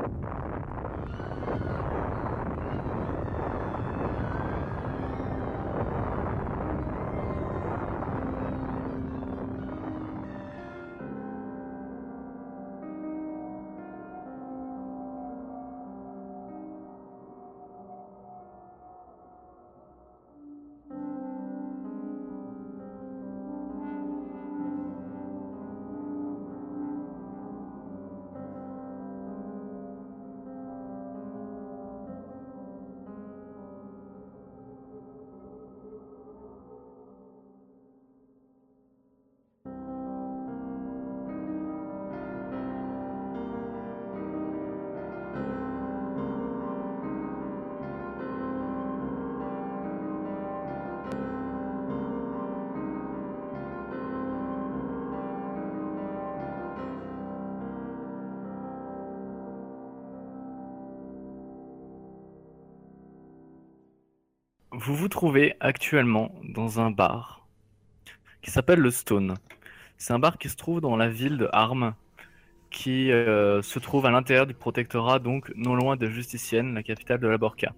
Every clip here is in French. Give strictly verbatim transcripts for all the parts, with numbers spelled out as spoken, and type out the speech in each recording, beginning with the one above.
Vous vous trouvez actuellement dans un bar qui s'appelle le Stone. C'est un bar qui se trouve dans la ville de Armes, qui euh, se trouve à l'intérieur du protectorat, donc non loin de Justicienne, la capitale de la Borca.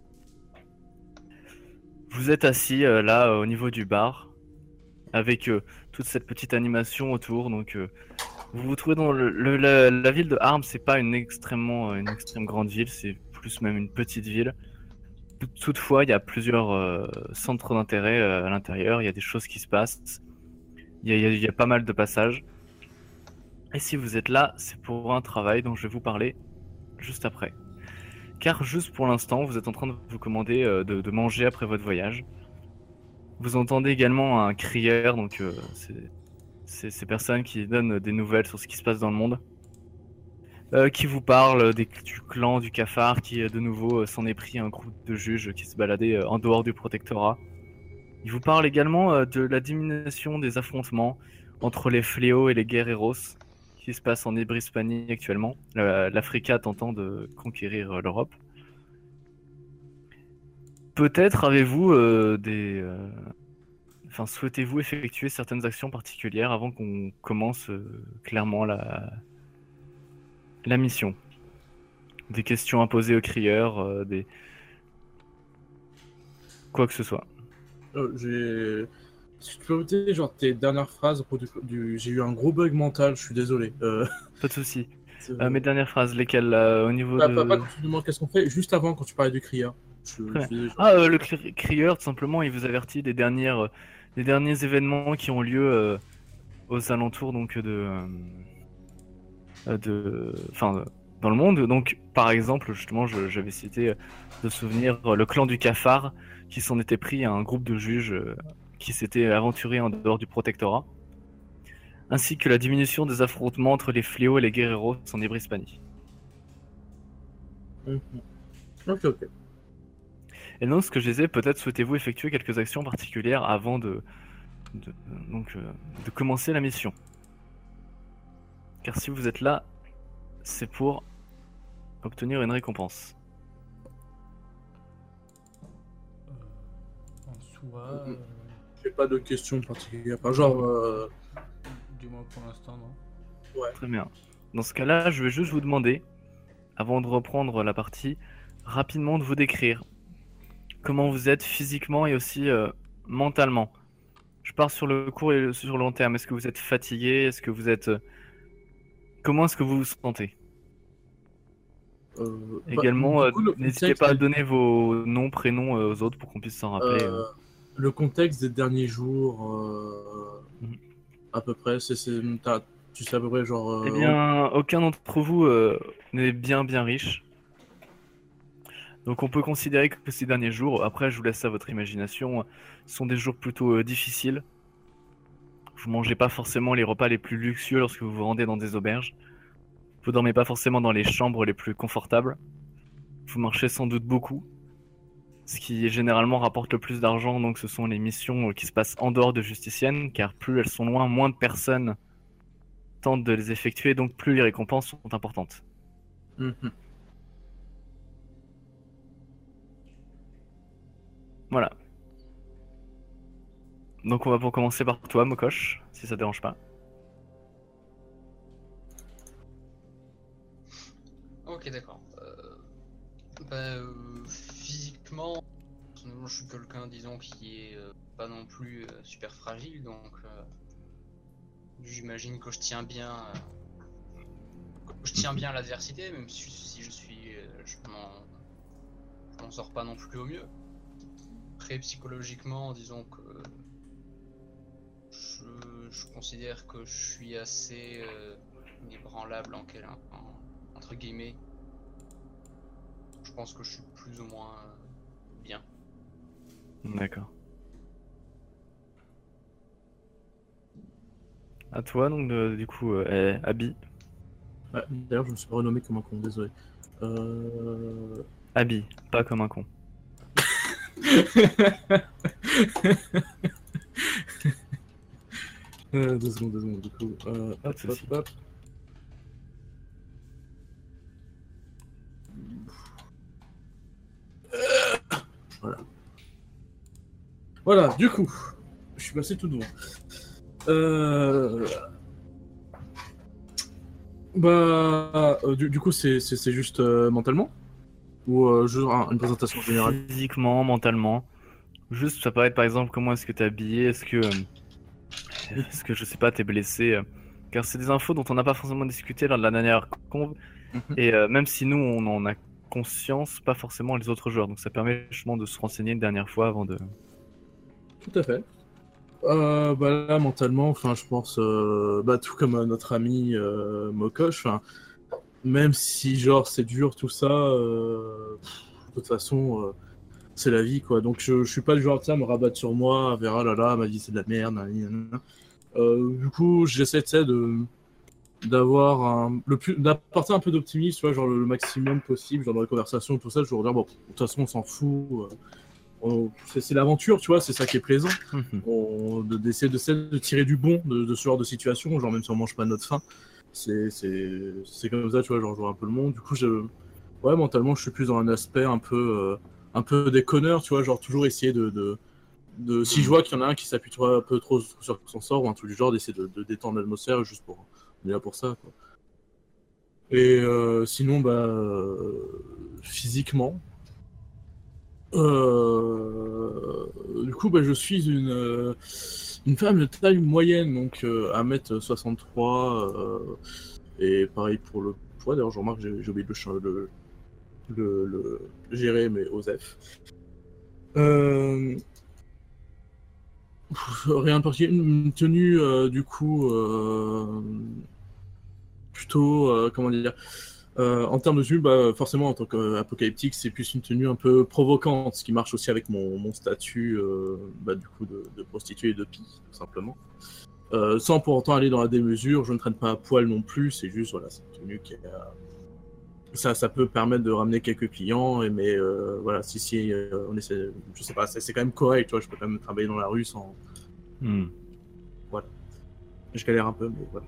Vous êtes assis euh, là euh, au niveau du bar, avec euh, toute cette petite animation autour. Donc, euh, vous vous trouvez dans le, le- la, la ville de Armes. C'est pas une extrêmement, une extrême grande ville, c'est plus même une petite ville. Toutefois, il y a plusieurs euh, centres d'intérêt euh, à l'intérieur. Il y a des choses qui se passent. Il y a, il y a- il y a pas mal de passages. Et si vous êtes là, c'est pour un travail dont je vais vous parler juste après. Car juste pour l'instant, vous êtes en train de vous commander euh, de, de manger après votre voyage. Vous entendez également un crieur, donc euh, c'est c'est ces personnes qui donnent des nouvelles sur ce qui se passe dans le monde, euh, qui vous parlent des, du clan du cafard qui euh, de nouveau euh, s'en est pris à un groupe de juges qui se baladaient euh, en dehors du protectorat. Il vous parle également euh, de la diminution des affrontements entre les fléaux et les guerreros qui se passent en Ibris-Hispanie actuellement, la- l'Africa tentant de conquérir euh, l'Europe. Peut-être avez-vous euh, des... euh, Enfin, souhaitez-vous effectuer certaines actions particulières avant qu'on commence euh, clairement la... la mission? Des questions à poser aux crieurs, euh, des... quoi que ce soit. Euh, j'ai... Si tu peux noter, genre, tes dernières phrases, au du... du- j'ai eu un gros bug mental, je suis désolé. Euh... Pas de souci. c'est- Euh, mes dernières phrases, lesquelles euh, au niveau Pas, pas, pas de... quand tu me demandes qu'est-ce qu'on fait, juste avant, quand tu parlais du crieur. Je, Très je bien. suis désolé, genre. Ah, euh, le cri- crieur, tout simplement, il vous avertit des dernières, euh, des derniers événements qui ont lieu euh, aux alentours donc de, euh, de, enfin, euh, dans le monde. Donc, par exemple, justement, je- j'avais cité euh, de souvenir euh, le clan du cafard qui s'en était pris à un groupe de juges euh, qui s'étaient aventurés en dehors du protectorat, ainsi que la diminution des affrontements entre les fléaux et les guerreros en Ibris-Hispanie. Mhm. Ok, ok. Et donc, ce que je disais, peut-être souhaitez-vous effectuer quelques actions particulières avant de, de, donc, euh, de commencer la mission. Car si vous êtes là, c'est pour obtenir une récompense. Euh, en soi, Mhm. euh, J'ai pas de questions particulières. Enfin, genre, euh... du moins pour l'instant, non. ouais. Très bien. Dans ce cas-là, je vais juste vous demander, avant de reprendre la partie, rapidement de vous décrire comment vous êtes physiquement et aussi euh, mentalement. Je pars sur le court et le- sur le long terme. Est-ce que vous êtes fatigué? Est-ce que vous êtes... euh, Comment est-ce que vous vous sentez? Euh, bah, Également, du euh, coup, le n'hésitez contexte, pas à des- donner vos noms, prénoms euh, aux autres pour qu'on puisse s'en rappeler. euh. euh, le contexte des derniers jours, euh, Mhm. à peu près, c'est, c'est, t'as- tu sais à peu près, genre, Eh euh, on- bien, aucun d'entre vous euh, n'est bien bien riche. Donc on peut considérer que ces derniers jours, après je vous laisse ça à votre imagination, sont des jours plutôt euh, difficiles. Vous mangez pas forcément les repas les plus luxueux lorsque vous vous rendez dans des auberges. Vous dormez pas forcément dans les chambres les plus confortables. Vous marchez sans doute beaucoup. Ce qui généralement rapporte le plus d'argent, donc ce sont les missions euh, qui se passent en dehors de Justicienne, car plus elles sont loin, moins de personnes tentent de les effectuer, donc plus les récompenses sont importantes. Mhm. Voilà. Donc on va pour commencer par toi, Mokosh, si ça te dérange pas. ok, d'accord. Euh, bah, euh, physiquement, je suis quelqu'un, disons, qui est euh, pas non plus euh, super fragile, donc euh, j'imagine que je tiens bien, euh, que je tiens bien l'adversité, même si, si je suis, euh, je m'en, je m'en sors pas non plus au mieux. Après, psychologiquement, disons que je, je considère que je suis assez euh, inébranlable en, quel, en entre guillemets. Je pense que je suis plus ou moins euh, bien. D'accord. À toi, donc, de- du coup, euh, eh, Abby. Ouais, d'ailleurs, je me suis pas renommé comme un con, désolé. Euh... Abby, pas comme un con. euh, deux secondes, deux secondes, du coup. Euh, Pas hop, de hop, soucis. hop. Voilà. Voilà, du coup, je suis passé tout devant. Euh... Bah, euh, du, du coup, c'est c'est- c'est juste euh, mentalement? Ou euh, juste un- une présentation générale? Physiquement, mentalement. Juste, ça peut être par exemple comment est-ce que t'es habillé, est-ce que, euh, est-ce que je sais pas, t'es blessé. euh, Car c'est des infos dont on n'a pas forcément discuté lors de la dernière conv. Mhm. Et euh, même si nous, on en a conscience, pas forcément les autres joueurs. Donc ça permet justement de se renseigner une dernière fois avant de. Tout à fait. Euh, bah là, mentalement, enfin, je pense, euh, bah, tout comme euh, notre ami euh, Mokosh, enfin, même si, genre, c'est dur, tout ça, euh, pff, de toute façon, euh, c'est la vie, quoi. Donc, je, je suis pas le genre, tiens, à me rabattre sur moi, à dire, ah là là, ma vie, c'est de la merde, nanani, nanana. Euh, du coup, j'essaie, tu sais, de, d'avoir un, le plus, d'apporter un peu d'optimisme, tu vois, genre, le, le maximum possible, genre, dans les conversations, tout ça, je veux dire, bon, de toute façon, on s'en fout, euh, on- c'est c'est l'aventure, tu vois, c'est ça qui est plaisant. Mhm. On- de- d'essayer de, de, de tirer du bon de, de ce genre de situation, genre même si on mange pas notre faim, c'est c'est c'est comme ça, tu vois, genre je vois un peu le monde. Du coup, je, ouais, mentalement, je suis plus dans un aspect un peu euh, un peu déconneur, tu vois, genre toujours essayer de, de, de si je vois qu'il y en a un qui s'appuie trop- un peu trop sur son sort ou un truc du genre, d'essayer de, de détendre l'atmosphère juste pour on est là pour ça, quoi. Et euh, sinon, bah euh, physiquement. Euh, du coup, bah, je suis une, euh, une femme de taille moyenne, donc euh, un mètre soixante-trois, euh, et pareil pour le poids. D'ailleurs, je remarque que j'ai j'ai oublié de le, ch- le, le, le gérer, mais Osef. Euh, pff, rien de particulier. Une tenue, euh, du coup, euh, plutôt, euh, comment dire, Euh, en termes de tenue, bah, forcément, en tant qu'apocalyptique, c'est plus une tenue un peu provocante, ce qui marche aussi avec mon, mon statut euh, bah, du coup de, de prostituée et de pie, tout simplement. Euh, sans pour autant aller dans la démesure, je ne traîne pas à poil non plus, c'est juste, voilà, c'est une tenue qui est, euh, ça, ça peut permettre de ramener quelques clients, et, mais euh, voilà, si, si euh, on essaie, je sais pas, c'est c'est quand même correct, tu vois, je peux quand même travailler dans la rue sans. Hmm. Voilà. Je galère un peu, mais voilà.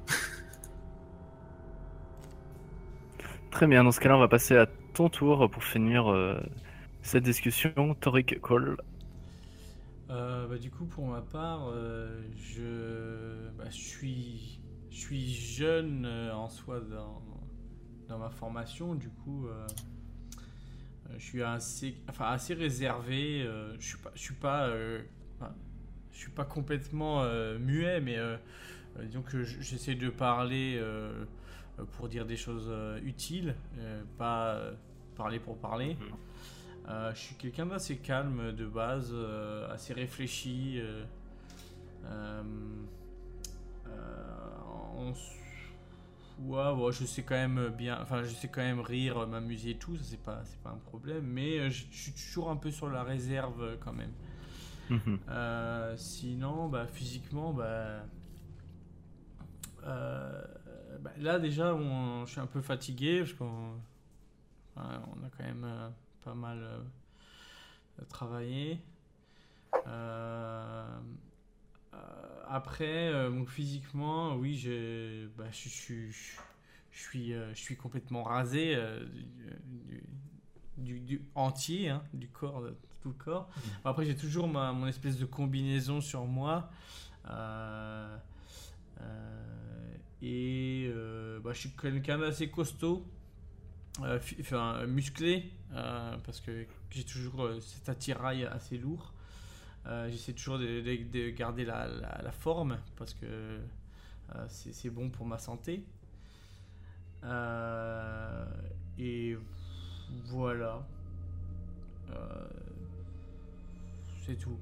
Très bien, dans ce cas-là, on va passer à ton tour pour finir euh, cette discussion. Torik Cole. Euh, bah, du coup, pour ma part, euh, je, bah, je suis, je suis jeune euh, en soi dans, dans ma formation. Du coup, euh, euh, je suis assez, enfin, assez réservé. Euh, je suis pas, je suis pas, euh, enfin, je suis pas complètement euh, muet, mais euh, euh, disons que j- j'essaie de parler euh, euh, pour dire des choses euh, utiles, euh, pas euh, parler pour parler. Euh, je suis quelqu'un d'assez calme de base, euh, assez réfléchi. Euh, euh, euh, en s- ouais, bon, je sais quand même bien, enfin, je sais quand même rire, m'amuser et tout, ça c'est pas, c'est pas un problème. Mais euh, je je suis toujours un peu sur la réserve euh, quand même. Mhm. Euh, sinon, bah, physiquement, bah, euh, bah, là déjà, on- je suis un peu fatigué parce qu'on enfin, on a quand même euh, pas mal euh, travaillé. Euh, euh, après, euh, donc physiquement, oui, je, bah, je, je, je, je suis, euh, je suis complètement rasé euh, du, du, du entier, hein, du corps, de tout le corps. Bon, après, j'ai toujours ma, mon espèce de combinaison sur moi. Euh, euh, et euh, bah, je suis quelqu'un d'assez costaud. euh, fi- enfin, musclé, euh, parce que j'ai toujours euh, cet attirail assez lourd. Euh, j'essaie toujours de, de- de garder la, la- la forme, parce que euh, c'est c'est bon pour ma santé. Euh, et voilà. Euh, c'est tout.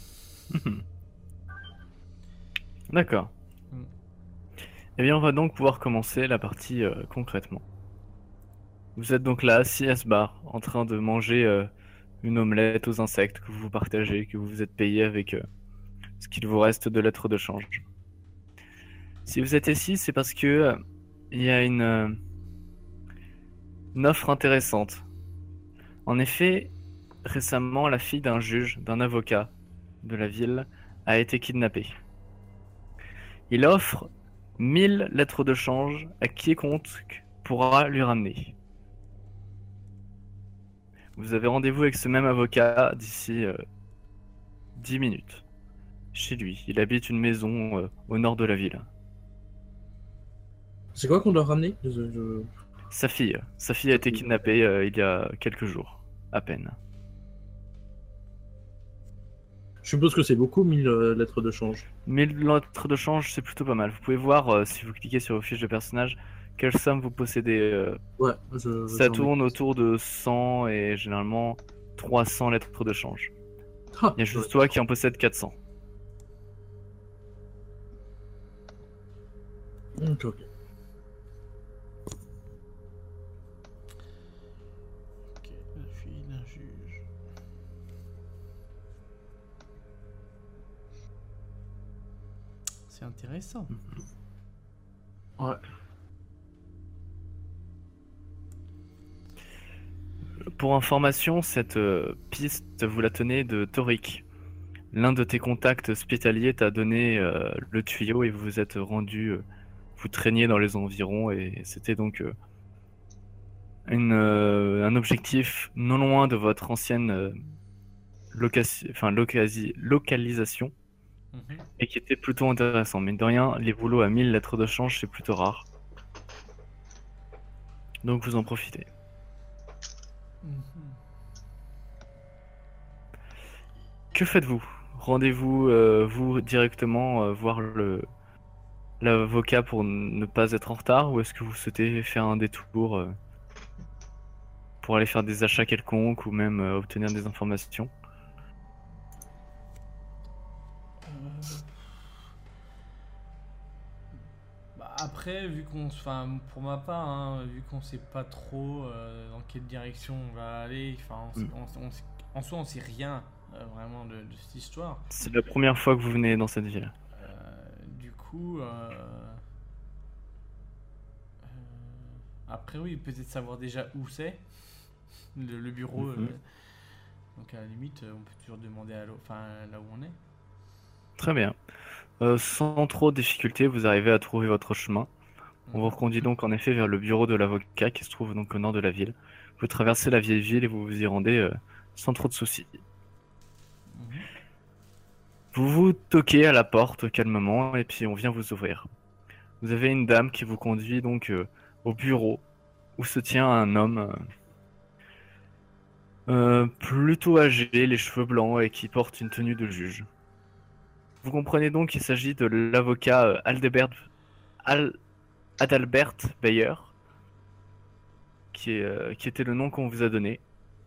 D'accord. Mm. Eh bien, on va donc pouvoir commencer la partie euh, concrètement. Vous êtes donc là, assis à ce bar, en train de manger euh, une omelette aux insectes que vous partagez, que vous vous êtes payé avec euh, ce qu'il vous reste de lettres de change. Si vous êtes ici, c'est parce que euh, il y a une, euh, une offre intéressante. En effet, récemment, la fille d'un juge, d'un avocat de la ville, a été kidnappée. Il offre mille lettres de change à quiconque pourra lui ramener. Vous avez rendez-vous avec ce même avocat d'ici euh, dix minutes. Chez lui, il habite une maison euh, au nord de la ville. C'est quoi qu'on doit ramener? je, je... Sa fille, sa fille a été kidnappée euh, il y a quelques jours, à peine. je suppose que c'est beaucoup, mille euh, lettres de change. mille lettres de change, c'est plutôt pas mal. Vous pouvez voir, euh, si vous cliquez sur vos fiches de personnage, quelle somme vous possédez. euh, Ouais, je. ça j'en ai- tourne autour de cent et généralement trois cents lettres de change. Ah, Il y a juste toi qui en possède quatre cents. Ok, ok. Ok, la fille d'un juge. C'est intéressant. Ouais. Pour information, cette euh, piste, vous la tenez de Torik. L'un de tes contacts hospitaliers t'a donné euh, le tuyau et vous vous êtes rendu, euh, vous traîniez dans les environs et c'était donc euh, une, euh, un objectif non loin de votre ancienne euh, loca- enfin, locasi- localisation Mhm. et qui était plutôt intéressant. Mais de rien, les boulots à mille lettres de change, c'est plutôt rare. Donc vous en profitez. Mhm. Que faites-vous? Rendez-vous euh, vous directement euh, voir le l'avocat pour ne pas être en retard ou est-ce que vous souhaitez faire un détour euh, pour aller faire des achats quelconques ou même euh, obtenir des informations? Euh, bah, après, vu qu'on, se- enfin, pour ma part, hein, vu qu'on sait pas trop euh, dans quelle direction on va aller, enfin, on, sait- Mm. on- on sait- en soi, on sait rien euh, vraiment de, de cette histoire. C'est la première fois que vous venez dans cette ville. Euh, du coup, euh, euh, après oui, peut-être savoir déjà où c'est le, le bureau. Mhm. euh, donc à la limite, euh, on peut toujours demander à l'au- enfin, là où on est. Très bien. Euh, sans trop de difficultés, vous arrivez à trouver votre chemin. On vous Mhm. reconduit donc en effet vers le bureau de l'avocat qui se trouve donc au nord de la ville. Vous traversez la vieille ville et vous vous y rendez euh, sans trop de soucis. Mhm. Vous vous toquez à la porte calmement et puis on vient vous ouvrir. Vous avez une dame qui vous conduit donc euh, au bureau où se tient un homme euh, euh, plutôt âgé, les cheveux blancs et qui porte une tenue de juge. Vous comprenez donc qu'il s'agit de l'avocat euh, Aldebert, Al- Adalbert Bayer, qui, est, euh, qui était le nom qu'on vous a donné.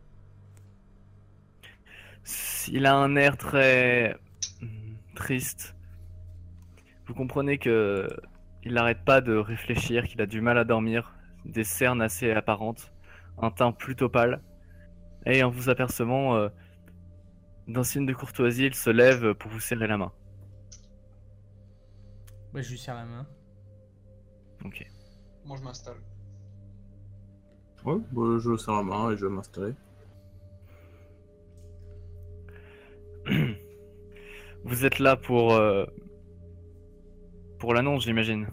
Il a un air très hum, triste. Vous comprenez que il n'arrête pas de réfléchir, qu'il a du mal à dormir, des cernes assez apparentes, un teint plutôt pâle. Et en vous apercevant, euh, d'un signe de courtoisie, il se lève pour vous serrer la main. Bah, je lui serre la main. Ok. Moi, je m'installe. Ouais, bah, je serre la main et je vais m'installer. Vous êtes là pour euh, pour l'annonce, j'imagine.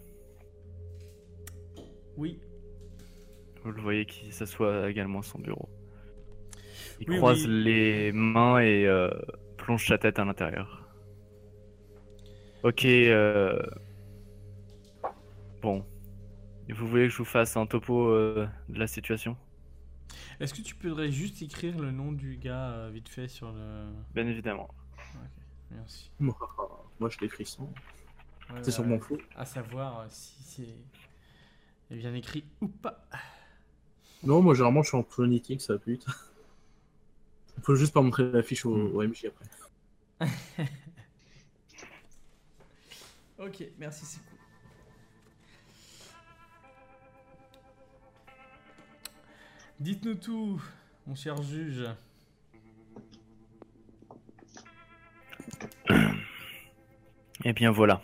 Oui. Vous le voyez qui s'assoit également à son bureau. Il Oui, croise oui. les mains et euh, plonge sa tête à l'intérieur. Ok. euh, Bon. Et vous voulez que je vous fasse un topo euh, de la situation? Est-ce que tu pourrais juste écrire le nom du gars euh, vite fait sur le... Bien évidemment. Ok, merci. Moi, je l'ai frisson. Ouais, C'est sur bah, mon fou. à savoir euh, si c'est bien écrit ou pas. Non, moi, généralement, je suis en phonétique, ça pute. On peut juste pas montrer la fiche au, Hmm. au M J après. Ok, merci, c'est cool. Dites-nous tout, mon cher juge. Eh bien voilà.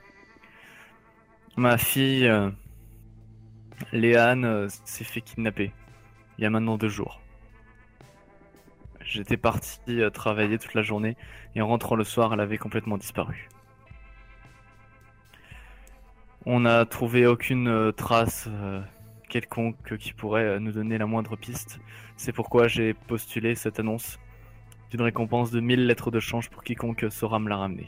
Ma fille, euh, Léane, euh, s'est fait kidnapper. Il y a maintenant deux jours. J'étais parti euh, travailler toute la journée et en rentrant le soir, elle avait complètement disparu. On n'a trouvé aucune euh, trace euh, quelconque qui pourrait euh, nous donner la moindre piste. C'est pourquoi j'ai postulé cette annonce d'une récompense de mille lettres de change pour quiconque saura me la ramener.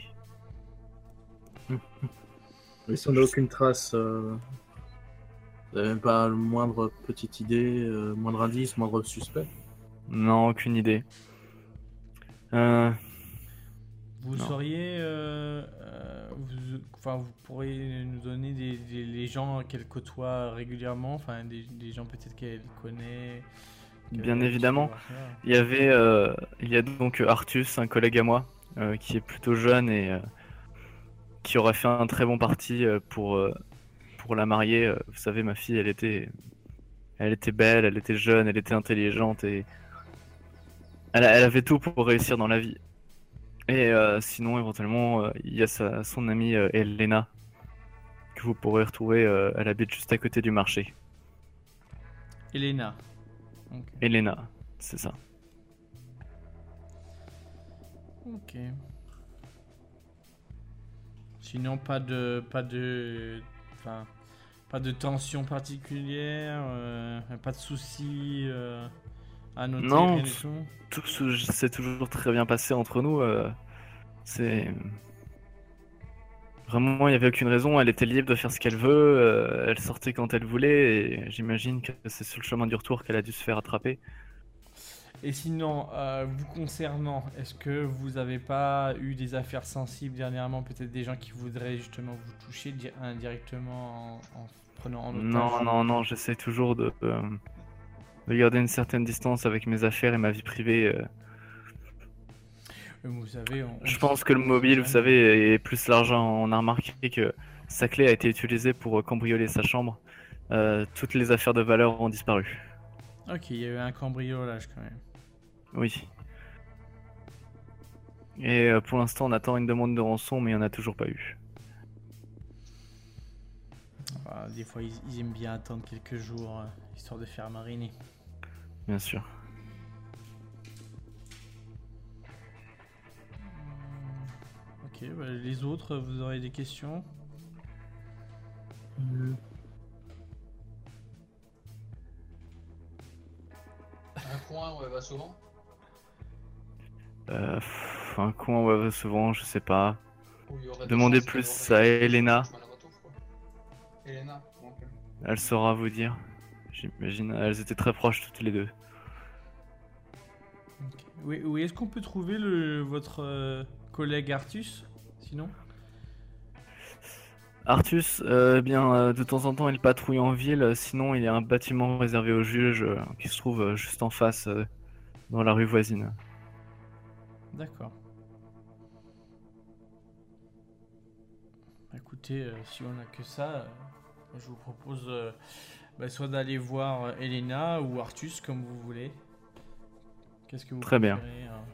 Mais si on n'a aucune trace, euh... vous n'avez même pas le moindre petite idée, euh, moindre indice, moindre suspect? Non, aucune idée. Euh, Vous Non. sauriez, euh, euh, vous, enfin, vous pourriez nous donner des, des- les gens qu'elle côtoie régulièrement, enfin des, des gens peut-être qu'elle connaît. qu'elle Bien a l'habitude de évidemment. voir ça. Il y avait, euh, il y a donc Artus, un collègue à moi, euh, qui est plutôt jeune et euh, qui aurait fait un très bon parti euh, pour, euh, pour la marier. Euh, Vous savez, ma fille, elle était, elle était belle, elle était jeune, elle était intelligente et elle, a- elle avait tout pour réussir dans la vie. Et euh, sinon, éventuellement, euh, il y a sa, son amie euh, Elena, que vous pourrez retrouver. Euh, elle habite juste à côté du marché. Elena. Ok. Elena, c'est ça. Ok. Sinon, pas de, pas de, enfin, pas de tension particulière, euh, pas de soucis euh, à noter, Non, rien du tout. Tout se- s'est toujours très bien passé entre nous. euh, c'est vraiment, il n'y avait aucune raison. Elle était libre de faire ce qu'elle veut. Euh, elle sortait quand elle voulait. Et j'imagine que c'est sur le chemin du retour qu'elle a dû se faire attraper. Et sinon, euh, vous concernant, est-ce que vous avez pas eu des affaires sensibles dernièrement, peut-être des gens qui voudraient justement vous toucher di- indirectement en, en prenant en otage? Non, non, non. J'essaie toujours de, euh, de garder une certaine distance avec mes affaires et ma vie privée. euh. Euh, Vous savez, on, on Je s- pense que le on sait mobile, vous jamais. savez, est plus l'argent. On a remarqué que sa clé a été utilisée pour euh, cambrioler sa chambre. Euh, toutes les affaires de valeur ont disparu. Ok, il y a eu un cambriolage quand même. Oui. Et euh, pour l'instant, on attend une demande de rançon, mais il n'y en a toujours pas eu. Ah, des fois, ils, ils aiment bien attendre quelques jours, euh, histoire de faire mariner. Bien sûr. Ok, bah, les autres, vous aurez des questions? Hmm. Un coin où elle va souvent. Euh, pff, un coin où elle va souvent, je sais pas. Où il y aurait des Demandez chances qu'elle plus aurait à quelque chose Elena. sur le chemin de retour, quoi. Elena, donc. euh, Elle saura vous dire. J'imagine. Elles étaient très proches toutes les deux. Ok. Oui, oui, est-ce qu'on peut trouver le, votre euh, collègue Artus, sinon? Artus, euh, eh bien, euh, de temps en temps, il patrouille en ville. euh, Sinon, il y a un bâtiment réservé aux juges euh, qui se trouve euh, juste en face, euh, dans la rue voisine. D'accord. Écoutez, euh, si on n'a que ça, euh, je vous propose euh, bah, soit d'aller voir euh, Elena ou Artus, comme vous voulez. Qu'est-ce que vous Très bien. préférez, hein?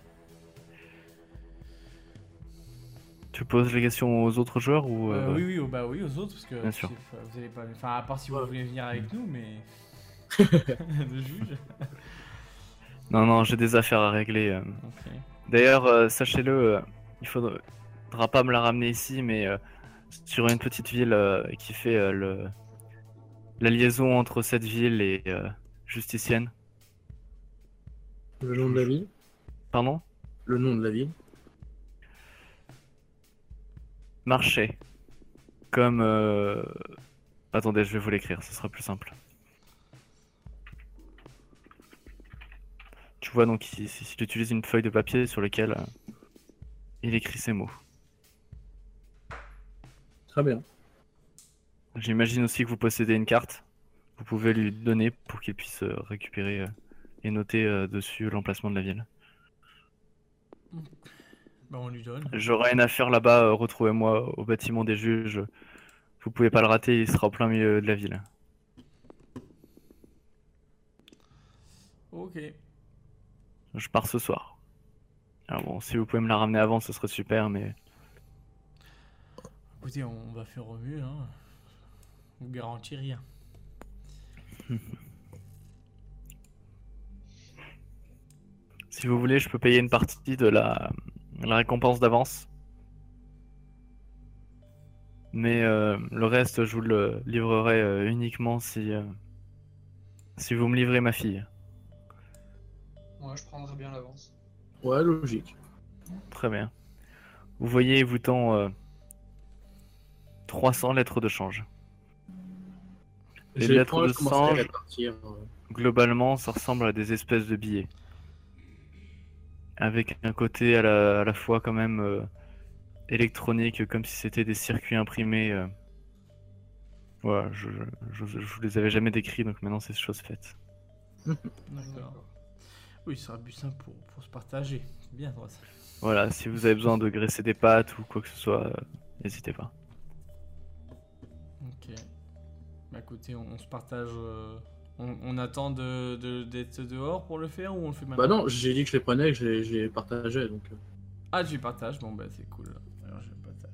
Tu poses les questions aux autres joueurs ou Euh, euh, oui, oui, oh, bah oui, aux autres, parce que Bien sûr. c'est pas- vous allez pas. Enfin, à part si vous Ouais. voulez venir avec nous, mais. Le juge. Non, non, j'ai des affaires à régler. euh. Ok. D'ailleurs, euh, sachez-le, euh, il faudra faudra pas me la ramener ici, mais euh, sur une petite ville euh, qui fait euh, le... la liaison entre cette ville et euh, Justicienne. Le nom de la ville? Pardon? Le nom de la ville? Marché. Comme euh, Attendez, je vais vous l'écrire, ce sera plus simple. Tu vois donc ici, si tu utilises une feuille de papier sur laquelle euh, il écrit ces mots. Très bien. J'imagine aussi que vous possédez une carte. Vous pouvez lui donner pour qu'il puisse euh, récupérer euh, et noter euh, dessus l'emplacement de la ville. Bah, on lui donne. J'aurai une affaire là-bas, euh, retrouvez-moi au bâtiment des juges. Vous pouvez pas le rater, il sera au plein milieu de la ville. Ok. Je pars ce soir. Alors bon, si vous pouvez me la ramener avant, ce serait super, mais... Écoutez, on va faire au mieux, hein. On vous garantit rien. Si vous voulez, je peux payer une partie de la, la récompense d'avance. Mais euh, le reste, je vous le livrerai euh, uniquement si, euh, si vous me livrez ma fille. Moi, je prendrais bien l'avance. Ouais, logique. Très bien. Vous voyez, il vous tend euh, trois cents lettres de change. Les J'ai lettres prends, de je commencerai à singe, répartir. euh. globalement, ça ressemble à des espèces de billets. Avec un côté à la, à la fois quand même euh, électronique, comme si c'était des circuits imprimés. euh. Voilà, je, je, je, je vous les avais jamais décrits, donc maintenant c'est chose faite. D'accord. Oui, ce sera plus simple pour, pour se partager. C'est bien, toi, ça. Voilà, si vous avez besoin de graisser des pâtes ou quoi que ce soit, euh, n'hésitez pas. Ok. Bah écoutez, on, on se partage. euh, on, on attend de, de- d'être dehors pour le faire ou on le fait maintenant? Bah non, j'ai dit que je les prenais, que je les, je les partageais, donc... euh. Ah, tu partages? Bon, bah c'est cool. Alors je partage.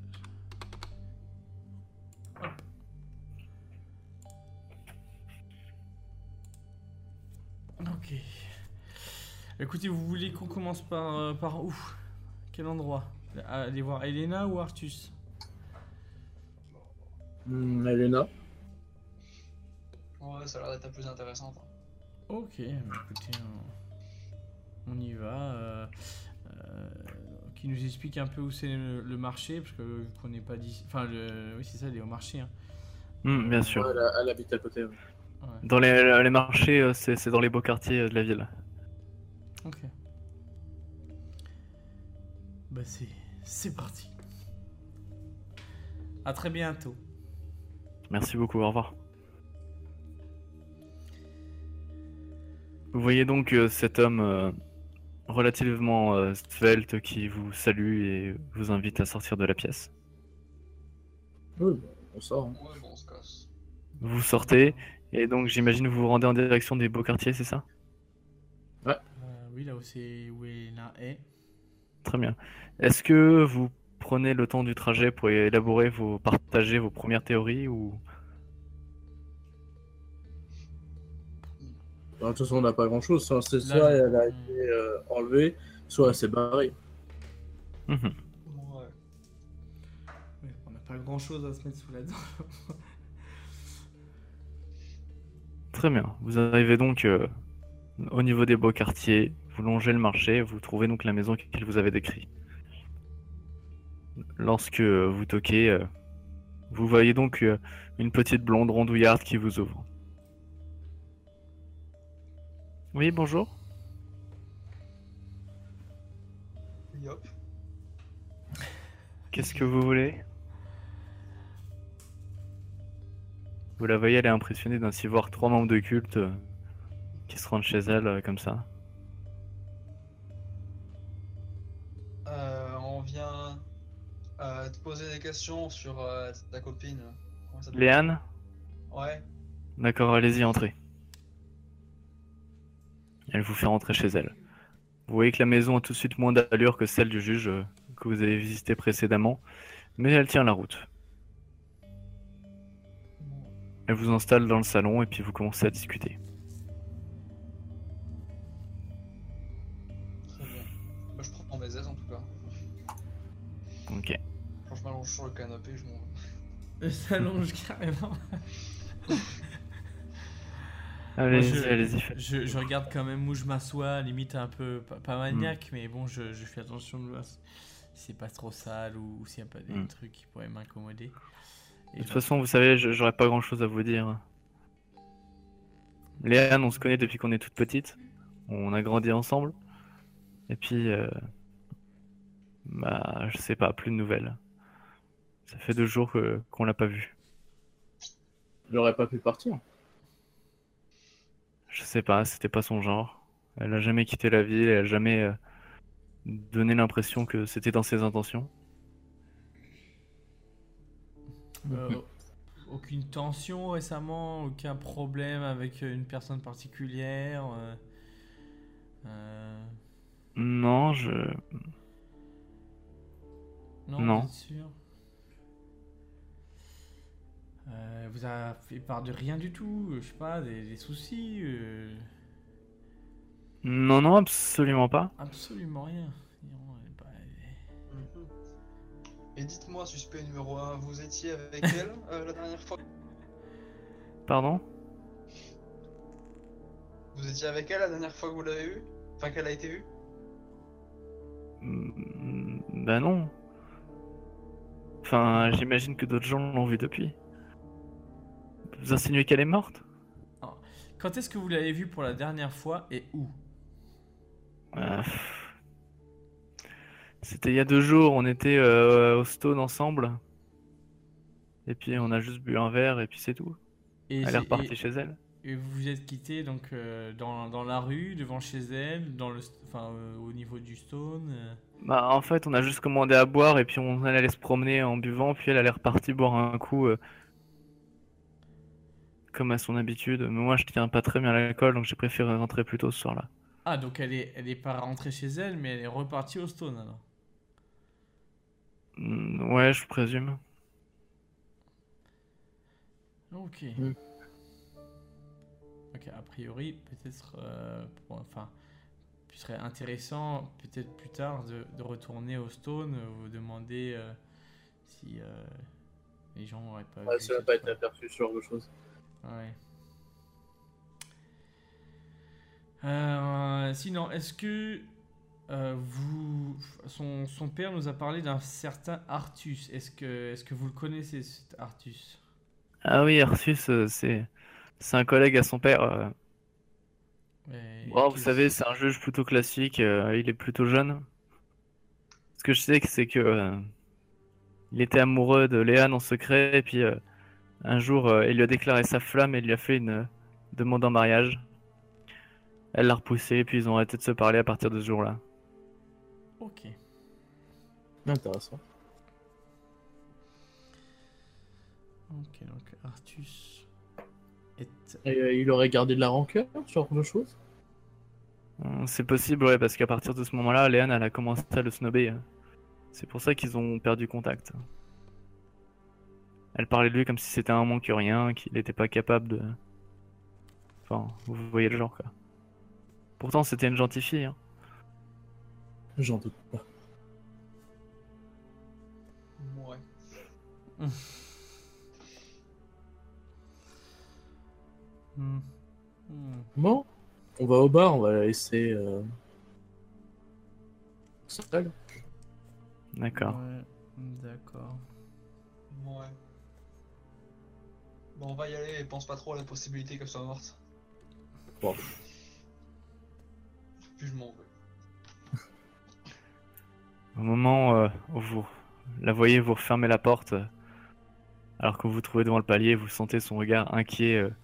Hop. Ok. Écoutez, vous voulez qu'on commence par, euh, par où? Quel endroit? Aller voir Elena ou Artus? Hmm, Elena. Ouais, ça a l'air d'être la plus intéressante. hein. Ok, bah écoutez, on, on y va. euh, euh, qui nous explique un peu où c'est le, le marché, parce que vu qu'on n'est pas d'ici. Enfin, le, oui, c'est ça, elle est au marché. Hein. Hmm, bien sûr. Ouais, elle, elle habite à côté. ouais. Ouais, Dans les, les marchés, euh, c'est c'est dans les beaux quartiers euh, de la ville. ok. Bah c'est, c'est parti. À très bientôt. Merci beaucoup, au revoir. Vous voyez donc euh, cet homme euh, relativement euh, svelte qui vous salue et vous invite à sortir de la pièce. Oui, bon, on sort. hein. Ouais, bon, on se casse. Vous sortez et donc j'imagine vous vous rendez en direction des beaux quartiers, c'est ça? Euh, oui, là où c'est où Elena est. Très bien. Est-ce que vous prenez le temps du trajet pour élaborer vos, partager vos premières théories ou... Bah, de toute façon, on n'a pas grand-chose. Soit, c'est- Là, soit je- elle a été euh, enlevée, soit elle s'est barrée. Mhm. Ouais. Oui, on n'a pas grand chose à se mettre sous la dent. Très bien. Vous arrivez donc euh, au niveau des beaux quartiers, vous longez le marché, vous trouvez donc la maison qu'il vous avait décrite. Lorsque euh, vous toquez, euh, vous voyez donc euh, une petite blonde rondouillarde qui vous ouvre. Oui, bonjour. Yop. Qu'est-ce que vous voulez? Vous la voyez, elle est impressionnée d'ainsi voir trois membres de culte euh, qui se rendent chez elle euh, comme ça. Euh, on vient euh, te poser des questions sur euh, ta copine. Comment ça s'appelle? Léane? Ouais. D'accord, allez-y, entrez. Elle vous fait rentrer chez elle. Vous voyez que la maison a tout de suite moins d'allure que celle du juge euh, que vous avez visité précédemment, mais elle tient la route. Elle vous installe dans le salon et puis vous commencez à discuter. Très bien. Bah, je prends mes aises en tout cas. Ok. Quand je m'allonge sur le canapé, je m'en. Elle s'allonge carrément. Allez-y, Moi, je, allez-y. faites- je, je regarde quand même où je m'assois, limite un peu, pas, pas maniaque, mais bon, je, je fais attention de voir si c'est pas trop sale ou, ou s'il n'y a pas des Mm. trucs qui pourraient m'incomoder. Et De toute je- façon, vous savez, je- j'aurais pas grand chose à vous dire. Léane, on se connaît depuis qu'on est toute petite. On a grandi ensemble. Et puis, euh, bah, je sais pas, plus de nouvelles. Ça fait deux jours que- qu'on l'a pas vue. J'aurais pas pu partir. Je sais pas, c'était pas son genre. Elle a jamais quitté la ville, elle a jamais euh, donné l'impression que c'était dans ses intentions. Euh, aucune tension récemment, aucun problème avec euh, une personne particulière. euh, euh, Non, je. Non, Non. vous êtes sûr? Euh, vous avez fait part de rien du tout, euh, je sais pas, des, des soucis, euh, Non, non, absolument pas. absolument rien. Non, elle est pas- Mhm. Et dites-moi, suspect numéro un, vous étiez avec elle euh, la dernière fois? Pardon? Vous étiez avec elle la dernière fois que vous l'avez vue? Enfin, qu'elle a été vue? Mm, Bah non. Enfin, j'imagine que d'autres gens l'ont vue depuis. Vous insinuez qu'elle est morte? Quand est-ce que vous l'avez vue pour la dernière fois et où? Euh, pff. C'était il y a deux jours, on était euh, au Stone ensemble. Et puis on a juste bu un verre et puis c'est tout. Et, Elle c'est- est repartie et- chez elle. et vous vous êtes quitté donc euh, dans, dans la rue, devant chez elle, dans le, enfin, euh, au niveau du Stone. euh. Bah en fait on a juste commandé à boire et puis on allait se promener en buvant puis elle, elle est repartie boire un coup euh, comme à son habitude. Mais moi je tiens pas très bien à l'alcool donc j'ai préféré rentrer plus tôt ce soir-là. Ah, donc elle est, elle est pas rentrée chez elle, mais elle est repartie au Stone alors. Mm, Ouais je présume. Ok. Mm. Ok, a priori, peut-être, euh, pour- enfin, ce serait intéressant, peut-être plus tard, de, de retourner au Stone, euh, vous demander euh, si euh, les gens n'auraient pas Ouais, vu ça n'a cette pas été fois. aperçu ce genre de choses. Ouais. Euh, sinon, est-ce que euh, vous, son, son père nous a parlé d'un certain Artus. Est-ce que, est-ce que vous le connaissez, cet Artus? Ah oui Arsus euh, c'est c'est un collègue à son père. euh. Et- Bon, vous qu'est- savez c'est un juge plutôt classique, euh, il est plutôt jeune. Ce que je sais c'est que euh, il était amoureux de Léane en secret et puis euh, un jour, euh, il lui a déclaré sa flamme et il lui a fait une euh, demande en mariage. Elle l'a repoussé, puis ils ont arrêté de se parler à partir de ce jour-là. Ok. Intéressant. Ok, donc Artus est... Et euh, il aurait gardé de la rancœur, ce genre de choses? Hum, C'est possible, ouais, parce qu'à partir de ce moment-là, Léane, elle a commencé à le snobber. euh. C'est pour ça qu'ils ont perdu contact. Elle parlait de lui comme si c'était un moins que rien, qu'il n'était pas capable de... Enfin, vous voyez le genre, quoi. Pourtant, c'était une gentille fille, hein. J'en doute pas. Ouais. Hmm. Hmm. Bon, on va au bar, on va la laisser euh... seule. D'accord. Ouais, d'accord. Ouais. Bon, on va y aller et pense pas trop à la possibilité qu'elle soit morte. Bon. Puis je m'en vais. Au moment euh, où vous la voyez, vous refermez la porte, euh, alors que vous vous trouvez devant le palier, vous sentez son regard inquiet. euh,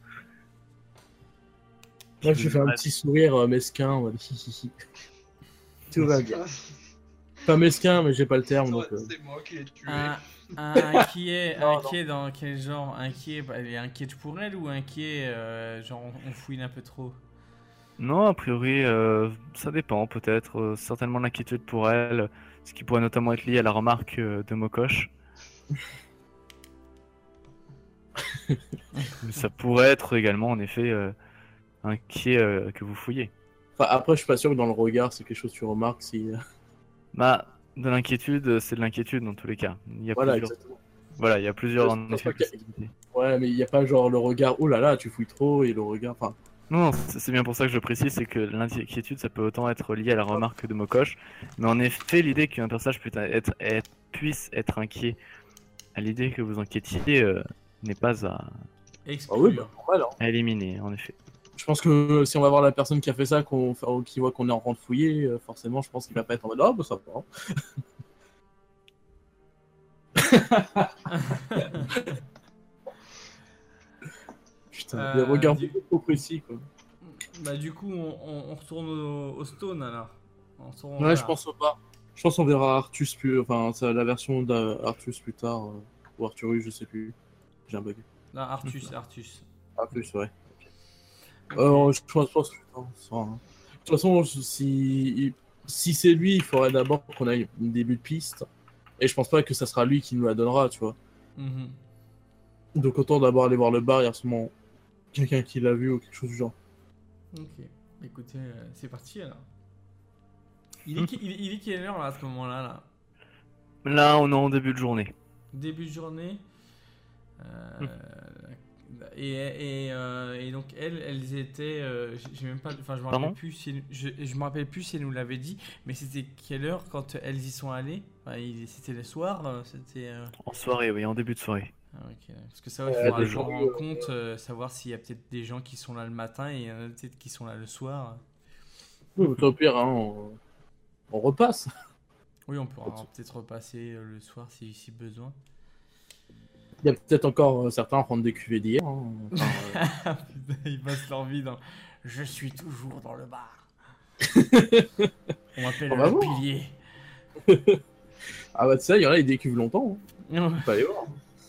Moi, qui je vous- fais un petit sourire euh, mesquin, en mode hi, hi, hi. Tout va bien. Pas mesquin, mais j'ai pas le terme, donc... euh, C'est moi qui l'ai tué. Un, un inquiet, Non, inquiet dans quel genre? Inquiet, bah, elle est inquiète pour elle ou inquiet, euh, genre on, on fouine un peu trop? Non, a priori, euh, ça dépend peut-être. euh, certainement l'inquiétude pour elle, ce qui pourrait notamment être lié à la remarque euh, de Mokosh. Mais ça pourrait être également, en effet, euh, inquiet euh, que vous fouillez. Enfin, après, je suis pas sûr que dans le regard, c'est quelque chose que tu remarques si... euh, Bah, de l'inquiétude, euh, c'est de l'inquiétude dans tous les cas. Il y a Voilà, plusieurs, exactement. voilà, il y a plusieurs Je en pense effet, pas qu'il y a- possibilités. Ouais, mais il n'y a pas genre le regard, oh là là, tu fouilles trop, et le regard, enfin... Non, c'est c'est bien pour ça que je précise, c'est que l'inquiétude, ça peut autant être lié à la remarque de Mokosh, mais en effet, l'idée qu'un personnage puisse être, être- puisse être inquiet à l'idée que vous enquêtiez euh, n'est pas à, Ah oui, Exclu. bah, normal. Hein. à éliminer, en effet. Je pense que si on va voir la personne qui a fait ça, qu'on enfin, qui voit qu'on est en train de fouiller, euh, forcément, je pense qu'il va pas être en mode ah bah ça va. Putain, Euh, les regards du- beaucoup trop précis quoi. Bah du coup, on, on- on retourne au, au stone alors. On retourne au Ouais, je bar. pense pas. Je pense qu'on verra Artus plus, enfin c'est la version d'Artus plus tard euh, ou Arturus, je sais plus. J'ai un bug. Non, Artus, Artus. Artus, ouais. Ok. Euh, je pense, je pense que non, ça, hein. De toute façon, je- si si c'est lui, il faudrait d'abord qu'on aille un début de piste. Et je pense pas que ça sera lui qui nous la donnera, tu vois. Mhm. Donc autant d'abord aller voir le bar, il y a sûrement quelqu'un qui l'a vu ou quelque chose du genre. Ok. Écoutez, euh, c'est parti alors. Il est, qui- il, est- il est quelle heure là à ce moment-là là? Là, on est en début de journée. Début de journée. Euh, Hmm. et, et, euh, et donc elles, elles étaient, euh, j'ai j'ai même pas, enfin je me Pardon rappelle plus si, je, je me rappelle plus si elle nous l'avait dit, mais c'était quelle heure quand elles y sont allées? Enfin, il- c'était le soir, euh, c'était. euh, En soirée, oui, en début de soirée. ah, ok. Parce que ça, il Euh, faudra deux le jours. prendre en compte, euh, savoir s'il y a peut-être des gens qui sont là le matin et il y en a peut-être qui sont là le soir. Oui, au pire, hein, on... on repasse. Oui, on pourra peut-être repasser euh, le soir si, si besoin. Il y a peut-être encore euh, certains prendre des cuvées d'hier. Hein. Enfin, euh, Putain, ils passent leur vie dans. Je suis toujours dans le bar. On m'appelle On va le voir. pilier. Ah bah tu sais, il y en a, ils décuvent longtemps. Hein. Ouais. Faut pas aller voir.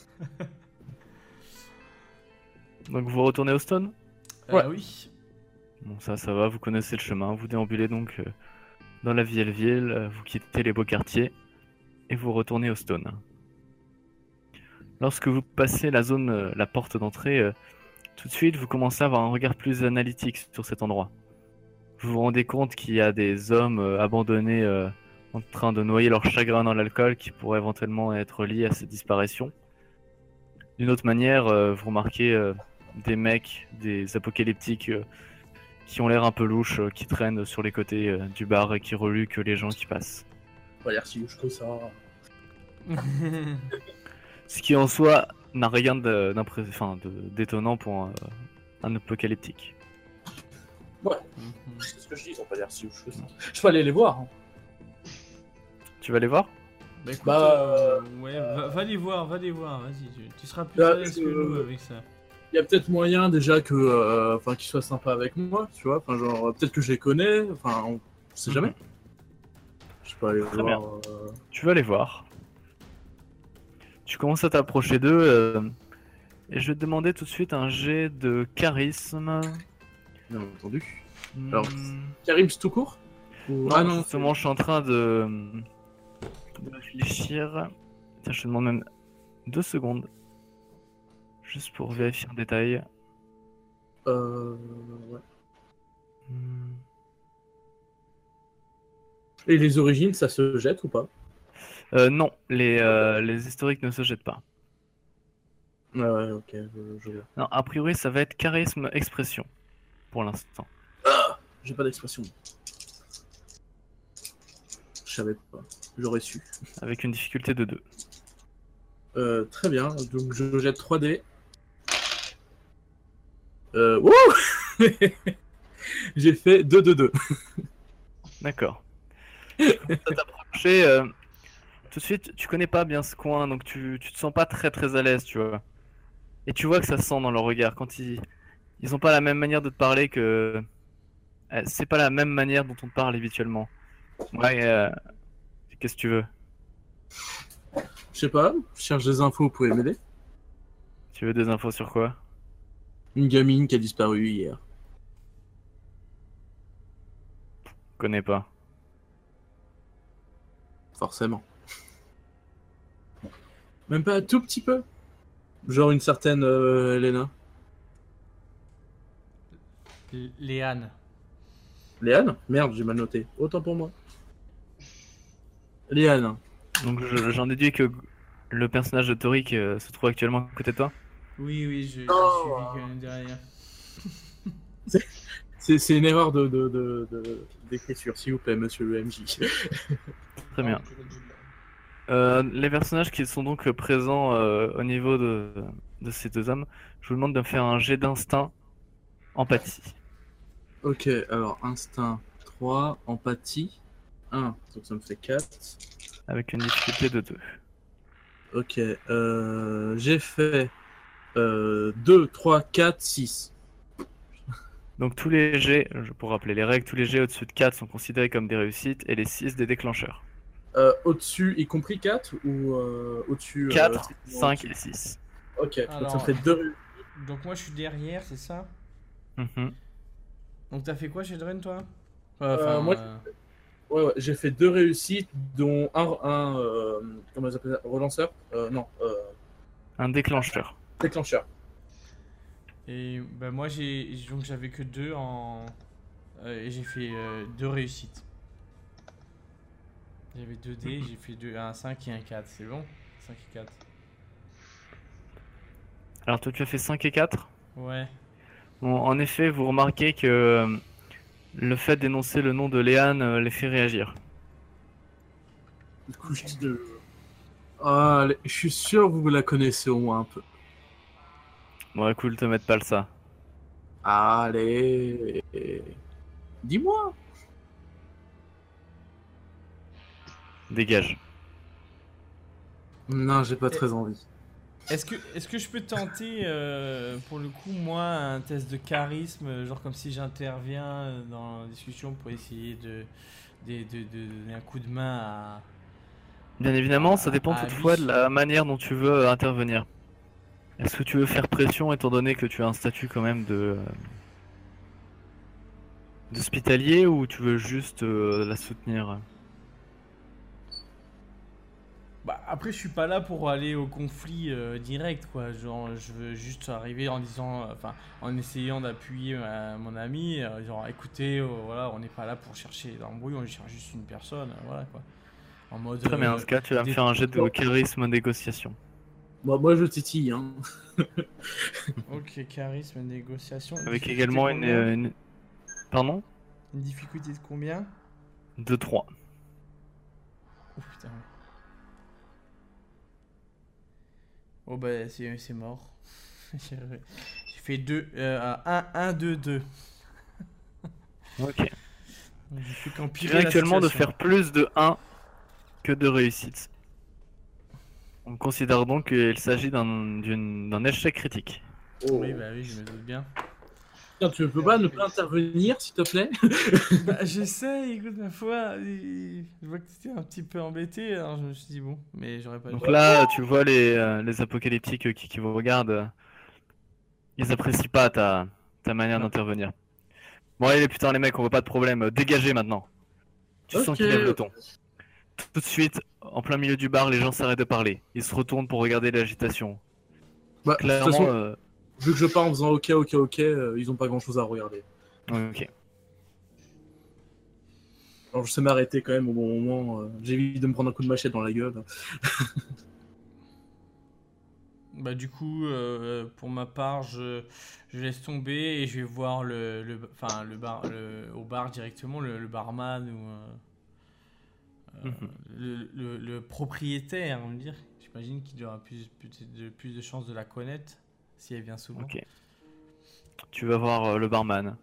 Donc vous retournez au stone? Euh, Ouais. oui. Bon, ça, ça va, vous connaissez le chemin. Vous déambulez donc euh, dans la vieille ville, euh, vous quittez les beaux quartiers et vous retournez au stone. Lorsque vous passez la zone, euh, la porte d'entrée, euh, tout de suite, vous commencez à avoir un regard plus analytique sur cet endroit. Vous vous rendez compte qu'il y a des hommes euh, abandonnés euh, en train de noyer leur chagrin dans l'alcool qui pourrait éventuellement être lié à cette disparition. D'une autre manière, euh, vous remarquez euh, des mecs, des apocalyptiques euh, qui ont l'air un peu louches, euh, qui traînent sur les côtés euh, du bar et qui reluquent les gens qui passent. Pas l'air si louche que ça. Ce qui en soi n'a rien de- d'impré- enfin, de- d'étonnant pour un, un apocalyptique. Mhm. C'est ce que je dis, ils ont pas l'air si louche que ça. Je peux aller les voir. Hein. Tu vas les voir? Bah écoute, Bah, euh, ouais, va, va les voir, va les voir, vas-y, tu, tu seras plus Bah, à l'aise que euh, nous avec ça. Il y a peut-être moyen déjà que, euh, enfin, qu'ils soient sympas avec moi, tu vois. Enfin, genre, euh, peut-être que je les connais. Enfin, on sait jamais. Je peux aller Très voir. euh, Tu vas les voir. Tu commences à t'approcher d'eux euh, et je vais te demander tout de suite un jet de charisme. Bien entendu. Alors, Hmm, Karim, c'est tout court Ou- non, Ah non, justement, je suis en train de, de réfléchir. Tiens, je te demande même deux secondes. Juste pour vérifier un détail. euh, ouais. Hmm. Et les origines, ça se jette ou pas? Euh, non, les, euh, les historiques ne se jettent pas. Ouais, ouais, ok, je, je vois. Non, a priori, ça va être charisme expression pour l'instant. J'ai pas d'expression. Je savais pas. J'aurais su. Avec une difficulté de deux. Euh, très bien, donc je jette trois dés. Euh, wouh J'ai fait deux deux deux. D'accord. Tu commences à t'approcher, euh, tout de suite, tu connais pas bien ce coin, donc tu, tu te sens pas très très à l'aise, tu vois. Et tu vois que ça se sent dans leur regard. Quand ils, ils ont pas la même manière de te parler que. euh, C'est pas la même manière dont on te parle habituellement. Ouais, euh, qu'est-ce que tu veux? Je sais pas, je cherche des infos, vous pouvez m'aider? Tu veux des infos sur quoi? Une gamine qui a disparu hier. Je connais pas. Forcément. Même pas un tout petit peu. Genre une certaine euh, Elena. L- Léane. Léane? Merde, j'ai mal noté. Autant pour moi. Léane. Donc je- j'en déduis que le personnage de Torik euh, se trouve actuellement à côté de toi. Oui, oui, je, j'ai Oh. suivi quand même derrière. C'est c'est une erreur de, de, de, de- d'écriture, s'il vous plaît, monsieur le M J. Très bien. Ah, tu l'as dit, là. Euh, les personnages qui sont donc euh, présents euh, au niveau de, de ces deux hommes, je vous demande de me faire un jet d'instinct empathie. Ok, alors instinct trois, empathie un, donc ça me fait quatre. Avec une difficulté de deux. Ok, euh, j'ai fait euh, deux, trois, quatre, six. Donc tous les jets, je- pour rappeler les règles, tous les jets au-dessus de quatre sont considérés comme des réussites et les six des déclencheurs. Euh, au-dessus, y compris quatre ou euh, au-dessus euh, quatre, typiquement cinq au-dessus. et six. Ok, donc ça me Alors, fait deux. donc moi je suis derrière, c'est ça? Mhm. Donc t'as fait quoi chez Dren, toi? Euh, Euh, Enfin, moi, euh, ouais, ouais, j'ai fait deux réussites, dont un, un euh, comment ça s'appelle ça, relanceur euh, Non, euh, Un déclencheur. déclencheur. et bah, moi j'ai donc j'avais que deux en euh, et j'ai fait euh, deux réussites. J'avais deux dés, j'ai fait deux, un cinq et un quatre, c'est bon? cinq et quatre. Alors toi tu as fait cinq et quatre. Ouais. Bon, en effet, vous remarquez que euh, le fait d'énoncer le nom de Léane euh, les fait réagir. Du coup, je dis de... Ah, allez, je suis sûr que vous la connaissez au moins un peu. Bon, cool, te mettre pas le ça. Allez, dis-moi. Dégage. Non, j'ai pas Et- très envie. Est-ce que, est-ce que je peux tenter, euh, pour le coup, moi, un test de charisme, euh, genre comme si j'interviens euh, dans la discussion pour essayer de, de, de- de donner un coup de main à, Bien évidemment, ça à, dépend à toutefois de Abby? la manière dont tu veux euh, intervenir. Est-ce que tu veux faire pression étant donné que tu as un statut quand même de euh, d'hospitalier ou tu veux juste euh, la soutenir? Bah, après, je suis pas là pour aller au conflit euh, direct, quoi. Genre, je veux juste arriver en disant, euh, enfin, en essayant d'appuyer ma- mon ami, euh, genre, écoutez, euh, voilà, on n'est pas là pour chercher l'embrouille, on cherche juste une personne, euh, voilà, quoi. En mode, Très bien, dans euh, ce cas, tu vas me dé- faire un jet de charisme négociation. Moi, moi, je titille, hein. ok, charisme, négociation, une Avec difficulté de également une, combien? euh, une... Pardon? Une difficulté de combien? De trois. Oh putain. Oh bah, c'est c'est mort. J'ai j'ai fait deux, euh, un, un, deux, deux. Ok. J'ai fait Tu qu'empirer viens la actuellement de situation. faire plus de un que de réussite. On considère donc qu'il s'agit d'un d'une- d'un échec critique. Oh. Oui, bah oui, je me doute bien. Tiens, tu peux pas ne pas intervenir, s'il te plaît? Bah, j'essaie, écoute, ma foi. et- Je vois que tu étais un petit peu embêté, alors je me suis dit, bon, mais j'aurais pas dû. Donc là, tu vois les, euh, les apocalyptiques euh, qui, qui vous regardent. euh, Ils apprécient pas ta, ta manière Non. d'intervenir. Bon, allez, putain, les mecs, on veut pas de problème. euh, Dégagez maintenant. Tu sens Ok. qu'ils lèvent le ton. Tout de suite, en plein milieu du bar, les gens s'arrêtent de parler. Ils se retournent pour regarder l'agitation. Bah, de toute Clairement, façon, euh, vu que je pars en faisant ok, ok, ok, euh, ils ont pas grand chose à regarder. ok. Alors, je sais m'arrêter quand même au bon moment. euh, J'évite de me prendre un coup de machette dans la gueule. Bah, du coup, euh, pour ma part, je, je laisse tomber et je vais voir le, le, enfin, le bar, le- au bar directement, le, le barman ou euh, Mhm. le, le- le propriétaire, on va dire. J'imagine qu'il aura plus, plus, de, plus de chances de la connaître si elle vient souvent. Ok. Tu vas voir euh, le barman.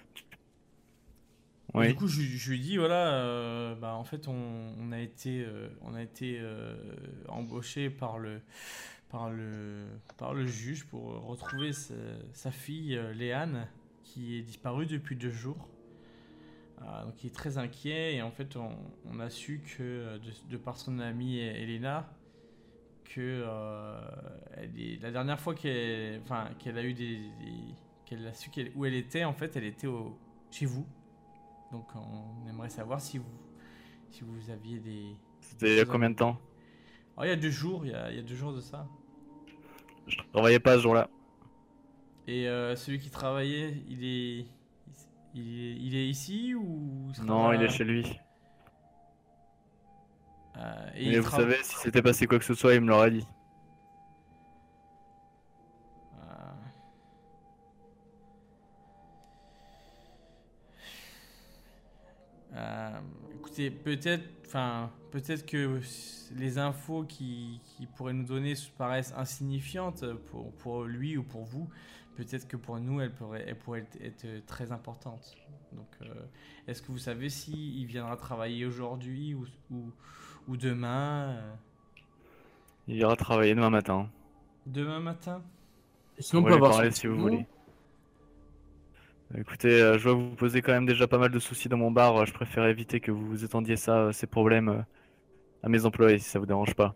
Et du Oui. coup, je, je lui dis, voilà, euh, bah, en fait, on, on a été, euh, on a été euh, embauché par le, par, le, par le juge pour retrouver sa, sa fille, euh, Léane, qui est disparue depuis deux jours. Ah, donc, il est très inquiet. Et en fait, on, on a su que, euh, de, de par son amie Elena, que euh, elle est, la dernière fois qu'elle, enfin, qu'elle a eu des, des- qu'elle a su qu'elle- où elle était, en fait, elle était au, chez vous. Donc on aimerait savoir si vous, si vous aviez des, C'était des il y a choses à combien nous de dire. temps? Oh, il y a deux jours, il y a, il y a deux jours de ça. Je travaillais pas ce jour-là. Et euh, celui qui travaillait, il est, il est, il est ici ou il sera Non, il est là. chez lui. Euh, et Mais il vous travaille. savez, si s'était passé quoi que ce soit, il me l'aurait dit. Euh, écoutez, peut-être enfin, peut-être que les infos qu'il qui pourrait nous donner paraissent insignifiantes pour, pour lui ou pour vous. Peut-être que pour nous, elles pourraient, elles pourraient être, être très importantes. Donc, euh, est-ce que vous savez s'il viendra travailler aujourd'hui ou, ou, ou demain euh, Il ira travailler demain matin. Demain matin? Et sinon, On on va peut lui avoir parler son si vous nom. voulez. Écoutez, euh, je vois que vous posez quand même déjà pas mal de soucis dans mon bar. euh, Je préfère éviter que vous vous étendiez ça, euh, ces problèmes euh, à mes employés, si ça vous dérange pas.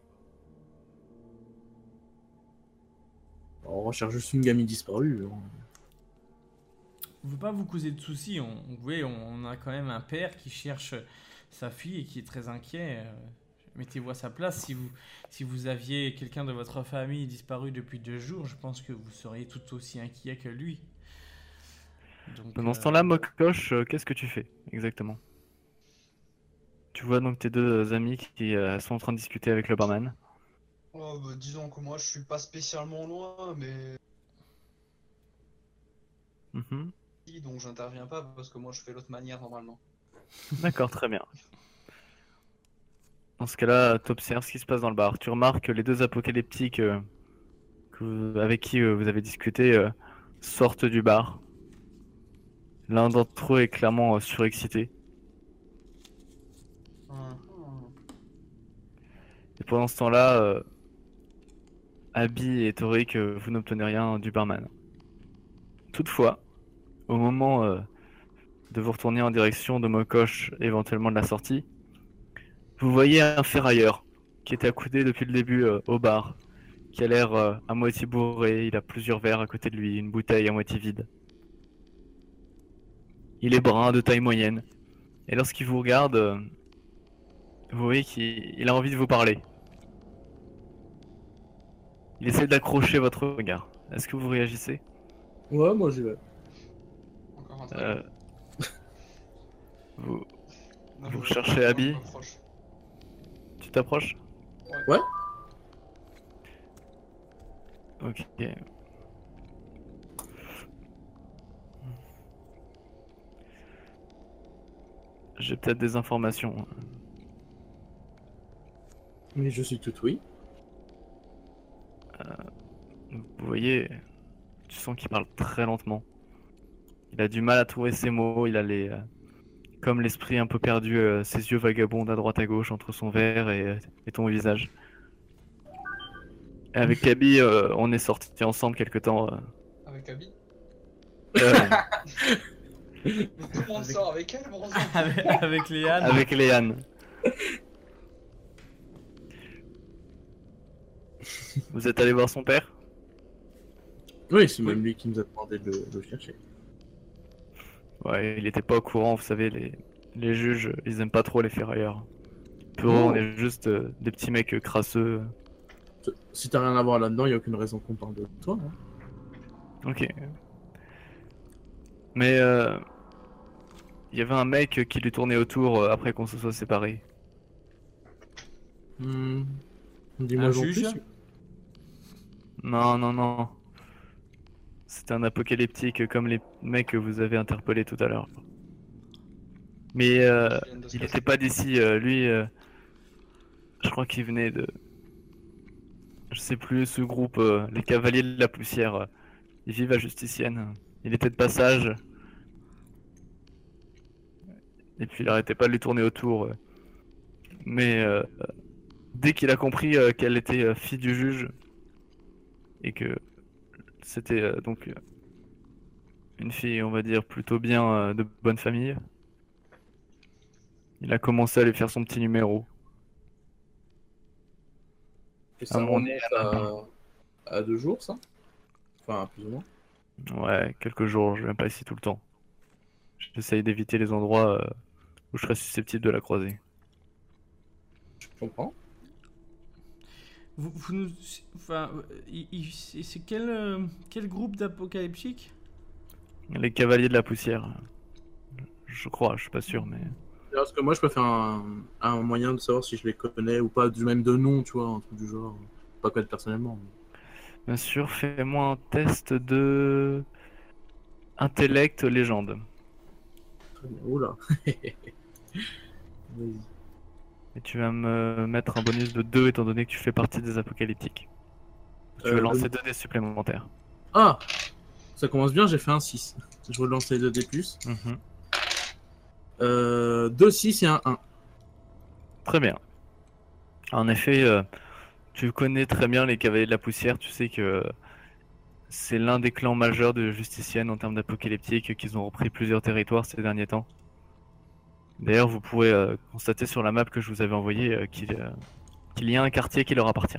On recherche juste une gamine disparue. hein. On ne veut pas vous causer de soucis. On, vous voyez, on, on a quand même un père qui cherche sa fille et qui est très inquiet. Euh, Mettez-vous à sa place. Si vous, si vous aviez quelqu'un de votre famille disparu depuis deux jours, je pense que vous seriez tout aussi inquiet que lui. Donc, Pendant ce euh, temps-là, Mokosh, euh, qu'est-ce que tu fais exactement? Tu vois donc tes deux amis qui euh, sont en train de discuter avec le barman. Oh, bah, disons que moi je suis pas spécialement loin, mais Mhm. donc j'interviens pas parce que moi je fais l'autre manière normalement. D'accord, très bien. Dans ce cas-là, tu observes ce qui se passe dans le bar. Tu remarques que les deux apocalyptiques euh, que vous- avec qui euh, vous avez discuté euh, sortent du bar. L'un d'entre eux est clairement euh, surexcité. Hum, Et pendant ce temps-là, euh, Abby et Toric, euh, vous n'obtenez rien du barman. Toutefois, au moment euh, de vous retourner en direction de Mokosh, éventuellement de la sortie, vous voyez un ferrailleur qui était accoudé depuis le début euh, au bar, qui a l'air euh, à moitié bourré, il a plusieurs verres à côté de lui, une bouteille à moitié vide. Il est brun, de taille moyenne, et lorsqu'il vous regarde, euh, vous voyez qu'il il a envie de vous parler. Il essaie d'accrocher votre regard. Est-ce que vous réagissez? Ouais, moi j'y vais. Encore un truc. Euh, vous, Non, vous je- recherchez je Abby? m'approche. Tu t'approches? Ouais. Ok. J'ai peut-être des informations. Mais je suis tout oui. Vous voyez, tu sens qu'il parle très lentement. Il a du mal à trouver ses mots, il a les... euh, comme l'esprit un peu perdu, euh, ses yeux vagabondent à droite à gauche entre son verre et, euh, et ton visage. Et avec Abby, euh, on est sortis ensemble quelque temps. euh, Avec Abby? euh, Mais comment on sort avec elle, Bronzo? avec, avec Léane. avec Léane. Vous êtes allé voir son père? Oui, c'est même lui qui nous a demandé de le, de le chercher. Ouais, il était pas au courant, vous savez, les, les juges, ils aiment pas trop les ferrailleurs. Pour eux, Oh. on est juste euh, des petits mecs euh, crasseux. Si t'as rien à voir là-dedans, y a aucune raison qu'on parle de toi. Hein. Ok. Mais euh, il y avait un mec qui lui tournait autour euh, après qu'on se soit séparés. Hmm. Dis-moi Un en juge? plus. Non, non, non. C'était un apocalyptique comme les mecs que vous avez interpellés tout à l'heure. Mais euh, Ils viennent de se il casser. était pas d'ici. euh, lui, euh, je crois qu'il venait de. Je sais plus, ce groupe, euh, les Cavaliers de la Poussière. euh, Ils vivent à Justicienne. Il était de passage. Et puis il arrêtait pas de lui tourner autour. euh. Mais euh, dès qu'il a compris euh, qu'elle était euh, fille du juge et que c'était euh, donc euh, une fille, on va dire, plutôt bien euh, de bonne famille, il a commencé à lui faire son petit numéro. Et ça À mon remonte à... à deux jours, ça. Enfin, plus ou moins. Ouais, quelques jours, je viens pas ici tout le temps. J'essaye d'éviter les endroits euh, où je serais susceptible de la croiser. Je comprends. Vous, vous nous... Enfin, euh, il- il- c'est c'est quel, euh, quel groupe d'apocalyptiques? Les Cavaliers de la Poussière. Je crois, je suis pas sûr, mais... Parce que moi, je peux faire un, un moyen de savoir si je les connais ou pas, du même de nom, tu vois, un truc du genre. Pas connaître personnellement. mais- Bien sûr, fais-moi un test de... Intellect légende. Très bien. Oula. Vas-y. Et tu vas me mettre un bonus de deux étant donné que tu fais partie des apocalyptiques. Tu Euh, vas lancer le- deux dés supplémentaires. Ah, ça commence bien, j'ai fait un six. Je relance les deux D plus. Mhm. Euh, deux six et un un. Très bien. En effet, euh, tu connais très bien les Cavaliers de la Poussière, tu sais que c'est l'un des clans majeurs de Justicienne en termes d'apocalyptique, qu'ils ont repris plusieurs territoires ces derniers temps. D'ailleurs, vous pourrez euh, constater sur la map que je vous avais envoyée euh, qu'il euh, qu'il y a un quartier qui leur appartient.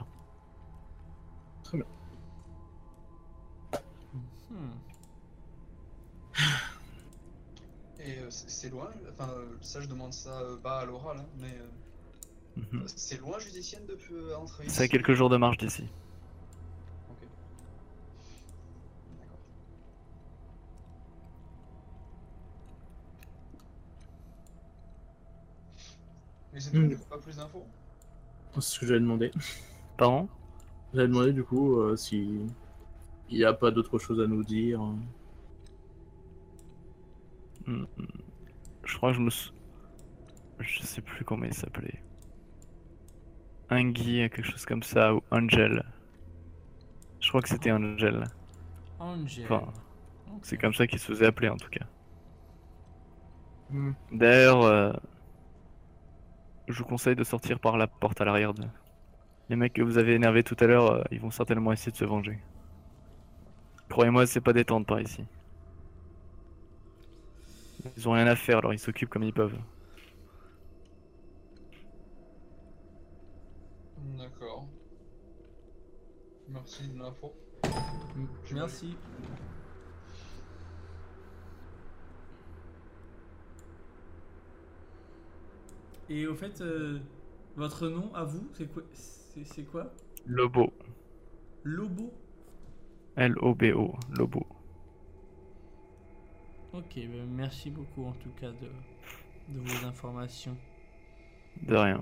Hmm. Et euh, c'est c'est loin, enfin euh, ça je demande ça euh, bas à l'oral, hein, mais euh, Mhm. c'est loin Judicienne de peu entrer ici. C'est à quelques jours de marche d'ici. Ok. D'accord. Mais c'est tout, Hmm. du coup, pas plus d'infos. C'est ce que j'avais demandé. Pardon? J'avais demandé du coup euh, si il n'y a pas d'autre chose à nous dire. Hmm. Je crois que je me sou... Je sais plus comment il s'appelait. Anguille, quelque chose comme ça, ou Angel. Je crois que c'était Angel. Angel. Enfin, Ok. c'est comme ça qu'il se faisait appeler en tout cas. Hmm. D'ailleurs, euh, je vous conseille de sortir par la porte à l'arrière. De... Les mecs que vous avez énervés tout à l'heure, euh, ils vont certainement essayer de se venger. Croyez-moi, c'est pas détente par ici. Ils ont rien à faire, alors ils s'occupent comme ils peuvent. D'accord. Merci de l'info. M- Merci. Et au fait, euh, votre nom à vous, c'est quoi? C'est c'est quoi? Lobo. Lobo? L O B O. Lobo. Ok, ben merci beaucoup en tout cas de, de vos informations. De rien.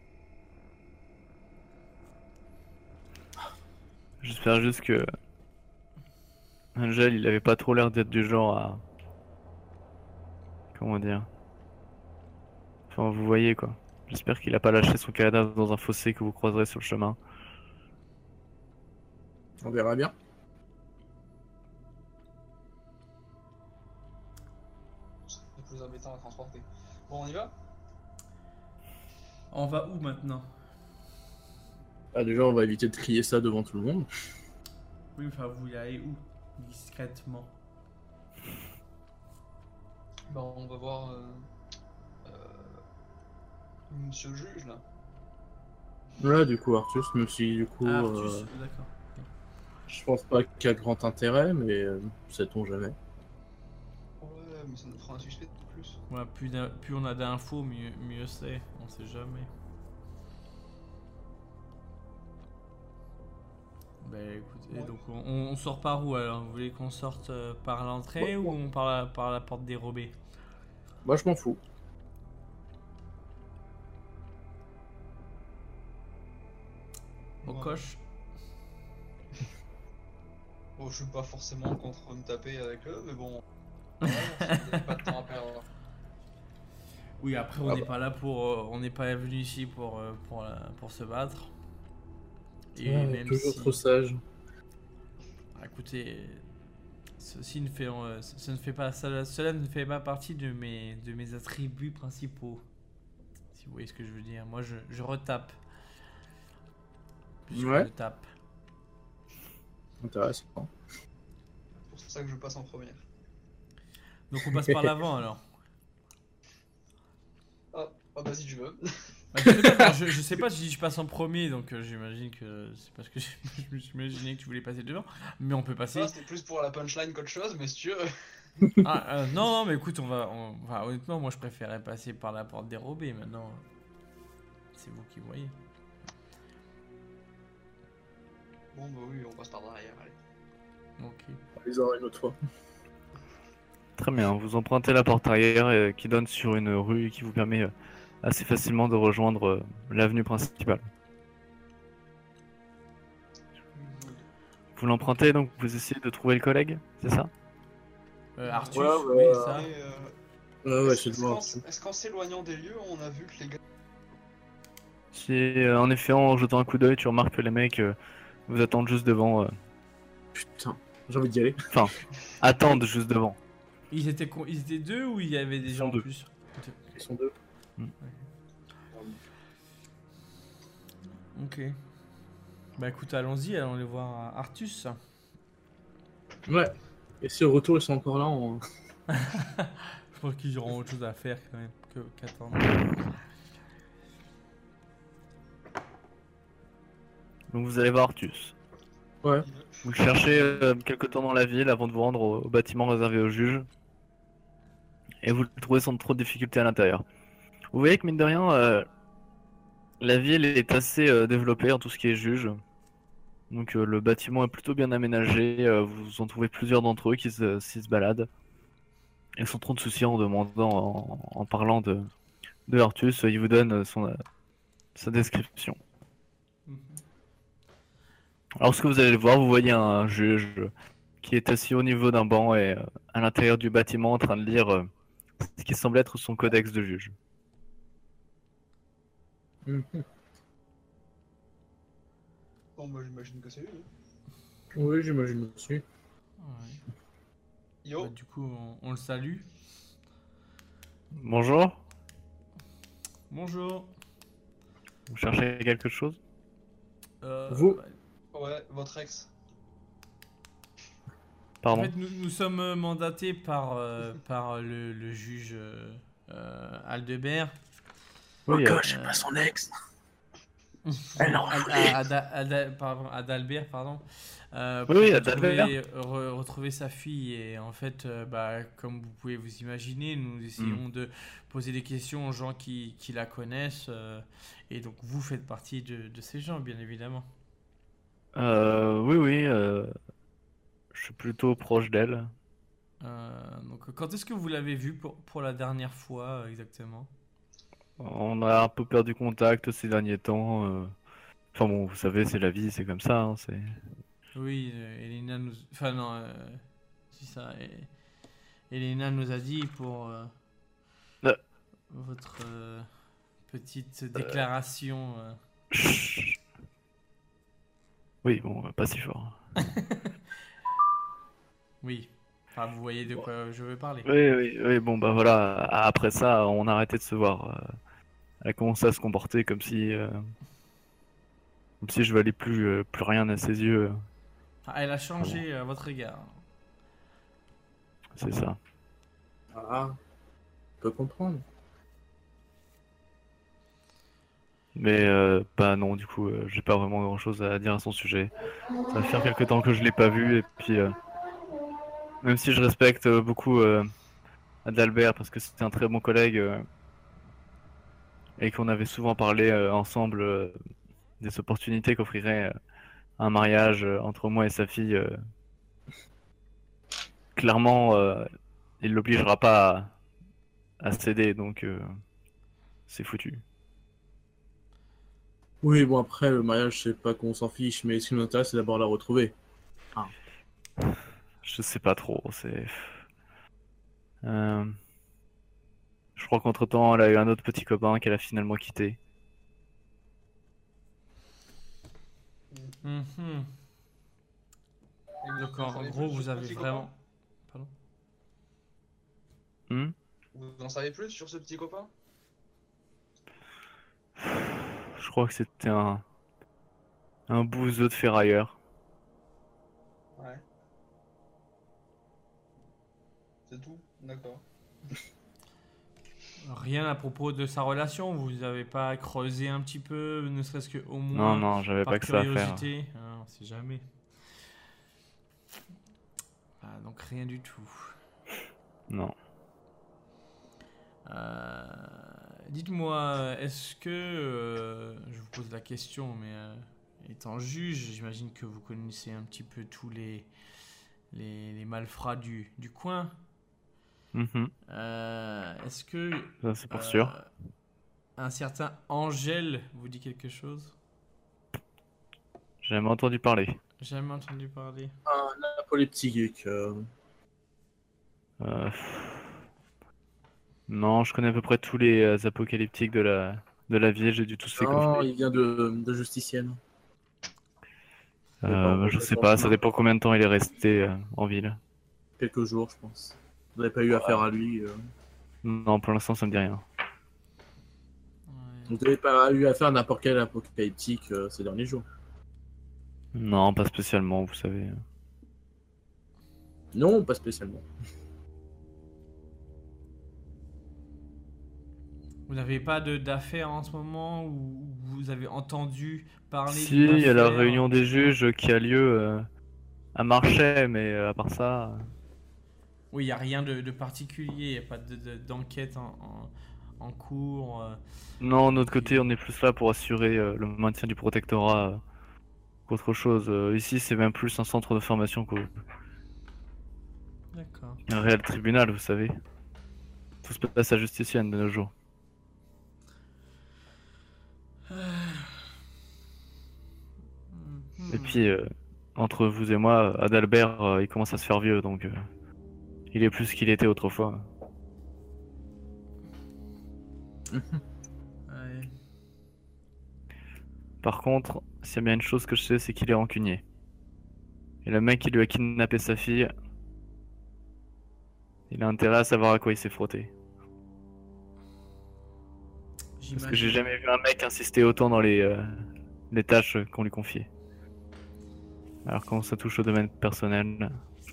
J'espère juste que Angel, il avait pas trop l'air d'être du genre à... Comment dire? Enfin, vous voyez quoi. J'espère qu'il a pas lâché son cadavre dans un fossé que vous croiserez sur le chemin. On verra bien. C'est plus embêtant à transporter. Bon, on y va? On va où maintenant? Ah, déjà, on va éviter de crier ça devant tout le monde. Oui, enfin, vous y allez où? Discrètement. Bon, on va voir euh, euh, Monsieur le juge là. Là, du coup, Artus, même si du coup, Ah, euh, Artus, d'accord. je pense pas qu'il y a grand intérêt, mais euh, sait-on jamais. Ouais, mais ça nous fera un suspect de plus. Ouais, plus, d'in- plus on a d'infos, mieux, mieux c'est. On sait jamais. Ben écoutez, Ouais. donc on, on sort par où alors? Vous voulez qu'on sorte euh, par l'entrée Bon, ou on par la, par la porte dérobée? Moi, je m'en fous. Au Ouais. coche? Bon, je suis pas forcément contre me taper avec eux, mais bon. Ouais, on a pas de temps à perdre. Oui, après on Ah n'est bah. pas là pour, euh, on n'est pas venu ici pour euh, pour, la- pour se battre. Et Ouais, même toujours si, trop sage. ah, écoutez, ceci ne fait, euh, ça ne fait pas, ça- cela ne fait pas partie de mes de mes attributs principaux. Si vous voyez ce que je veux dire. Moi, je, je retape. Plus que Ouais. je tape. Intéressant. C'est pour ça que je passe en première. Donc on passe par l'avant alors. Ah, ah bah si tu veux. Bah, je, sais pas, je, je sais pas si je passe en premier, donc euh, j'imagine que c'est parce que je me suis imaginé que tu voulais passer devant. Mais on peut passer. Ah, c'était plus pour la punchline qu'autre chose, mais si tu veux. Ah, euh, non, non, mais écoute, on va. On, enfin, honnêtement, moi je préférais passer par la porte dérobée. Maintenant, c'est vous qui voyez. Bon bah oui, on passe par derrière, allez. Ok. On les aura une autre fois. Très bien, vous empruntez la porte arrière euh, qui donne sur une rue qui vous permet euh, assez facilement de rejoindre euh, l'avenue principale. Vous l'empruntez donc vous essayez de trouver le collègue, c'est ça? Euh, Artus, Ouais, ouais, oui, ouais. ça. Et, euh, Ouais, ouais, est-ce c'est est-ce de voir. qu'en est-ce qu'en s'éloignant des lieux, on a vu que les gars Si euh, en effet en jetant un coup d'œil tu remarques que les mecs euh, vous attendent juste devant, euh, Putain, j'ai envie d'y aller. enfin attendent juste devant. Ils étaient, con- ils étaient deux ou il y avait des Ils gens sont en deux. plus? Ils sont deux. Ok. Bah écoute, allons-y, allons les voir Artus. Ouais. Et si au retour ils sont encore là, on... Je pense qu'ils auront autre chose à faire quand même que qu'attendre. Donc vous allez voir Artus. Ouais. Vous le cherchez euh, quelque temps dans la ville avant de vous rendre au, au bâtiment réservé aux juges. Et vous le trouvez sans trop de difficulté à l'intérieur. Vous voyez que mine de rien, euh, la ville est assez euh, développée en tout ce qui est juge. Donc euh, le bâtiment est plutôt bien aménagé, euh, vous en trouvez plusieurs d'entre eux qui se, qui se baladent. Et sans trop de soucis en demandant, en, en parlant de, de Artus, euh, il vous donne son, euh, sa description. Alors ce que vous allez voir, vous voyez un juge qui est assis au niveau d'un banc et euh, à l'intérieur du bâtiment en train de lire euh, ce qui semble être son codex de juge. Mhm. Bon, moi j'imagine que c'est lui. hein. Oui, j'imagine aussi. Ouais. Yo, Bah, du coup, on, on le salue. Bonjour, Bonjour. vous cherchez quelque chose? Euh, Vous bah, ouais, votre ex. En Pardon. fait, nous, nous sommes euh, mandatés par, euh, par le, le juge euh, euh, Aldebert. Oui, oh, euh, je suis pas son ex. Elle en Ad- voulait. à- Ada- Ada- pardon, Adalbert, pardon. Euh, Oui, oui, pour Adalbert. retrouver, re- retrouver sa fille. Et en fait, euh, bah, comme vous pouvez vous imaginer, nous essayons de poser des questions aux gens qui, qui la connaissent. euh, et donc, vous faites partie de, de ces gens, bien évidemment. euh, oui, oui, euh, je suis plutôt proche d'elle. Euh, donc, quand est-ce que vous l'avez vue pour, pour la dernière fois, euh, exactement? On a un peu perdu contact ces derniers temps. euh. Enfin bon, vous savez, c'est la vie, c'est comme ça. Hein, c'est... Oui, euh, Elena nous... Enfin, non, euh, c'est ça. et- Elena nous a dit pour euh, Euh. votre euh, petite déclaration. euh. Chut. Oui, bon, pas si fort. Oui, enfin, vous voyez de quoi je veux parler. Oui, oui, oui, bon, bah voilà. Après ça, on a arrêté de se voir. euh. Elle a commencé à se comporter comme si, euh, comme si je valais plus, euh, plus rien à ses yeux. Ah, elle a changé à votre égard. C'est ça. Ah, je peux comprendre. Mais euh, bah non, du coup, euh, j'ai pas vraiment grand-chose à dire à son sujet. Ça va faire quelque temps que je l'ai pas vu et puis euh, même si je respecte euh, beaucoup euh, Adalbert parce que c'était un très bon collègue euh, et qu'on avait souvent parlé euh, ensemble euh, des opportunités qu'offrirait euh, un mariage euh, entre moi et sa fille. euh, clairement, euh, il l'obligera pas à, à céder, donc euh, c'est foutu. Oui, bon, après, le mariage, c'est pas qu'on s'en fiche, mais ce qui nous intéresse, c'est d'abord la retrouver. Je sais pas trop, c'est. Euh, Je crois qu'entre-temps, elle a eu un autre petit copain qu'elle a finalement quitté. Mhm. Et vous Donc, en en, en savez gros, plus vous sur ce avez petit vraiment. Pardon? Hmm. copain Vous en savez plus sur ce petit copain? Je crois que c'était un, un bouseux de ferrailleur. Ouais. C'est tout? D'accord. Rien à propos de sa relation, vous avez pas creusé un petit peu, ne serait-ce que au Non, moins non, j'avais par pas que ça à faire. curiosité. Ah, on sait jamais. Ah, donc rien du tout. Non. Euh, Dites-moi, est-ce que euh, je vous pose la question, mais euh, étant juge, j'imagine que vous connaissez un petit peu tous les les, les malfrats du, du coin. Mhm. Euh, est-ce que Ça, c'est pour euh, sûr. un certain Angèle vous dit quelque chose? J'ai jamais entendu parler. J'ai jamais entendu parler. Un apoleptique. Euh... Euh, Non, je connais à peu près tous les euh, apocalyptiques de la de la ville, j'ai dû tous les Non, coffrer. il vient de, de Justicienne. Euh, je sais pas, ça dépend combien de temps il est resté euh, en ville. Quelques jours, je pense. Vous n'avez pas eu affaire à lui. euh. Non, pour l'instant, ça me dit rien. Ouais. Vous n'avez pas eu affaire à n'importe quel apocalyptique euh, ces derniers jours. Non, pas spécialement, vous savez. Non, pas spécialement. Vous n'avez pas de d'affaires en ce moment où vous avez entendu parler Si, d'une il y a la affaire? réunion des juges qui a lieu euh, à Marchais, mais euh, à part ça... euh, Oui, il n'y a rien de, de particulier, il n'y a pas de- de- d'enquête en, en, en cours. euh. Non, de notre côté, on est plus là pour assurer euh, le maintien du protectorat euh, qu'autre chose. Euh, ici, c'est même plus un centre de formation qu'un D'accord. réel tribunal, vous savez. Tout se passe à Justicienne de nos jours. Et Hmm. puis, euh, entre vous et moi, Adalbert, euh, il commence à se faire vieux, donc euh, il est plus qu'il était autrefois. Ouais. Par contre, s'il y a bien une chose que je sais, c'est qu'il est rancunier. Et le mec qui lui a kidnappé sa fille, il a intérêt à savoir à quoi il s'est frotté. Parce que j'ai J'imagine. jamais vu un mec insister autant dans les, euh, les tâches qu'on lui confiait. Alors quand ça touche au domaine personnel, Ouais.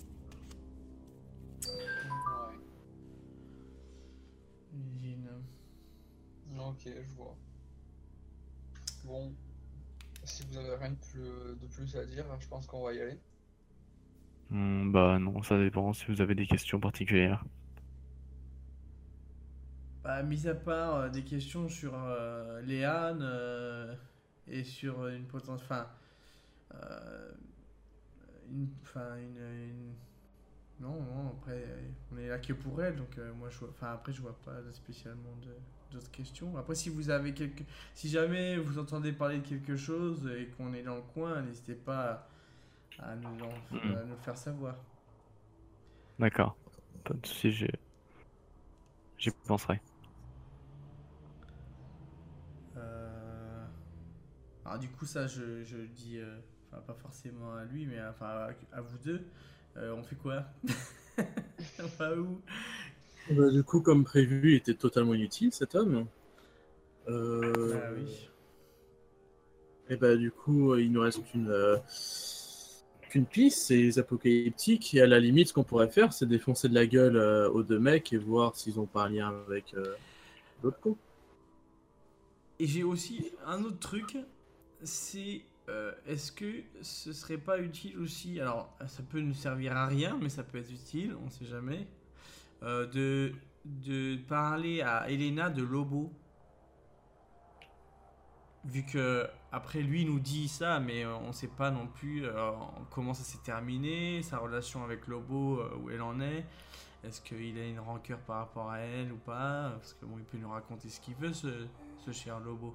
J'imagine. Ok, je vois. Bon, si vous avez rien de plus, de plus à dire, je pense qu'on va y aller. hmm, bah non, ça dépend si vous avez des questions particulières. Bah, mis à part euh, des questions sur euh, Léane euh, et sur une potentielle. Enfin. euh, une, enfin, une, une- Non, non, après, euh, on est là que pour elle, donc euh, moi, je vois... Enfin, après, je vois pas spécialement de- d'autres questions. Après, si vous avez quelque... Si jamais vous entendez parler de quelque chose et qu'on est dans le coin, n'hésitez pas à, à nous, en- Hmm, à nous le faire savoir. D'accord. Pas de soucis, j'y j'y penserai. Euh, Alors, du coup, ça, je, je le dis... euh, Enfin, pas forcément à lui, mais enfin, à, à vous deux. Euh, on fait quoi? On va où? Bah, du coup, comme prévu, il était totalement inutile cet homme. Euh... Bah oui. Et bah du coup, euh, il nous reste qu'une euh, qu'une piste, c'est les apocalyptiques. Et à la limite, ce qu'on pourrait faire, c'est défoncer de la gueule euh, aux deux mecs et voir s'ils ont pas un lien avec euh, d'autres cons. Et j'ai aussi un autre truc, c'est euh, est-ce que ce serait pas utile aussi, alors ça peut nous servir à rien, mais ça peut être utile, on sait jamais, euh, de, de parler à Elena de Lobo, vu que après lui nous dit ça, mais euh, on sait pas non plus euh, comment ça s'est terminé, sa relation avec Lobo, euh, où elle en est. Est-ce qu'il a une rancœur par rapport à elle ou pas? Parce que bon, il peut nous raconter ce qu'il veut, ce, ce cher Lobo.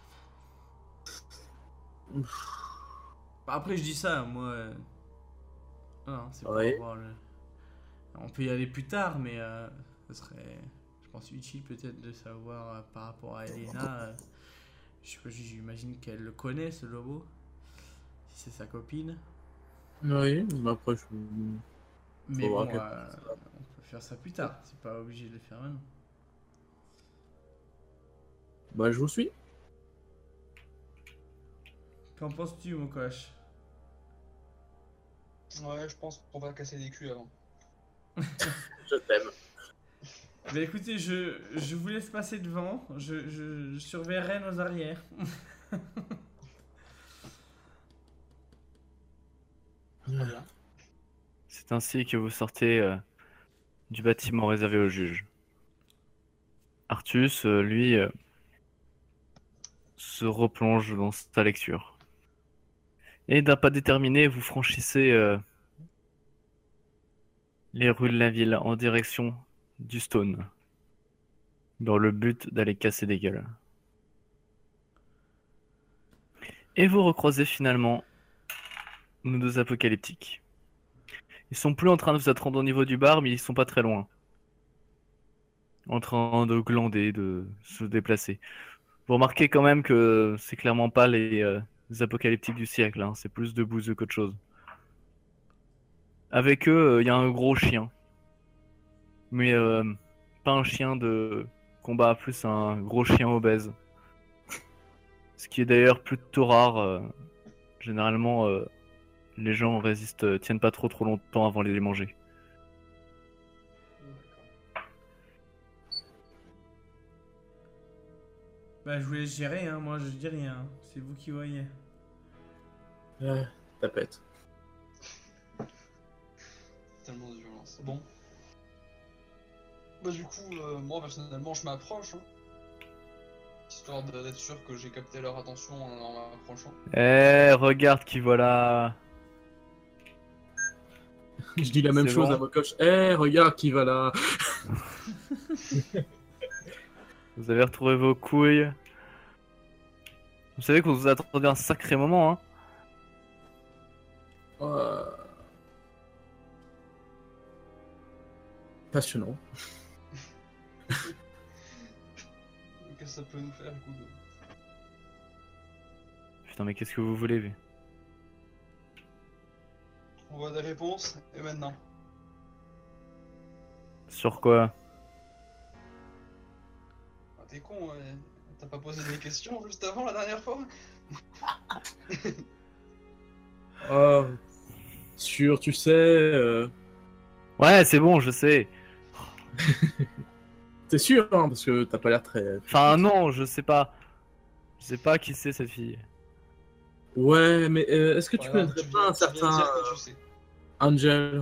Après, je dis ça, moi. euh, Non, c'est pour Ouais. avoir le. On peut y aller plus tard, mais euh, ce serait, je pense, utile peut-être de savoir euh, par rapport à Elena. euh, je sais pas, j'imagine qu'elle le connaît, ce Lobo. Si c'est sa copine. Oui, mais après, je... Mais voir bon, quel- euh, on peut faire ça plus tard. C'est pas obligé de le faire maintenant. bah, je vous suis. Qu'en penses-tu, mon coche? Ouais, je pense qu'on va casser des culs avant. Je t'aime. Bah écoutez, je, je vous laisse passer devant. Je, je, je surveillerai nos arrières. Très bien. C'est ainsi que vous sortez euh, du bâtiment réservé aux juges. Artus, euh, lui, euh, se replonge dans sa lecture. Et d'un pas déterminé, vous franchissez euh, les rues de la ville en direction du Stone, dans le but d'aller casser des gueules. Et vous recroisez finalement nos deux apocalyptiques. Ils sont plus en train de vous attendre au niveau du bar, mais ils sont pas très loin. En train de glander, de se déplacer. Vous remarquez quand même que c'est clairement pas les, euh, les apocalyptiques du siècle, hein. C'est plus de bouseux qu'autre chose. Avec eux, il y a un gros chien. Mais euh, pas un chien de combat, plus un gros chien obèse. Ce qui est d'ailleurs plutôt rare. euh, Généralement, euh, les gens résistent, euh, tiennent pas trop trop longtemps avant de les manger. D'accord. Bah, je vous laisse gérer, hein. Moi, je dis rien. hein. C'est vous qui voyez. Ah, tapette. Tellement de violence. Bon. Bah du coup, euh, moi personnellement, je m'approche, hein, histoire de- d'être sûr que j'ai capté leur attention en, en m'approchant. Eh, regarde qui voilà. Je dis la même C'est chose bon. à Mokosh. Eh, regarde qui va là. Vous avez retrouvé vos couilles. Vous savez que vous vous attendez un sacré moment, hein. Euh, Passionnant. Qu'est-ce que ça peut nous faire, coup de... Putain, mais qu'est-ce que vous voulez? On voit des réponses, et maintenant? Sur quoi? Ah, t'es con, ouais. T'as pas posé des questions juste avant la dernière fois? Oh, sûr, tu sais. euh, Ouais, c'est bon, je sais. T'es sûr, hein, parce que t'as pas l'air très. Enfin, non, je sais pas. Je sais pas qui c'est cette fille. Ouais, mais euh, est-ce que tu Voilà, connaîtrais tu pas viens, un tu viens de certain dire que tu sais. Angel?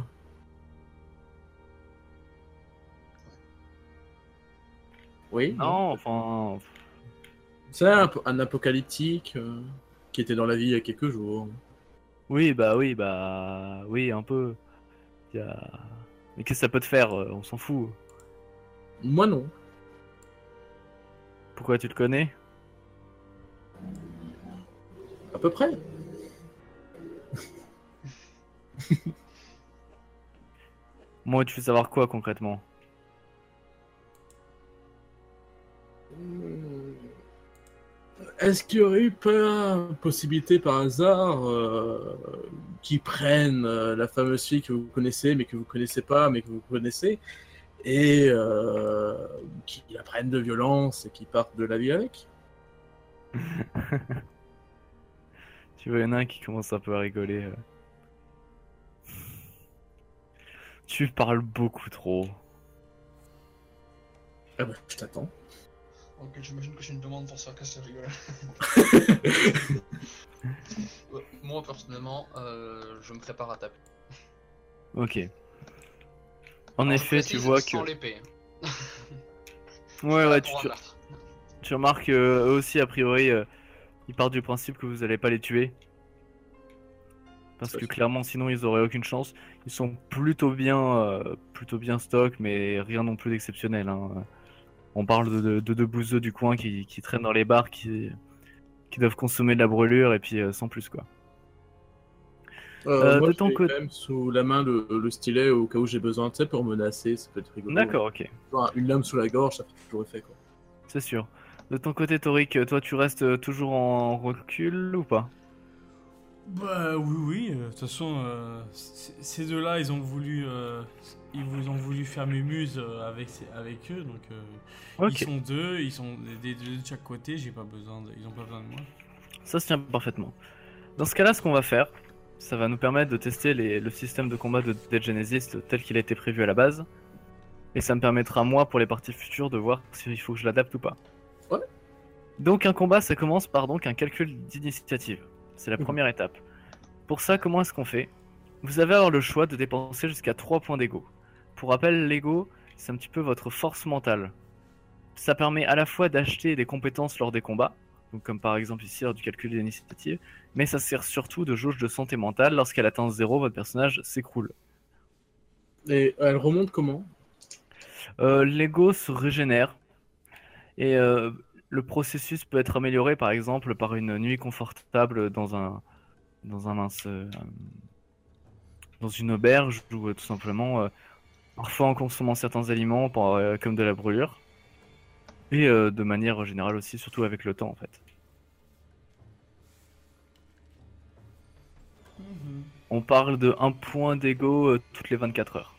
Oui. Non, enfin. C'est un, un apocalyptique euh, qui était dans la vie il y a quelques jours. Oui, bah oui, bah. Oui, un peu. Y a... Mais qu'est-ce que ça peut te faire? euh, On s'en fout. Moi non. Pourquoi tu le connais? À peu près. Moi, tu veux savoir quoi concrètement? Est-ce qu'il y aurait eu pas possibilité par hasard euh, qu'ils prennent euh, la fameuse fille que vous connaissez, mais que vous connaissez pas, mais que vous connaissez, et euh, qu'ils la prennent de violence et qu'ils partent de la vie avec? Tu vois, il y en a un qui commence un peu à rigoler. euh. Tu parles beaucoup trop. Ah bah, je t'attends. Ok, j'imagine que c'est une demande pour se faire casser la gueule. Ouais, moi personnellement, euh, je me prépare à taper. Ok. En Alors, je effet, tu précise, vois sans que. l'épée. Ouais, Pas ouais, pour tu, un tu, meurtre. tu remarques euh, eux aussi, a priori, euh, ils partent du principe que vous allez pas les tuer. Parce C'est que pas clairement, sinon, ils auraient aucune chance. Ils sont plutôt bien, euh, plutôt bien stock, mais rien non plus d'exceptionnel, hein. On parle de deux de, de bouseux du coin qui, qui traînent dans les bars, qui, qui doivent consommer de la brûlure, et puis euh, sans plus, quoi. Euh, Euh, moi, de ton j'ai côté. quand même sous la main le, le stylet au cas où j'ai besoin, tu sais, pour menacer, ça peut être rigolo. D'accord, ok. Enfin, une lame sous la gorge, ça fait toujours effet, quoi. C'est sûr. De ton côté, Torik, toi, tu restes euh, toujours en recul ou pas? Bah oui, oui. euh, De toute façon, euh, c- ces deux-là, ils ont voulu, euh, ils vous ont voulu faire mumuse euh, avec, ces- avec eux, donc euh, ils Ok, sont deux, ils sont des des deux de chaque côté. J'ai pas besoin, de, ils ont pas besoin de moi. ça se tient parfaitement. Dans ce cas-là, ce qu'on va faire, ça va nous permettre de tester les- le système de combat de Dead Genesis tel qu'il a été prévu à la base. Et ça me permettra, moi, pour les parties futures, de voir s'il faut que je l'adapte ou pas. Ouais. Donc, un combat, ça commence par donc un calcul d'initiative. C'est la Mhm. première étape. Pour ça, comment est-ce qu'on fait? Vous avez alors le choix de dépenser jusqu'à trois points d'ego. Pour rappel, l'ego, c'est un petit peu votre force mentale. Ça permet à la fois d'acheter des compétences lors des combats, donc comme par exemple ici lors du calcul d'initiative, mais ça sert surtout de jauge de santé mentale. Lorsqu'elle atteint zéro, votre personnage s'écroule. Et elle remonte comment? Euh, L'ego se régénère et euh, le processus peut être amélioré par exemple par une nuit confortable dans un dans un mince euh, dans une auberge ou euh, tout simplement euh, parfois en consommant certains aliments pour, euh, comme de la brûlure. Et euh, de manière générale aussi, surtout avec le temps en fait. Mhm. On parle de un point d'ego euh, toutes les vingt-quatre heures.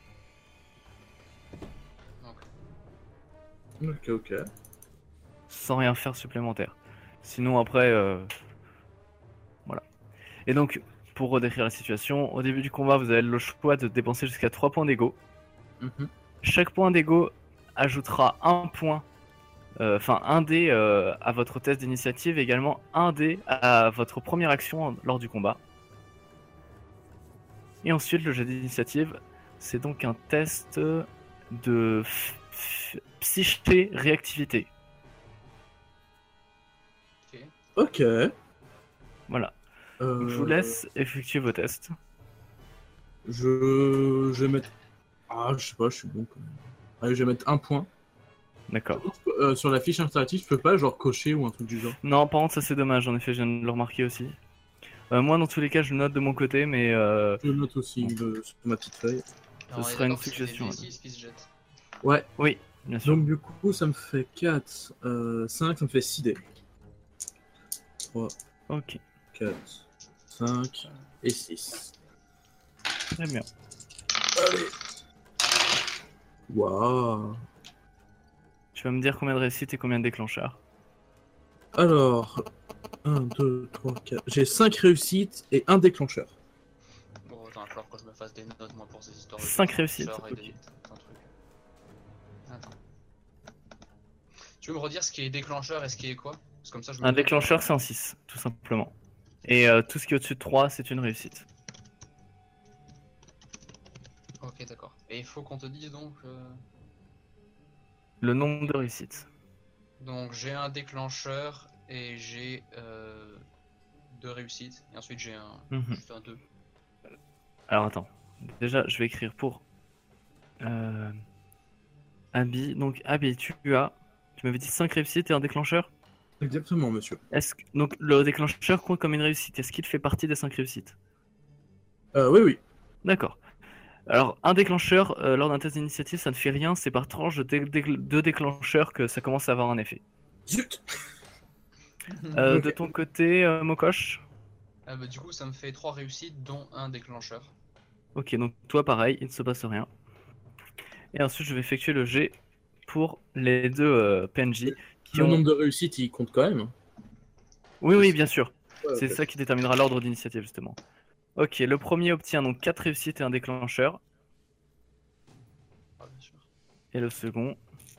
Donc, Ok, ok. Sans rien faire supplémentaire. Sinon après, euh, voilà. Et donc, pour redécrire la situation, au début du combat, vous avez le choix de dépenser jusqu'à trois points d'ego. Mhm. Chaque point d'ego ajoutera un point, euh, enfin un dé euh, à votre test d'initiative, et également un dé à votre première action en- lors du combat. Et ensuite, le jet d'initiative, c'est donc un test de f- f- psyché réactivité. ok. Ok. Voilà. Euh, Donc, je vous laisse effectuer vos tests. Je... je vais mettre... Ah, je sais pas, je suis bon quand même. Allez, je vais mettre un point. D'accord. Euh, sur la fiche interactive, je peux pas genre cocher ou un truc du genre. Non, par contre, ça c'est dommage, en effet, je viens de le remarquer aussi. Euh, moi, dans tous les cas, je le note de mon côté, mais euh, Je le note aussi euh, sur ma petite feuille. Alors, on est sera une d'accord que c'est suggestion, des D six qui se jettent. Ouais. oui, bien sûr. Donc du coup, ça me fait quatre, euh, cinq, ça me fait six dés. trois, Ok, quatre, cinq et six. très bien. Allez. Waouh. Tu vas me dire combien de réussites et combien de déclencheurs. Alors, un, deux, trois, quatre. J'ai cinq réussites et un déclencheur. Bon, attends, il va falloir que je me fasse des notes, moi, pour ces histoires de Cinq déclencheurs réussites, et des- ok. un truc. Attends. Tu veux me redire ce qui est déclencheur et ce qui est quoi? Parce que comme ça, je me Un note dans- déclencheur, c'est un six, tout simplement. Et euh, tout ce qui est au-dessus de trois, c'est une réussite. Ok, d'accord. Et il faut qu'on te dise donc... euh, Le nombre de réussites. Donc j'ai un déclencheur et j'ai euh, deux réussites. Et ensuite j'ai un... Mhm. juste un deux. Alors attends, déjà, je vais écrire pour euh, Abby. Donc, Abby, tu as, tu m'avais dit cinq réussites et un déclencheur. Exactement, monsieur. Est-ce que... Donc, le déclencheur compte comme une réussite. Est-ce qu'il fait partie des cinq réussites? Euh, oui, oui. D'accord. Alors, un déclencheur, euh, lors d'un test d'initiative, ça ne fait rien. C'est par tranche de dé- dé- deux déclencheurs que ça commence à avoir un effet. Zut. Euh, Ok. De ton côté, euh, Mokosh? Ah bah, du coup ça me fait trois réussites dont un déclencheur. Ok, donc toi, pareil, il ne se passe rien. Et ensuite, je vais effectuer le G pour les deux euh, P N J qui Le ont... nombre de réussites, il compte quand même. Oui, oui, bien sûr. Ouais, C'est ok. ça qui déterminera l'ordre d'initiative, justement. Ok, le premier obtient donc quatre réussites et un déclencheur. Ah, bien sûr. Et le second,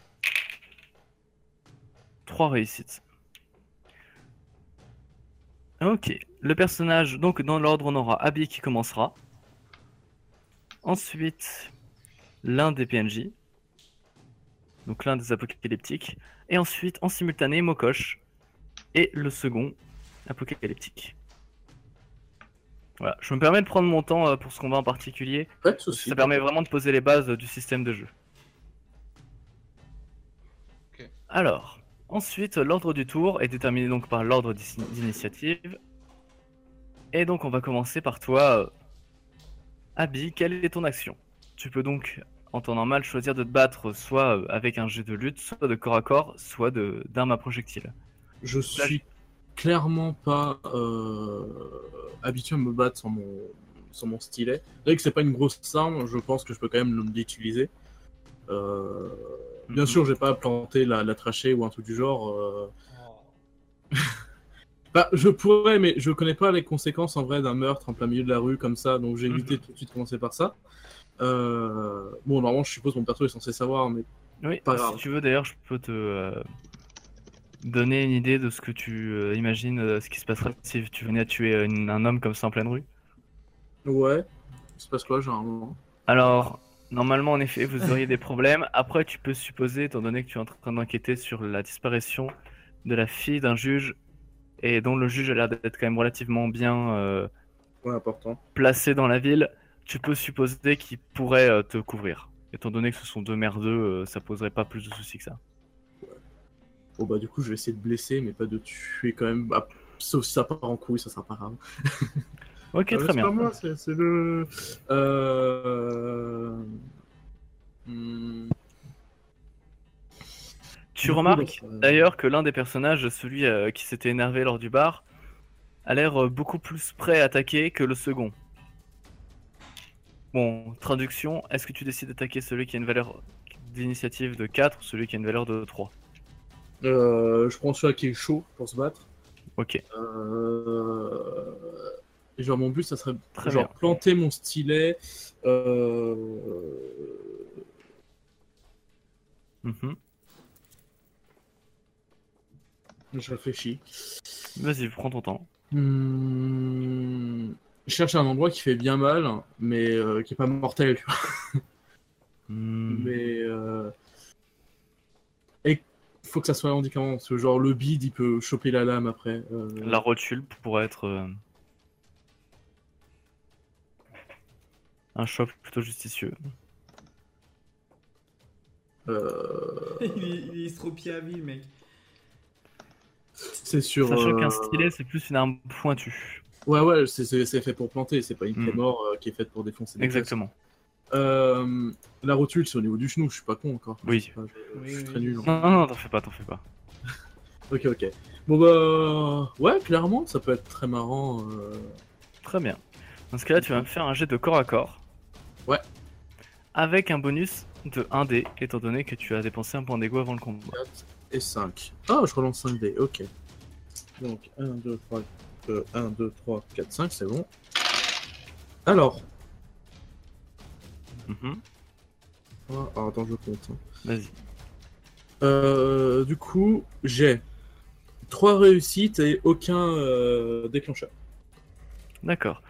trois réussites. Ok, le personnage, donc dans l'ordre, on aura Abby qui commencera. Ensuite, l'un des P N J. Donc l'un des apocalyptiques. Et ensuite, en simultané, Mokosh. Et le second, apocalyptique. Voilà, je me permets de prendre mon temps euh, pour ce combat en particulier. Pas de Parce que soucis. ça permet vraiment de poser les bases euh, du système de jeu. Ok. Alors, ensuite, l'ordre du tour est déterminé donc par l'ordre d'ini- d'initiative. Et donc, on va commencer par toi, euh, Abby. Quelle est ton action? Tu peux donc, en temps normal, choisir de te battre soit euh, avec un jet de lutte, soit de corps à corps, soit de d'armes à projectiles. Je Là, suis clairement pas euh, habitué à me battre sans mon, sans mon stylet. C'est vrai que c'est pas une grosse arme, je pense que je peux quand même l'utiliser. Euh, bien Mhm. sûr, j'ai pas planté la, la trachée ou un truc du genre. euh. Oh. Bah, je pourrais, mais je connais pas les conséquences en vrai d'un meurtre en plein milieu de la rue comme ça, donc j'ai évité Mhm. tout de suite de commencer par ça. Euh, Bon, normalement, je suppose mon perso est censé savoir, mais Oui, Pas si grave. tu veux, d'ailleurs, je peux te euh, donner une idée de ce que tu euh, imagines, euh, ce qui se passerait si tu venais à tuer euh, une- un homme comme ça en pleine rue. ouais. Il se passe quoi, généralement? Alors, normalement, en effet, vous auriez des problèmes. Après, tu peux supposer, étant donné que tu es en train d'enquêter sur la disparition de la fille d'un juge, et dont le juge a l'air d'être quand même relativement bien euh, Ouais, important. placé dans la ville, tu peux supposer qu'il pourrait euh, te couvrir. Étant donné que ce sont deux merdeux, euh, ça poserait pas plus de soucis que ça. Bon, bah, du coup, je vais essayer de blesser, mais pas de tuer quand même. Bah, sauf si ça part en couille, ça sera pas grave. Ok, Ah, mais très c'est bien. pas moi, c'est c'est le. Euh... hmm, Tu Du coup, remarques donc, euh, d'ailleurs que l'un des personnages, celui euh, qui s'était énervé lors du bar, a l'air euh, beaucoup plus prêt à attaquer que le second. Bon, traduction, est-ce que tu décides d'attaquer celui qui a une valeur d'initiative de quatre ou celui qui a une valeur de trois? euh, je prends celui qui est chaud pour se battre. Ok, Euh... et genre, mon but, ça serait Très genre bien. planter mon stylet. Euh... Mhm. Je réfléchis. Vas-y, prends ton temps. Hmm, Je cherche un endroit qui fait bien mal, mais euh, qui est pas mortel, tu vois. Hmm. Mais euh... et faut que ça soit handicapant, parce que genre le bide, il peut choper la lame après. Euh... La rotule pourrait être euh, un choc plutôt justicieux. euh, il, est, il est estropié à vie, le mec. C'est sur. Sachant qu'un euh, stylet, c'est plus une arme pointue. Ouais, ouais, c'est- c'est c'est fait pour planter, c'est pas une Hmm. claymore euh, qui est faite pour défoncer des Exactement. pièces. Euh, la rotule, c'est au niveau du genou, je suis pas con encore. Oui. Je sais pas, je, Oui, je suis oui. très nul. Non, non, non, t'en fais pas, t'en fais pas. Ok, ok. Bon bah. Ouais, clairement, ça peut être très marrant. euh, Très bien. Dans ce cas-là, tu vas me faire un jet de corps à corps. Ouais. Avec un bonus de un dé, étant donné que tu as dépensé un point d'ego avant le combat. quatre et cinq. Ah, je relance cinq dés, ok. Donc un, deux, trois, un, deux, trois, quatre, cinq, c'est bon. Alors. Mhm. Ah, alors, attends, je compte. hein. Vas-y. Euh, du coup, j'ai trois réussites et aucun euh, déclencheur. D'accord.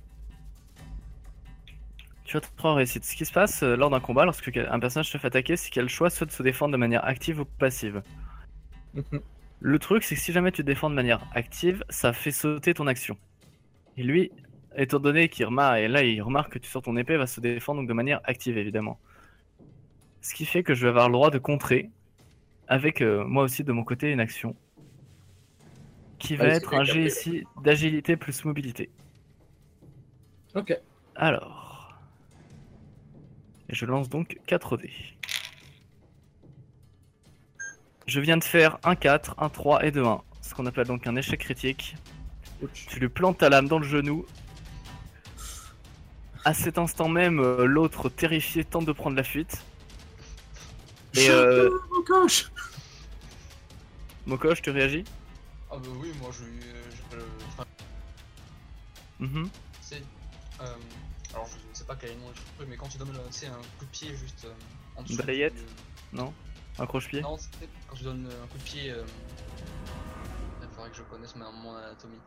Tu as trois réussites. Ce qui se passe euh, lors d'un combat, lorsque un personnage te fait attaquer, c'est qu'il a le choix soit de se défendre de manière active ou passive. Mhm. Le truc, c'est que si jamais tu te défends de manière active, ça fait sauter ton action. Et lui, étant donné qu'il remarque, et là il remarque que tu sors ton épée, va se défendre donc de manière active évidemment. Ce qui fait que je vais avoir le droit de contrer, avec euh, moi aussi de mon côté une action, qui va Allez, être un jet ici d'agilité plus mobilité. Ok. Alors... Et je lance donc quatre dés. Je viens de faire un quatre, un trois et deux un. Ce qu'on appelle donc un échec critique. Ouch. Tu lui plantes ta lame dans le genou. À cet instant même, euh, l'autre terrifié tente de prendre la fuite. Et euh, Mon coche. Mokosh, tu réagis? Ah bah oui, moi je lui. je- je- enfin, Mhm. c'est. euh, alors je ne sais pas quel est le nom du truc, mais quand tu donnes c'est un coup de pied juste euh, en dessous. Balayette du- Non? Un croche-pied? Non, c'est quand tu donnes un coup de pied. euh, Il faudrait que je connaisse ma, mon anatomie.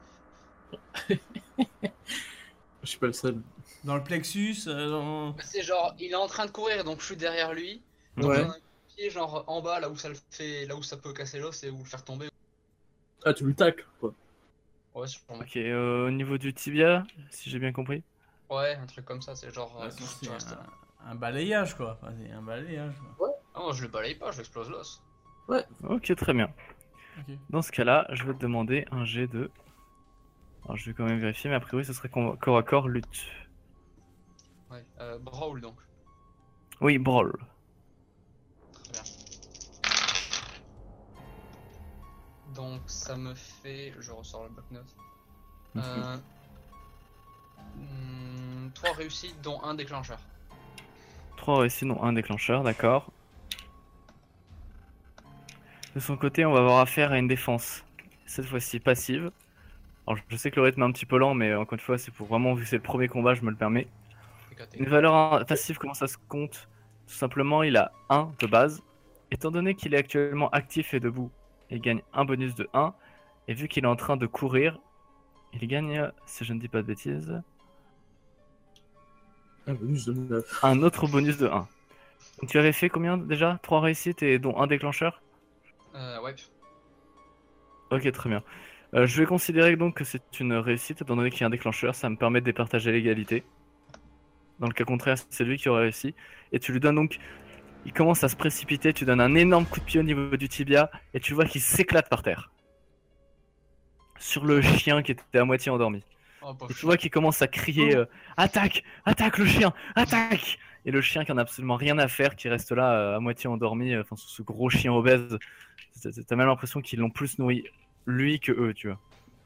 Je suis pas le seul. Dans le plexus, euh, dans... Bah, c'est genre, il est en train de courir, donc je suis derrière lui. Donc Ouais. je donne un coup de pied genre en bas, là où ça le fait, là où ça peut casser l'os et où le faire tomber. Ah, tu le tacles, quoi. Ouais, sûrement. Ok, euh, au niveau du tibia, si j'ai bien compris. Ouais, un truc comme ça, c'est genre. Ouais, euh, sinon, tu c'est restes là. un, un balayage, quoi. Enfin, c'est un balayage, quoi. Ah, moi je le balaye pas, je l'explose l'os. Ok, très bien. Ok. Dans ce cas-là, je vais te demander un jet de... Alors je vais quand même vérifier, mais a priori ce serait com- corps à corps lutte. Ouais, euh, brawl donc. Oui, brawl. Très bien. Donc ça me fait. Je ressors le bloc-notes. Euh... hmm, trois réussites, dont un déclencheur. trois réussites, non un déclencheur, d'accord. De son côté, on va avoir affaire à une défense, cette fois-ci passive. Alors je sais que le rythme est un petit peu lent, mais encore une fois, c'est pour vraiment, vu que c'est le premier combat, je me le permets. Éclaté. Une valeur passive, comment ça se compte? Tout simplement, il a un de base. Étant donné qu'il est actuellement actif et debout, il gagne un bonus de un. Et vu qu'il est en train de courir, il gagne, si je ne dis pas de bêtises, Un bonus de neuf. un autre bonus de un. Donc tu avais fait combien déjà? trois réussites et dont un déclencheur? Euh, ouais. Ok, très bien. Euh, je vais considérer donc que c'est une réussite, étant donné qu'il y a un déclencheur, ça me permet de départager l'égalité. Dans le cas contraire, c'est lui qui aurait réussi. Et tu lui donnes donc... Il commence à se précipiter, tu donnes un énorme coup de pied au niveau du tibia, et tu vois qu'il s'éclate par terre. Sur le chien qui était à moitié endormi. Oh, pas Et tu fou. vois qu'il commence à crier euh, Attaque! Attaque le chien! Attaque! et le chien qui en a absolument rien à faire, qui reste là euh, à moitié endormi, enfin ce gros chien obèse. T'as même l'impression qu'ils l'ont plus nourri lui que eux, tu vois.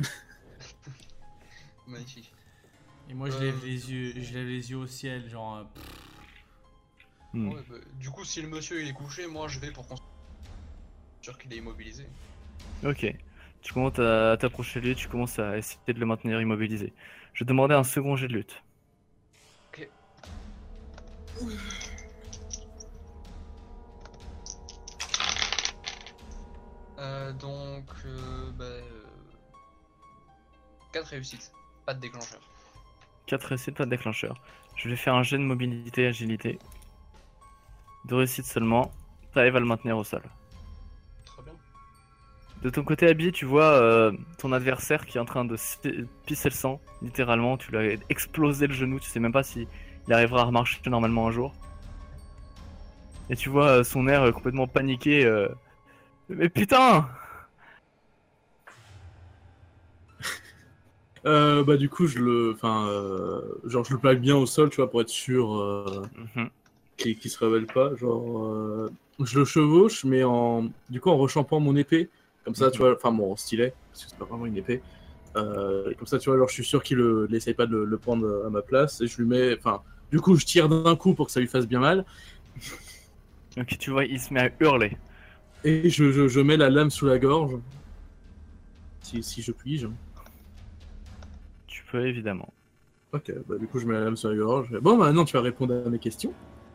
Magnifique. Et moi, je Euh. lève les yeux, je lève les yeux au ciel, genre. euh, pff, Hmm. Ouais, bah, du coup, si le monsieur il est couché, moi je vais pour qu'on soit sûr qu'il est immobilisé. Ok. Tu commences à t'approcher de lui, tu commences à essayer de le maintenir immobilisé. Je vais demander un second jet de lutte. Euh, donc, euh, bah, euh, quatre réussites, pas de déclencheur. quatre réussites, pas de déclencheur. Je vais faire un jet de mobilité, agilité. Deux réussites seulement. T'arrives à le maintenir au sol. Très bien. De ton côté, Abby, tu vois euh, ton adversaire qui est en train de s- pisser le sang, littéralement. Tu lui as explosé le genou, tu sais même pas si il arrivera à remarcher normalement un jour. Et tu vois euh, son air euh, complètement paniqué. euh, Mais putain! Euh, bah du coup je le, enfin, euh, genre je le plaque bien au sol, tu vois, pour être sûr euh, Mhm. qu'il qu'il se révèle pas. Genre, euh, je le chevauche, mais en, du coup en rechampant mon épée, comme ça, tu vois, enfin mon stylet, parce que c'est pas vraiment une épée. Euh, comme ça, tu vois, genre je suis sûr qu'il le- il essaye pas de le, le prendre à ma place, et je lui mets, enfin, du coup je tire d'un coup pour que ça lui fasse bien mal, Ok, tu vois, il se met à hurler. et je, je, je mets la lame sous la gorge, si, si je puis. Tu peux évidemment. Ok, bah du coup je mets la lame sur la gorge. Bon, maintenant tu vas répondre à mes questions.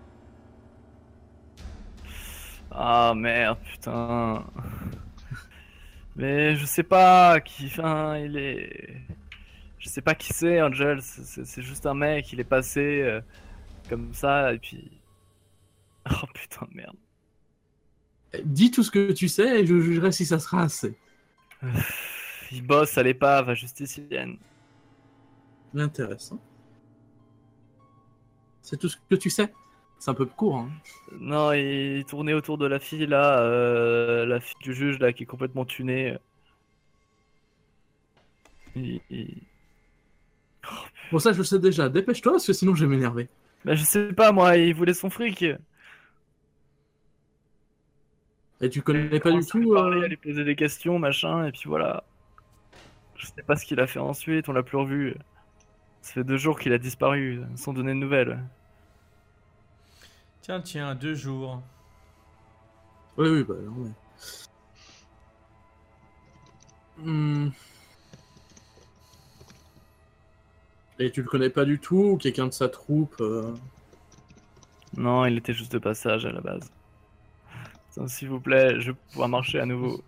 Ah merde, putain. Mais je sais pas qui. Enfin, il est. Je sais pas qui c'est, Angel. C'est- C'est c'est juste un mec, il est passé euh, comme ça, et puis. Oh putain de merde. Dis tout ce que tu sais et je jugerai si ça sera assez. Il bosse à l'épave, à justicienne. Intéressant. C'est tout ce que tu sais. C'est un peu court, hein. Non, il tournait autour de la fille là, euh, la fille du juge là qui est complètement tunée. Il- il- Bon, ça je le sais déjà. Dépêche-toi parce que sinon je vais m'énerver. Bah, je sais pas moi, il voulait son fric. Et tu connais Il pas du commence à lui tout parler, euh... à lui poser des questions, machin, et puis voilà. Je sais pas ce qu'il a fait ensuite, on l'a plus revu. Ça fait deux jours qu'il a disparu, sans donner de nouvelles. Tiens, tiens, deux jours. Oui, oui, bah non, mais... Hmm. Et tu le connais pas du tout ou quelqu'un de sa troupe euh... Non, il était juste de passage à la base. Putain, s'il vous plaît, je vais pouvoir marcher à nouveau.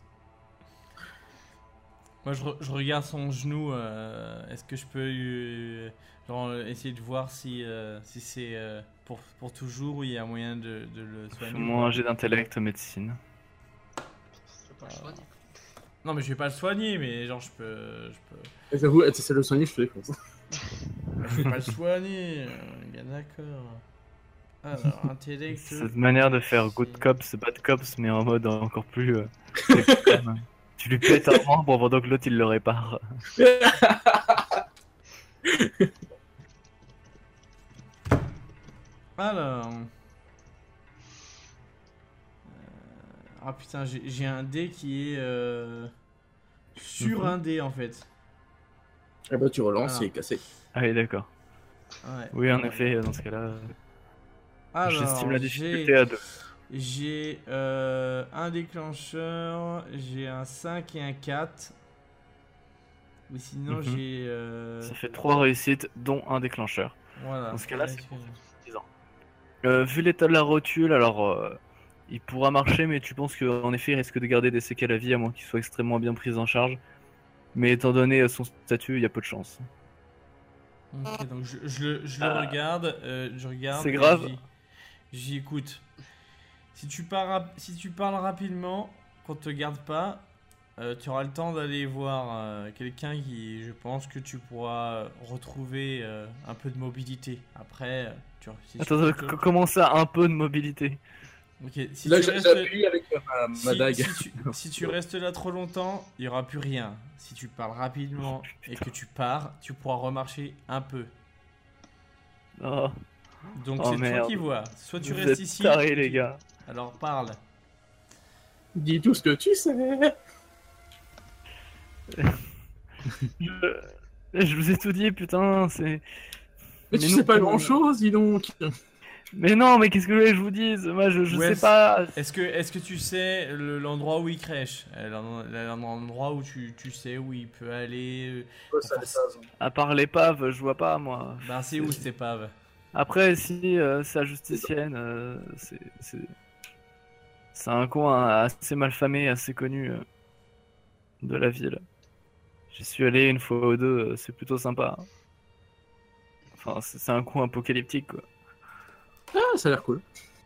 Moi, je, re- je regarde son genou. euh, Est-ce que je peux euh, genre, euh, essayer de voir si, euh, si c'est euh, pour, pour toujours ou il y a moyen de, de le soigner ou Fais-moi pas. un jet d'intellect, médecine. Je peux pas le soigner. Non, mais je vais pas le soigner, mais genre, je peux. Je peux. Et j'avoue, tu essaies de le soigner, je te défonce. Je vais pas le soigner, euh, bien d'accord. Alors, intellect. Cette manière de faire good c'est- cops, bad cops, mais en mode encore plus euh, extrême. Tu lui pètes un membre pendant que l'autre il le répare. Alors. Euh, Ah putain, j'ai j'ai un dé qui est euh, sur Mhm. un dé en fait. Et bah tu relances, Ah. il est cassé. Ah oui, d'accord. Ouais. Oui, en effet, dans ce cas-là, j'estime Alors, la j'ai difficulté à deux. j'ai euh, un déclencheur, j'ai un cinq et un quatre. Ou sinon, Mhm. j'ai. euh, Ça fait trois réussites, dont un déclencheur. Voilà. Dans ce cas-là, Ouais, c'est que- suffisant. Euh, vu l'état de la rotule, alors euh, il pourra marcher, mais tu penses qu'en effet, il risque de garder des séquelles à vie, à moins qu'il soit extrêmement bien pris en charge. Mais étant donné euh, son statut, il y a peu de chance. Ok, donc je, je le, je le Ah. regarde, euh, je regarde. C'est et grave. je dis- je dis, écoute, si tu, pars rap- si tu parles rapidement, qu'on te garde pas, euh, tu auras le temps d'aller voir euh, quelqu'un qui, je pense que tu pourras retrouver euh, un peu de mobilité. Après, euh, tu si tu- Attends, tu- c- comment ça, un peu de mobilité? Ok, si Là tu restes... j'appuie avec ma, ma Si, dague. si tu, si tu restes là trop longtemps, il n'y aura plus rien. Si tu parles rapidement Oh, et putain. que tu pars, tu pourras remarcher un peu. Oh. Donc Oh, c'est toi merde. qui vois. Soit tu Vous restes êtes ici. tarés, les gars. Alors parle. Dis tout ce que tu sais. Je... je vous ai tout dit, putain, c'est... Mais, Mais tu nous, sais pas on- grand chose, dis donc. Mais non, mais qu'est-ce que vous voulez que je vous dise? Moi, je, je Où sais est-ce- pas. Est-ce que, est-ce que tu sais le- l'endroit où il crèche? Euh, l'en- L'endroit où tu, tu sais où il peut aller? euh, Ça, force- ça, ça. À part l'épave, je vois pas, moi. Ben c'est où cette épave? Après, si euh, c'est la justicienne, euh, c'est... c'est- C'est un coin assez malfamé, assez connu euh, de la ville. J'y suis allé une fois ou deux, euh, c'est plutôt sympa. Enfin, c'est c'est un coin apocalyptique, quoi. Ah, ça a l'air cool.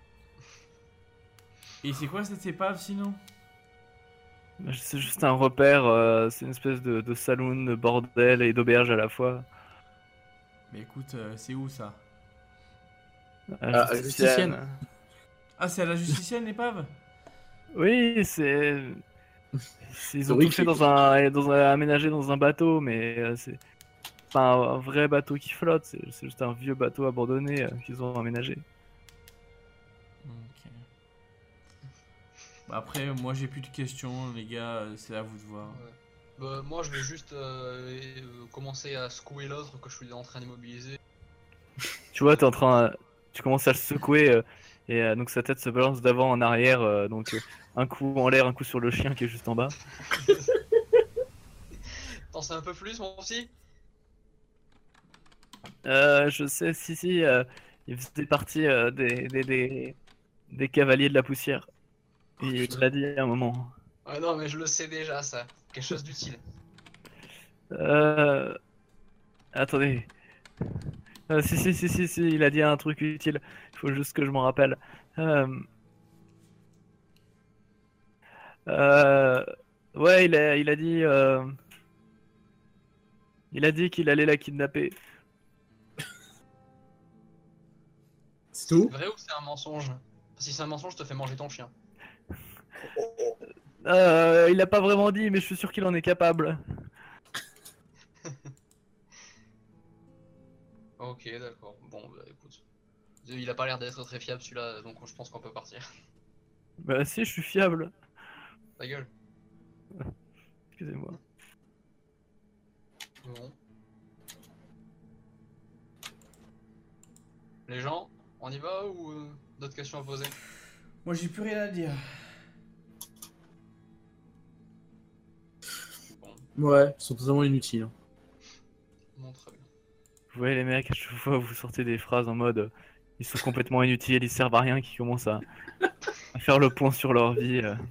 Et c'est quoi cette épave sinon? C'est juste un repère, euh, c'est une espèce de, de saloon, de bordel et d'auberge à la fois. Mais écoute, euh, c'est où ça? La Ah, justicienne. Ah, c'est à la justicienne l'épave? Oui, c'est... c'est- Ils ont Oui, tout fait qui- dans un, dans un... aménagé dans un bateau, mais euh, c'est pas un, un vrai bateau qui flotte, c'est c'est juste un vieux bateau abandonné euh, qu'ils ont aménagé. Ok. Bah après, moi j'ai plus de questions, les gars, euh, c'est à vous de voir. Ouais. Bah, moi, je vais juste euh, et, euh, commencer à secouer l'autre que je suis en train d'immobiliser. Tu vois, t'es en train, tu commences à le secouer euh, et euh, donc sa tête se balance d'avant en arrière, euh, donc euh, un coup en l'air, un coup sur le chien qui est juste en bas. T'en sais un peu plus, mon psy? Euh, je sais, si si, euh, il faisait partie euh, des, des, des, des cavaliers de la poussière. Oh, Il putain. l'a dit à un moment. Ah non, mais je le sais déjà, ça. Quelque chose d'utile. Euh... Attendez. Euh, si si si si si, il a dit un truc utile. Il faut juste que je m'en rappelle. Euh... Euh... Ouais, il a, il a dit. euh, Il a dit qu'il allait la kidnapper. C'est tout. Vrai ou c'est un mensonge? Si c'est un mensonge, je te fais manger ton chien. Euh, il l'a pas vraiment dit, mais je suis sûr qu'il en est capable. Ok, d'accord. Bon, bah écoute. Il a pas l'air d'être très fiable celui-là, donc je pense qu'on peut partir. Bah si, je suis fiable. Ta gueule. Excusez-moi. Bon. Les gens, on y va ou euh, d'autres questions à poser? Moi j'ai plus rien à dire. Bon, Ouais, ils sont totalement inutiles. hein. bon, très bien. Vous voyez les mecs, à chaque fois vous sortez des phrases en mode euh, ils sont complètement inutiles, ils servent à rien, qui commencent à, à faire le point sur leur vie. euh.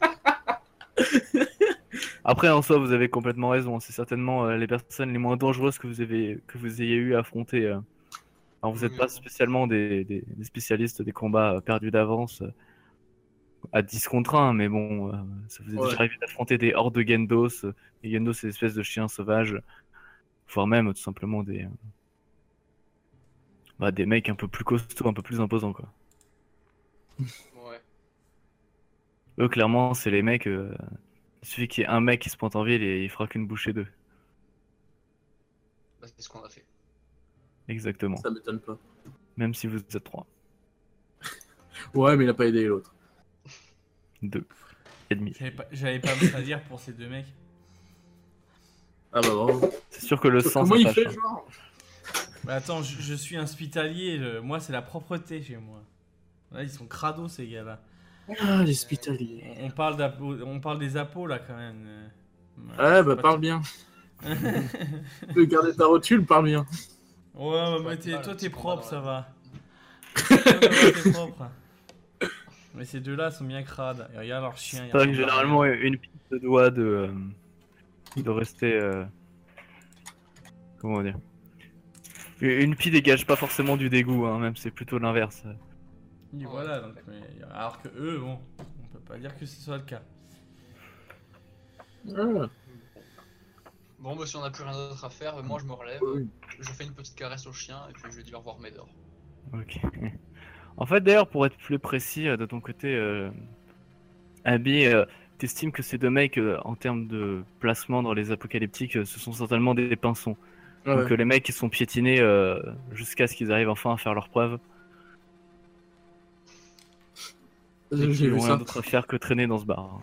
Après en soi vous avez complètement raison, c'est certainement euh, les personnes les moins dangereuses que vous avez que vous ayez eu à affronter. euh. Alors vous n'êtes Oui, pas bon. spécialement des, des- des spécialistes des combats euh, perdus d'avance euh, à dix contre un, mais bon, euh, ça vous est Ouais. déjà arrivé d'affronter des hordes de Gendos. euh, Les Gendos c'est des espèces de chiens sauvages, voire même euh, tout simplement des, euh, bah, des mecs un peu plus costauds, un peu plus imposants quoi. Ouais. Eux clairement c'est les mecs, euh, il suffit qu'il y ait un mec qui se pointe en ville et il fera qu'une bouchée d'eux. Bah, c'est ce qu'on a fait. Exactement. Ça m'étonne pas. Même si vous êtes trois. Ouais, mais il a pas aidé l'autre. Deux. Et demi. J'avais pas, j'avais pas plus à dire pour ces deux mecs. Ah bah bravo. C'est sûr que le sang Comment ça il fâche, fait, hein. genre Mais attends, je, je suis hospitalier, je- moi c'est la propreté chez moi. Là ils sont crados ces gars-là. Ah, les hospitaliers. On, on parle d'apo- on parle des appos là quand même. euh. Ouais, c'est bah pas parle tout- bien. Tu veux garder ta rotule, parle bien. Ouais, ouais, Ouais, mais t'es- mal, toi un t'es petit combat propre, dans ça la- va. Toi, ça va, t'es propre. Mais ces deux-là sont bien crades. Et regarde leur chien. C'est il vrai que ressemble à généralement rien. une piste de doigt de, euh, de rester... euh, Comment dire? Une pie dégage pas forcément du dégoût, hein, même c'est plutôt l'inverse. Oui, voilà, donc, mais, alors que eux, bon, on peut pas dire que ce soit le cas. Ah, Bon, bah si on n'a plus rien d'autre à faire, moi je me relève, oui. je fais une petite caresse au chien et puis je lui dis au revoir Médor. Ok. En fait, d'ailleurs, pour être plus précis, euh, de ton côté, euh, Abby, euh, t'estimes que ces deux mecs, euh, en termes de placement dans les apocalyptiques, euh, ce sont certainement des pinsons. Ah Donc ouais. euh, les mecs ils sont piétinés euh, jusqu'à ce qu'ils arrivent enfin à faire leurs preuves et J'ai qu'ils vu n'ont rien ça. d'autre à faire que traîner dans ce bar.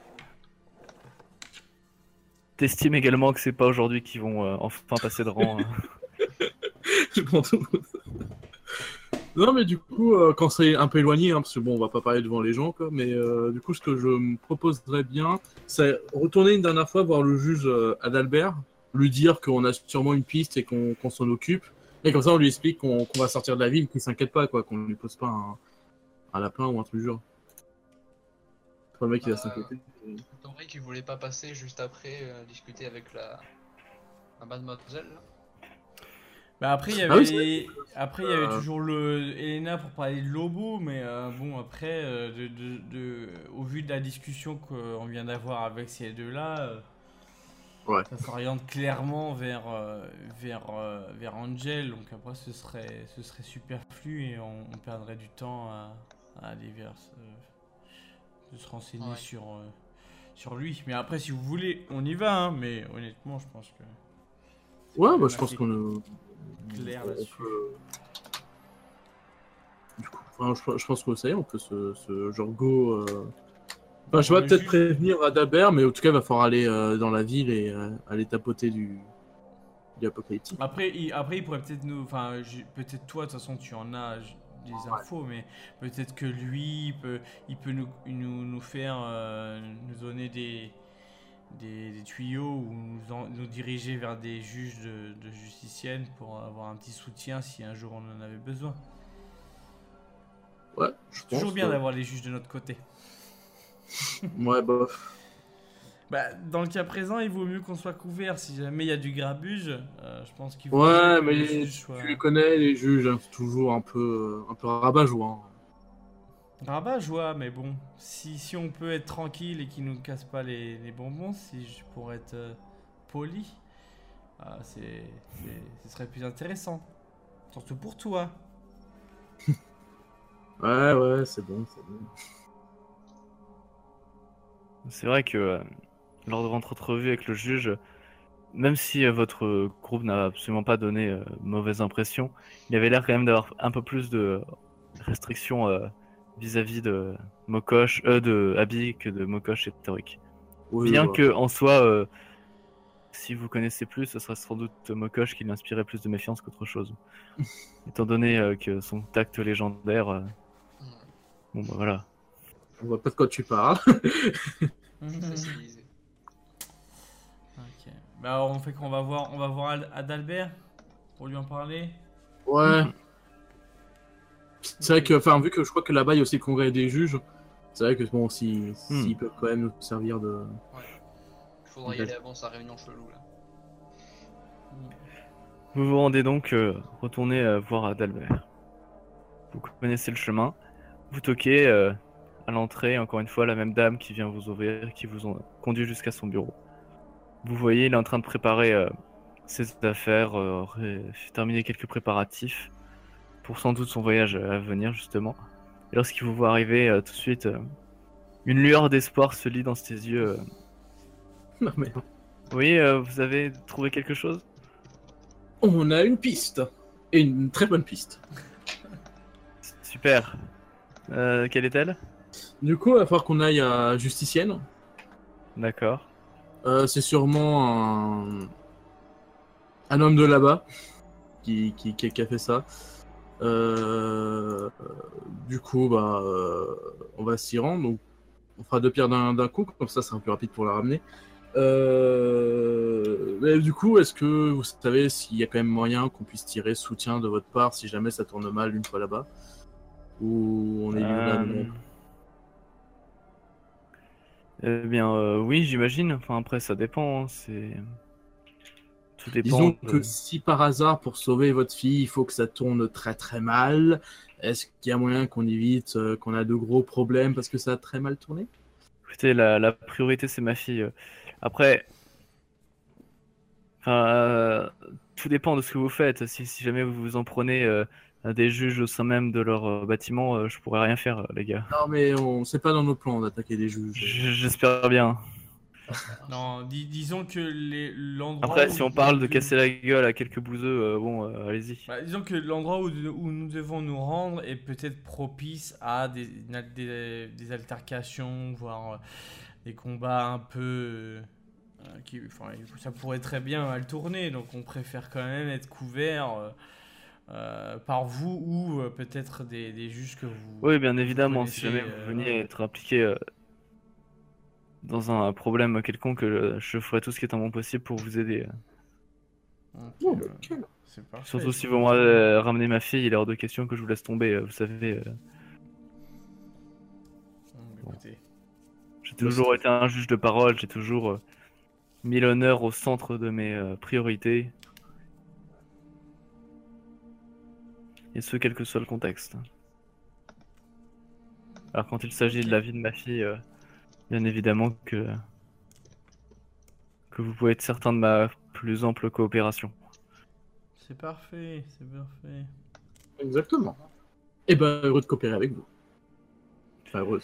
T'estimes également que c'est pas aujourd'hui qu'ils vont euh, enfin passer de rang. euh. Je prends tout. Non, mais du coup, euh, quand c'est un peu éloigné, hein, parce que bon, on va pas parler devant les gens, quoi, mais euh, du coup, ce que je me proposerais bien, c'est retourner une dernière fois voir le juge euh, Adalbert, lui dire qu'on a sûrement une piste et qu'on qu'on s'en occupe, et comme ça, on lui explique qu'on qu'on va sortir de la ville, qu'il s'inquiète pas, quoi, qu'on lui pose pas un, un lapin ou un truc du genre. Pas le mec qui va Euh, s'inquiéter. Tomry qui voulait pas passer juste après euh, discuter avec la, la mademoiselle là. Bah après il y Ah oui, c'est avait après il y avait Euh, toujours le Elena pour parler de Lobo, mais euh, bon après euh, de, de, de- au vu de la discussion qu'on vient d'avoir avec ces deux-là, euh, Ouais. ça s'oriente clairement vers euh, vers euh, vers Angel, donc après ce serait ce serait superflu et on, on perdrait du temps à, à aller vers euh, de se renseigner Ouais. sur euh, sur lui. Mais après si vous voulez, on y va, hein, mais honnêtement je pense que c'est Ouais, quand bah, même je pense assez qu'on euh, clair on là-dessus. peut. Du coup, enfin, je, je pense que ça y est, on peut se, se genre go. Euh... Enfin, je Bon, vais le peut-être juge- prévenir Adalbert, mais en tout cas, il va falloir aller euh, dans la ville et euh, aller tapoter du, du apocalyptique. Après, il, après, il pourrait peut-être nous. Enfin, j'ai- peut-être toi, de toute façon, tu en as j- des infos, mais peut-être que lui, il peut, il peut nous, nous, nous faire. euh, nous donner des, des, des tuyaux ou nous, en- nous diriger vers des juges de, de justicienne pour avoir un petit soutien si un jour on en avait besoin. Ouais, je Toujours pense. bien Ouais, d'avoir les juges de notre côté. ouais bof. Bah, dans le cas présent, il vaut mieux qu'on soit couvert. Si jamais il y a du grabuge, euh, je pense qu'il vaut mieux Ouais, que les mais juges tu, soient. tu les connais, les juges, hein, c'est toujours un peu, un peu rabat-joie. Hein. Rabat joie, mais bon, si, si on peut être tranquille et qu'il nous casse pas les, les bonbons, si je pourrais être euh, poli, ah, c'est, c'est- ce serait plus intéressant. Surtout pour toi. Ouais, ouais, c'est bon, c'est bon. C'est vrai que euh, lors de votre entrevue avec le juge, même si euh, votre euh, groupe n'a absolument pas donné euh, mauvaise impression, il avait l'air quand même d'avoir un peu plus de restrictions euh, vis-à-vis de Mokosh, euh, de Abby que de Mokosh et Torik. Oui, Bien bah. que en soi, euh, si vous connaissez plus, ce serait sans doute Mokosh qui lui inspirait plus de méfiance qu'autre chose. Étant donné euh, que son tact légendaire, euh, Ouais. bon bah voilà. On voit pas de quoi tu parles. Très stylisé. Ok. Bah on fait qu'on va voir, on va voir Ad- Adalbert pour lui en parler. Ouais. Mhm. C'est vrai que, enfin, vu que je crois que là-bas, il y a aussi le congrès des juges, c'est vrai que bon, si, Hmm. s'ils peuvent quand même nous servir de. Il faudra y aller avant sa réunion chelou là. Vous vous rendez donc euh, retourner euh, voir Adalbert. Vous connaissez le chemin. Vous toquez euh, à l'entrée, encore une fois, la même dame qui vient vous ouvrir, qui vous en- conduit jusqu'à son bureau. Vous voyez, il est en train de préparer euh, ses affaires, euh, ré- terminer quelques préparatifs pour sans doute son voyage à venir, justement. Et lorsqu'il vous voit arriver, euh, tout de suite, euh, une lueur d'espoir se lit dans ses yeux. euh. Non, mais Oui, euh, vous avez trouvé quelque chose? on a une piste. Et une très bonne piste. Super. Euh, quelle est-elle? Du coup, il va falloir qu'on aille à Justicienne. D'accord. Euh, c'est sûrement un... un homme de là-bas qui, qui, qui, qui a fait ça. Euh... Du coup, bah, euh, on va s'y rendre. Donc, on fera deux pierres d'un d'un coup, comme ça, ça sera plus rapide pour la ramener. Euh... Mais du coup, est-ce que vous savez s'il y a quand même moyen qu'on puisse tirer soutien de votre part si jamais ça tourne mal une fois là-bas? Ou on est livré à Euh, nous-mêmes? Eh bien, euh, oui, j'imagine. Enfin, après, ça dépend. hein, C'est tout dépend Disons que de. si par hasard, pour sauver votre fille, il faut que ça tourne très très mal, est-ce qu'il y a moyen qu'on évite euh, qu'on a de gros problèmes parce que ça a très mal tourné? Écoutez, la, la priorité, c'est ma fille. euh. Après, enfin, euh, tout dépend de ce que vous faites. Si, si jamais vous vous en prenez euh, à des juges au sein même de leur euh, bâtiment, euh, je pourrais rien faire, euh, les gars. Non, mais on c'est pas dans nos plans d'attaquer des juges. J- J'espère bien. Non, dis- disons que les- l'endroit. Après, où si on nous parle de devons- casser la gueule à quelques bouseux, euh, bon, euh, allez-y. Bah, disons que l'endroit où, où nous devons nous rendre est peut-être propice à des, des, des altercations, voire euh, des combats un peu. euh, qui, enfin, ça pourrait très bien mal tourner, donc on préfère quand même être couvert euh, euh, par vous ou euh, peut-être des, des juges que vous. Oui, bien vous évidemment, si connaissez, jamais vous euh, veniez voilà. être impliqué euh, dans un problème quelconque, euh, je ferai tout ce qui est en mon possible pour vous aider. Ok, Oh, bah, euh, nickel. c'est parfait. Surtout si c'est vous parfait. me ramenez ma fille, il est hors de question que je vous laisse tomber, euh, vous savez. euh, Bon, écoutez. J'ai toujours été un juge de parole, j'ai toujours euh, mis l'honneur au centre de mes euh, priorités. Et ce, quel que soit le contexte. Alors quand il s'agit Ok. de la vie de ma fille, euh, bien évidemment que, que vous pouvez être certain de ma plus ample coopération. C'est parfait, c'est parfait. Exactement. Et ben, heureux de coopérer avec vous. Enfin, heureuse.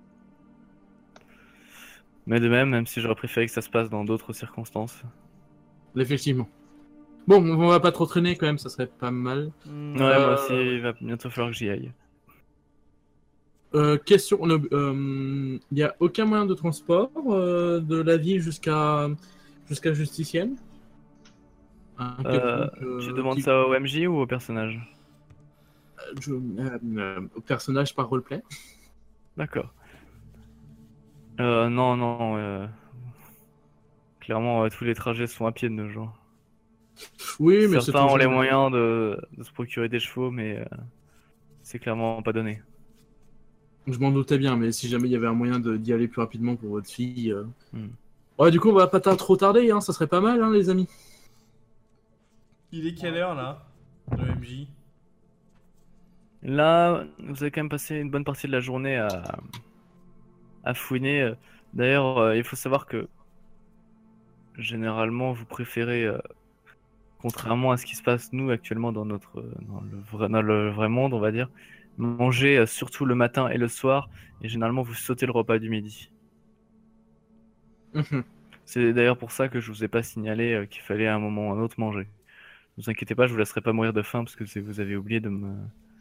Mais de même, même si j'aurais préféré que ça se passe dans d'autres circonstances. Effectivement. Bon, on va pas trop traîner quand même, ça serait pas mal. Hmm, Ouais, Euh, moi aussi, il va bientôt falloir que j'y aille. Euh, question, on a- euh, il n'y a aucun moyen de transport euh, de la ville jusqu'à jusqu'à Justicienne. Un Euh, quelconque, euh, tu demandes qui- ça au M J ou au personnage? je- euh, euh, au personnage par roleplay. D'accord. Euh, non, non. euh, Clairement, euh, tous les trajets sont à pied de nos jours. Oui, mais c'est Certains ont les toujours- moyens de, de se procurer des chevaux, mais euh, c'est clairement pas donné. Je m'en doutais bien, mais si jamais il y avait un moyen de- d'y aller plus rapidement pour votre fille. euh. Hmm. Ouais, du coup, on va pas tar- trop tarder, hein, ça serait pas mal, hein, les amis. Il est quelle heure là, le M J? Là, vous avez quand même passé une bonne partie de la journée à, à fouiner. D'ailleurs, euh, il faut savoir que généralement, vous préférez, euh, contrairement à ce qui se passe nous actuellement dans notre dans le vrai, dans le vrai monde, on va dire, manger euh, surtout le matin et le soir, et généralement vous sautez le repas du midi. Mhm. C'est d'ailleurs pour ça que je vous ai pas signalé euh, qu'il fallait à un moment ou à un autre manger. Ne vous inquiétez pas, je vous laisserai pas mourir de faim parce que c'est- vous avez oublié de me.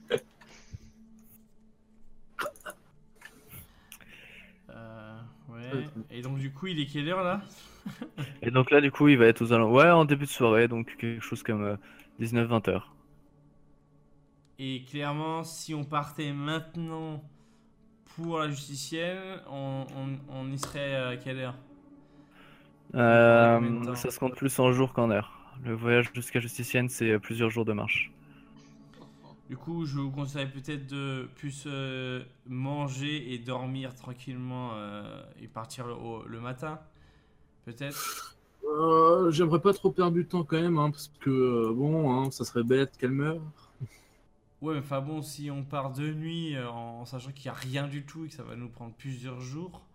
Euh, ouais. Et donc du coup, il est quelle heure là? Et donc là, du coup, il va être aux alentours. Ouais, en début de soirée, donc quelque chose comme dix-neuf vingt heures. Et clairement, si on partait maintenant pour la justicienne, on, on, on y serait à quelle heure? Euh, combien de temps ça se compte plus en jours qu'en heures. Le voyage jusqu'à Justicienne, c'est euh, plusieurs jours de marche. Du coup, je vous conseille peut-être de plus euh, manger et dormir tranquillement euh, et partir le, au- le matin. Peut-être. Euh, J'aimerais pas trop perdre du temps quand même, hein, parce que euh, bon, hein, ça serait bête qu'elle meure. Ouais, mais enfin bon, si on part de nuit euh, en, en sachant qu'il n'y a rien du tout et que ça va nous prendre plusieurs jours.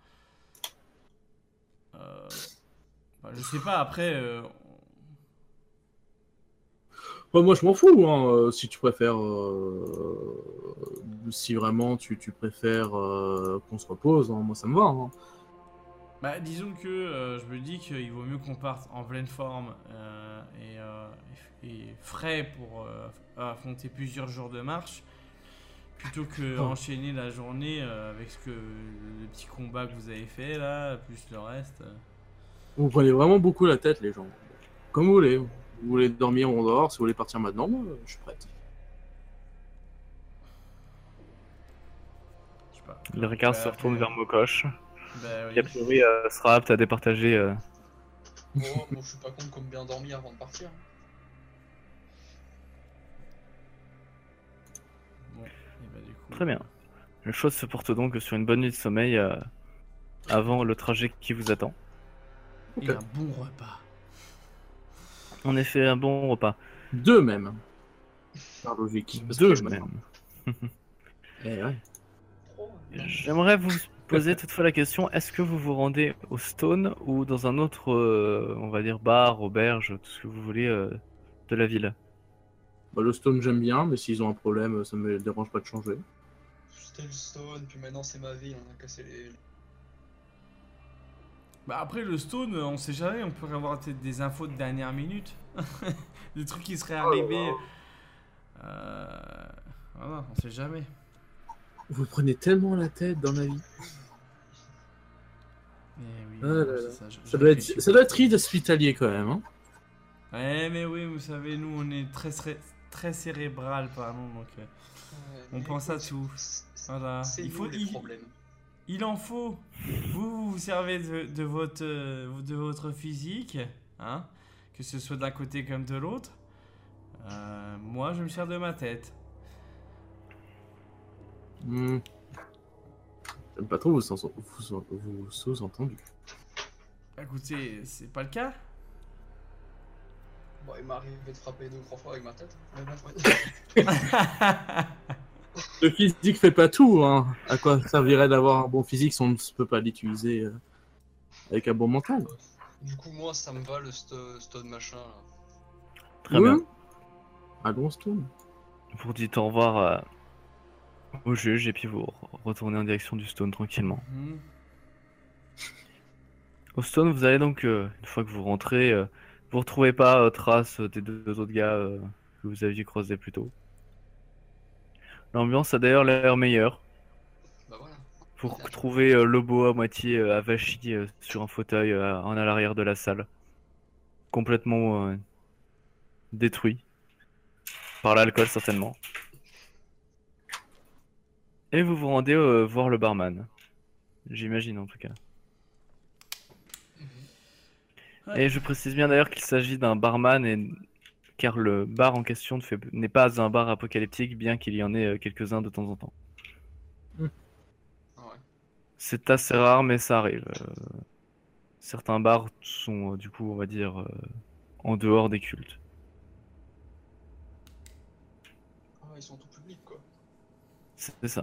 Euh, bah, je sais pas, après. euh, Bah, moi, je m'en fous, hein, euh, si tu préfères. euh, Si vraiment tu, tu préfères euh, qu'on se repose, hein, moi ça me va. Hein. Bah, disons que euh, je me dis qu'il vaut mieux qu'on parte en pleine forme euh, et, euh, et- et frais pour euh, affronter plusieurs jours de marche plutôt que Oh. enchaîner la journée euh, avec ce que le petit combat que vous avez fait là, plus le reste. euh. Vous prenez vraiment beaucoup la tête, les gens. Comme vous voulez. Vous voulez dormir, on dort. Si vous voulez partir maintenant, moi, je suis prête. Je sais pas. Le regard Bah, se retourne après- vers Mokosh, Bah qui a oui. priori euh, sera apte à départager. euh, Bon, moi je suis pas contre comme bien dormir avant de partir. Bon, et bah du coup. Très bien. Le choix se porte donc sur une bonne nuit de sommeil euh, avant le trajet qui vous attend. Et un bon repas. En effet, un bon repas. Deux même. Par logique. Parce que Deux je me même. Eh ouais. Trois, non. J'aimerais vous poser toutefois la question, est-ce que vous vous rendez au Stone ou dans un autre, euh, on va dire, bar, auberge, tout ce que vous voulez euh, de la ville? Bah, le Stone, j'aime bien, mais s'ils ont un problème, ça me dérange pas de changer. C'était le Stone, puis maintenant c'est ma ville, on a cassé les. Bah après le stone, on sait jamais, on pourrait avoir peut-être des infos de dernière minute. Des trucs qui seraient arrivés. Euh... Voilà, on sait jamais. Vous prenez tellement la tête dans la vie. Eh oui, Ah non, là c'est là. ça, je- je Ça doit être, réfléchis ça doit être ride hospitalier quand même. Hein. Ouais, mais oui, vous savez, nous, on est très, très, très cérébral, pardon, donc euh, Ouais, on mais pense à écoute, tout. c'est- Voilà. C'est Il nous faut, les il, problèmes. il en faut. Vous, vous vous servez de, de votre, euh, de votre physique, hein, que ce soit d'un côté comme de l'autre. Euh, moi, je me sers de ma tête. Hmm. J'aime pas trop vous, sens- vous, vous sous-entendu. Écoutez, c'est pas le cas. Bon, il m'est arrivé de frapper deux trois fois avec ma tête. Mais bon, ouais. Le physique fait pas tout. Hein. À quoi servirait d'avoir un bon physique si on ne peut pas l'utiliser euh, avec un bon mental? Du coup, moi, ça me va le sto- stone machin. Là. Très Oui. bien. Allons, Stone. Vous dites au revoir à- au juge et puis vous re- retournez en direction du stone tranquillement. Mhm. Au stone, vous allez donc, euh, une fois que vous rentrez, euh, vous retrouvez pas euh, trace des deux, deux autres gars euh, que vous aviez croisés plus tôt. L'ambiance a d'ailleurs l'air meilleure. Bah voilà. Vous retrouvez euh, Lobo à moitié euh, avachi euh, sur un fauteuil euh, en à l'arrière de la salle. Complètement euh, détruit. Par l'alcool certainement. Et vous vous rendez euh, voir le barman. J'imagine en tout cas. Ouais. Et je précise bien d'ailleurs qu'il s'agit d'un barman, et... car le bar en question ne fait- n'est pas un bar apocalyptique, bien qu'il y en ait euh, quelques-uns de temps en temps. Ah ouais. C'est assez rare, mais ça arrive. Euh, Certains bars sont euh, du coup, on va dire, euh, en dehors des cultes. Ah, ils sont tout publics quoi. C'est ça.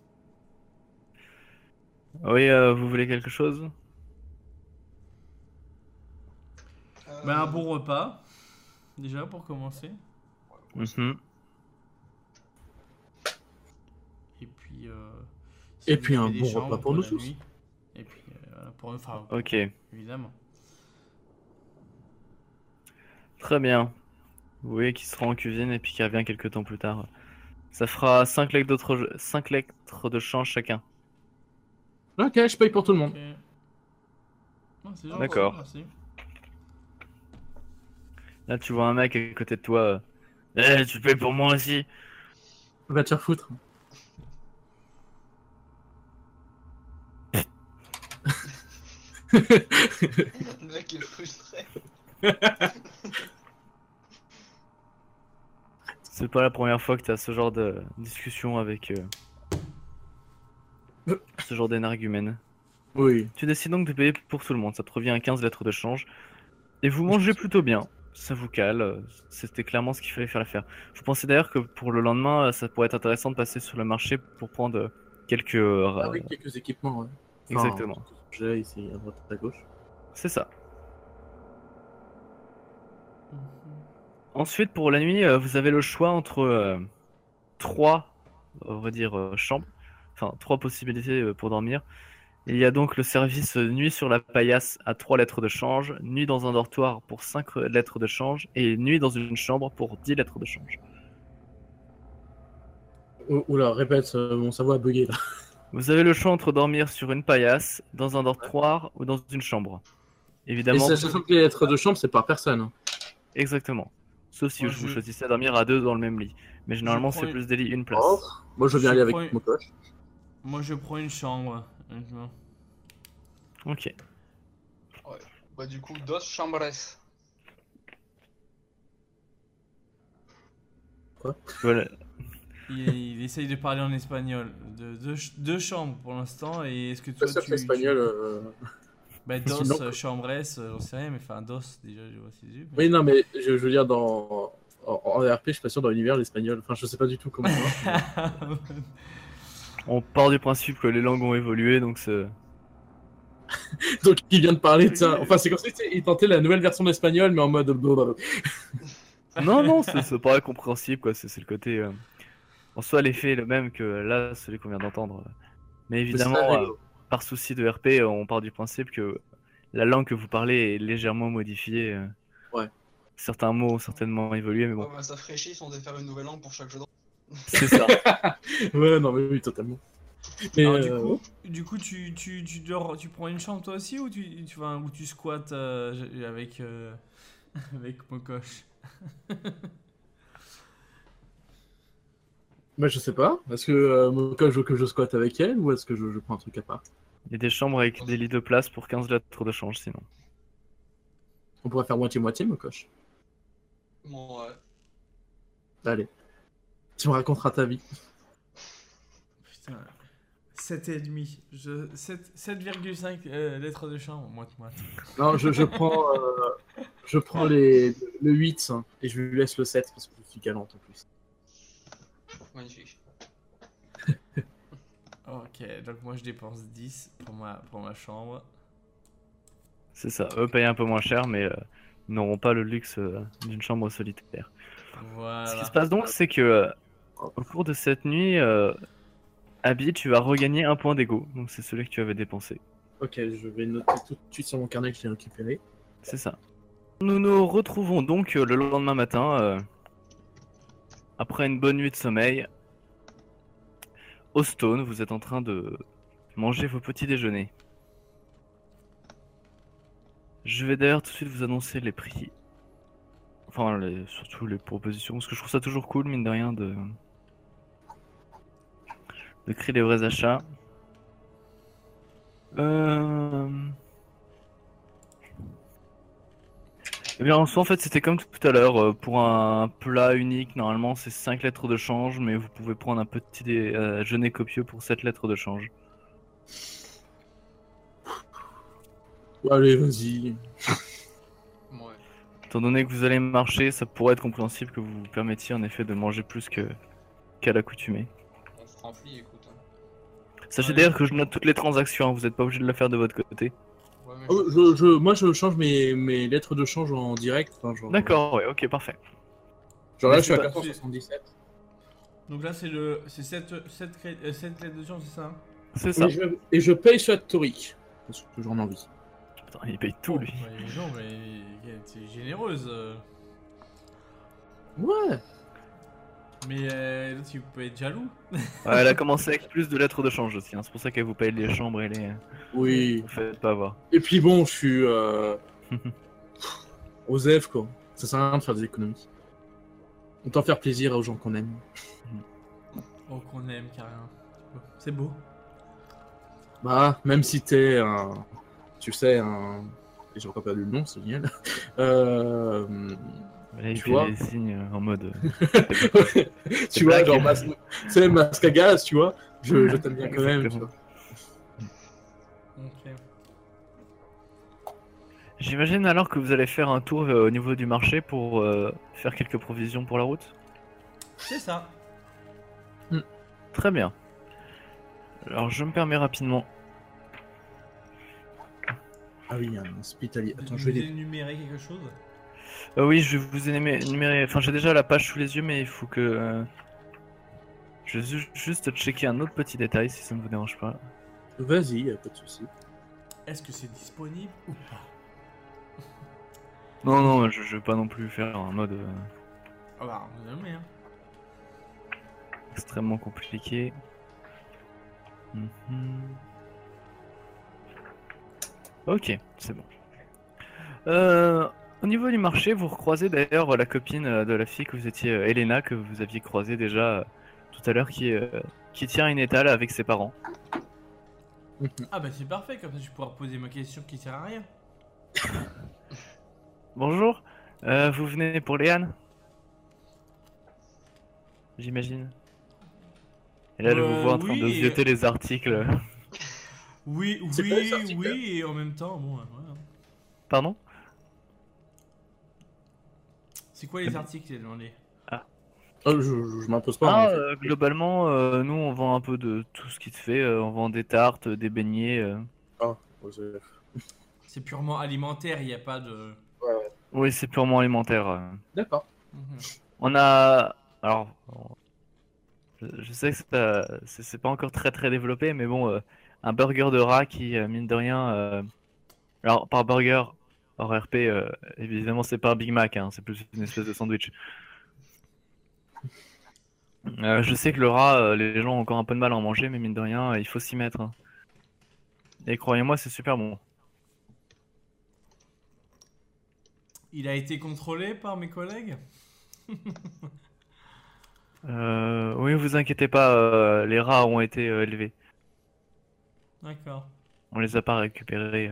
Oui, euh, vous voulez quelque chose? Euh, Ben, un bon repas, déjà, pour commencer. Mhm. Et puis, euh, Et vous puis avez un des bon chambres repas pour nous la tous. nuit. Et puis, euh, voilà, pour enfin, Ok, évidemment. très bien. Vous voyez qu'il se rend en cuisine et puis qu'il revient quelques temps plus tard. Ça fera cinq lettres, d'autres- cinq lettres de change chacun. Ok, je paye pour tout le monde. Ok. Non, c'est gentil, D'accord. merci. Là, tu vois un mec à côté de toi. euh, Eh, tu payes pour moi aussi? Va te faire foutre. Le mec est frustré. C'est pas la première fois que tu as ce genre de discussion avec euh, ce genre d'énergumène. Oui. Tu décides donc de payer pour tout le monde. Ça te revient à quinze lettres de change. Et vous mangez plutôt bien. Ça vous cale. euh, C'était clairement ce qu'il fallait faire l'affaire. Je pensais d'ailleurs que pour le lendemain, euh, ça pourrait être intéressant de passer sur le marché pour prendre euh, quelques. euh, Ah oui, quelques équipements, ouais. Enfin, Exactement. J'ai ici, à droite, à gauche. C'est ça. Ensuite, pour la nuit, euh, vous avez le choix entre euh, trois, on va dire, euh, chambres. Enfin, trois possibilités euh, pour dormir. Il y a donc le service euh, nuit sur la paillasse à trois lettres de change, nuit dans un dortoir pour cinq lettres de change, et nuit dans une chambre pour dix lettres de change. Oh, oula, répète, euh, mon cerveau a bugué là. Vous avez le choix entre dormir sur une paillasse, dans un dortoir ou dans une chambre. Et Évidemment, sachant que les lettres de chambre, c'est par personne. Hein. exactement. Sauf si Moi, vous je- choisissez à dormir à deux dans le même lit. Mais généralement, prends c'est une- plus des lits une place. Oh, moi, je viens Je aller avec prends- mon coche. Moi, je prends une chambre, honnêtement. Ok. Bah du coup, dos chambres. Voilà. Il, il essaye de parler en espagnol. De, deux, ch- deux chambres pour l'instant. Et est-ce que Pas toi, sûr tu. que l'espagnol. tu- euh, Bah, dos, Sinon- euh, chambres, euh, j'en sais rien, mais enfin, dos, déjà, je vois ses yeux. mais- Oui, non, mais je, je veux dire, dans. En, en R P, je suis pas sûr dans l'univers l'espagnol. Enfin, je sais pas du tout comment ça marche. mais- On part du principe que les langues ont évolué, donc c'est... Donc, il vient de parler de ça. Enfin, c'est comme si tu sais, il tentait la nouvelle version d'espagnol, mais en mode. Non, non, c'est c'est pas compréhensible, quoi. C'est c'est le côté... euh, En soi, l'effet est le même que là, celui qu'on vient d'entendre. Mais Mais c'est évidemment, très euh, rigolo. par souci de R P, on part du principe que la langue que vous parlez est légèrement modifiée. euh. Ouais. Certains mots ont certainement évolué, mais bon, Ouais, bah, ça ferait chier si on devait faire une nouvelle langue pour chaque jeu de rôle. c'est ça. Ouais, non, mais oui, totalement. Et, Alors, du euh, coup, du coup tu, tu, tu, dors, tu prends une chambre toi aussi ou tu, tu, vas, ou tu squattes euh, j- avec, euh, avec Mokosh? bah, je sais pas. Est-ce que euh, Moka, je veux que je squatte avec elle ou est-ce que je, je prends un truc à part? Il y a des chambres avec des lits de place pour quinze lettres de change sinon. On pourrait faire moitié-moitié, Mokosh. Bon, ouais. Allez. Tu me raconteras ta vie. Putain, sept et demi. Je, sept virgule cinq euh, lettres de chambre, moite-moite. Non, je, je prends, euh, je prends les, le huit hein, et je lui laisse le sept parce que je suis galante en plus. Magnifique. Ok, donc moi je dépense dix pour ma, pour ma chambre. C'est ça. Eux payent un peu moins cher, mais euh, n'auront pas le luxe euh, d'une chambre solitaire. Ce qui Voilà. se passe donc, c'est que euh, au cours de cette nuit, euh, Abby, tu vas regagner un point d'ego. Donc c'est celui que tu avais dépensé. Ok, je vais noter tout de suite sur mon carnet que je l'ai récupéré. C'est ça. Nous nous retrouvons donc euh, le lendemain matin, euh, après une bonne nuit de sommeil. Au Stone, vous êtes en train de manger vos petits déjeuners. Je vais d'ailleurs tout de suite vous annoncer les prix. Enfin, les- surtout les propositions, parce que je trouve ça toujours cool, mine de rien, de, de créer les vrais achats. Euh... Eh bien, en soi, en fait, c'était comme tout à l'heure. euh, Pour un plat unique, normalement, c'est cinq lettres de change, mais vous pouvez prendre un petit dé- euh, déjeuner copieux pour sept lettres de change. Allez, vas-y. Ouais. Étant donné que vous allez marcher, ça pourrait être compréhensible que vous vous permettiez en effet de manger plus que qu'à l'accoutumée. On se remplit, écoute. hein. Sachez Ouais. d'ailleurs que je note toutes les transactions, hein, vous n'êtes pas obligé de le faire de votre côté. Ouais, mais Oh, je, je, moi, je change mes, mes lettres de change en direct. Enfin, genre, D'accord, ouais, ok, parfait. Genre là, Mais je suis à c'est quatre pas- cent soixante-dix-sept. Donc là c'est le c'est sept, sept, sept lettres de chambre, c'est ça? C'est ça. Et je, et je paye sur Toric. Parce que j'en ai envie. Putain, il paye tout Oh, lui. ouais, non mais t'es généreuse. euh. Ouais. Mais euh, l'autre il peut être jaloux. Ouais, elle a commencé avec plus de lettres de change aussi, hein, c'est pour ça qu'elle vous paye les chambres et les. Oui. Vous faites pas avoir. Et puis bon, je suis euh... Osef, quoi. Ça sert à rien de faire des économies. Autant faire plaisir aux gens qu'on aime. Oh qu'on aime carrément. C'est beau. Bah, même si t'es un... Tu sais, un... Et j'ai encore perdu le nom, c'est génial. Euh... Là, il Tu fait vois des signes euh, en mode. euh, tu vois, blague. genre, mas... c'est masque à gaz, tu vois. Je, je t'aime bien quand même, tu Exactement. vois. Ok. J'imagine alors que vous allez faire un tour euh, au niveau du marché pour euh, faire quelques provisions pour la route. C'est ça. Très bien. Alors je me permets rapidement. Ah oui, un hospitalier. De Attends, nous je vais les... énumérer quelque chose. Euh, oui, je vais vous énumérer. énumérer- Enfin, j'ai déjà la page sous les yeux, mais il faut que. euh, Je vais ju- juste checker un autre petit détail si ça ne vous dérange pas. Vas-y, y a pas de souci. Est-ce que c'est disponible ou pas? Non, non, je, je vais pas non plus faire un mode euh, Ah bah vous aimez hein. extrêmement compliqué. Mhm. Ok, c'est bon. Euh, au niveau du marché, vous recroisez d'ailleurs la copine euh, de la fille que vous étiez, euh, Elena, que vous aviez croisée déjà euh, tout à l'heure, qui, euh, qui tient une étale avec ses parents. Ah bah c'est parfait, comme ça je pourrais poser ma question qui sert à rien. Bonjour, euh, vous venez pour Léane? J'imagine. Et là, je vous Euh, vois en train de oui. zioter les articles. Oui, C'est quoi, oui, cet article oui, et en même temps, bon, voilà. Pardon? C'est quoi les articles, j'ai demandé? Oh, je je, je m'impose pas. Ah, hein, en fait. euh, globalement, euh, nous, on vend un peu de tout ce qui se fait. euh, on vend des tartes, des beignets. euh. Ah, Osef. C'est purement alimentaire, il n'y a pas de... Oui, c'est purement alimentaire. euh. D'accord. Mhm. On a... Alors, on- je, je sais que ça- c'est c'est pas encore très très développé, mais bon, euh, un burger de rat qui, euh, mine de rien, euh, Alors, par burger, hors R P, euh, évidemment, c'est pas un Big Mac, hein, c'est plus une espèce de sandwich. Euh, je sais que le rat, euh, les gens ont encore un peu de mal à en manger, mais mine de rien, euh, il faut s'y mettre, hein. Et croyez-moi, c'est super bon. Il a été contrôlé par mes collègues? Euh, oui, vous inquiétez pas, euh, les rats ont été euh, élevés. D'accord. On les a pas récupérés. euh.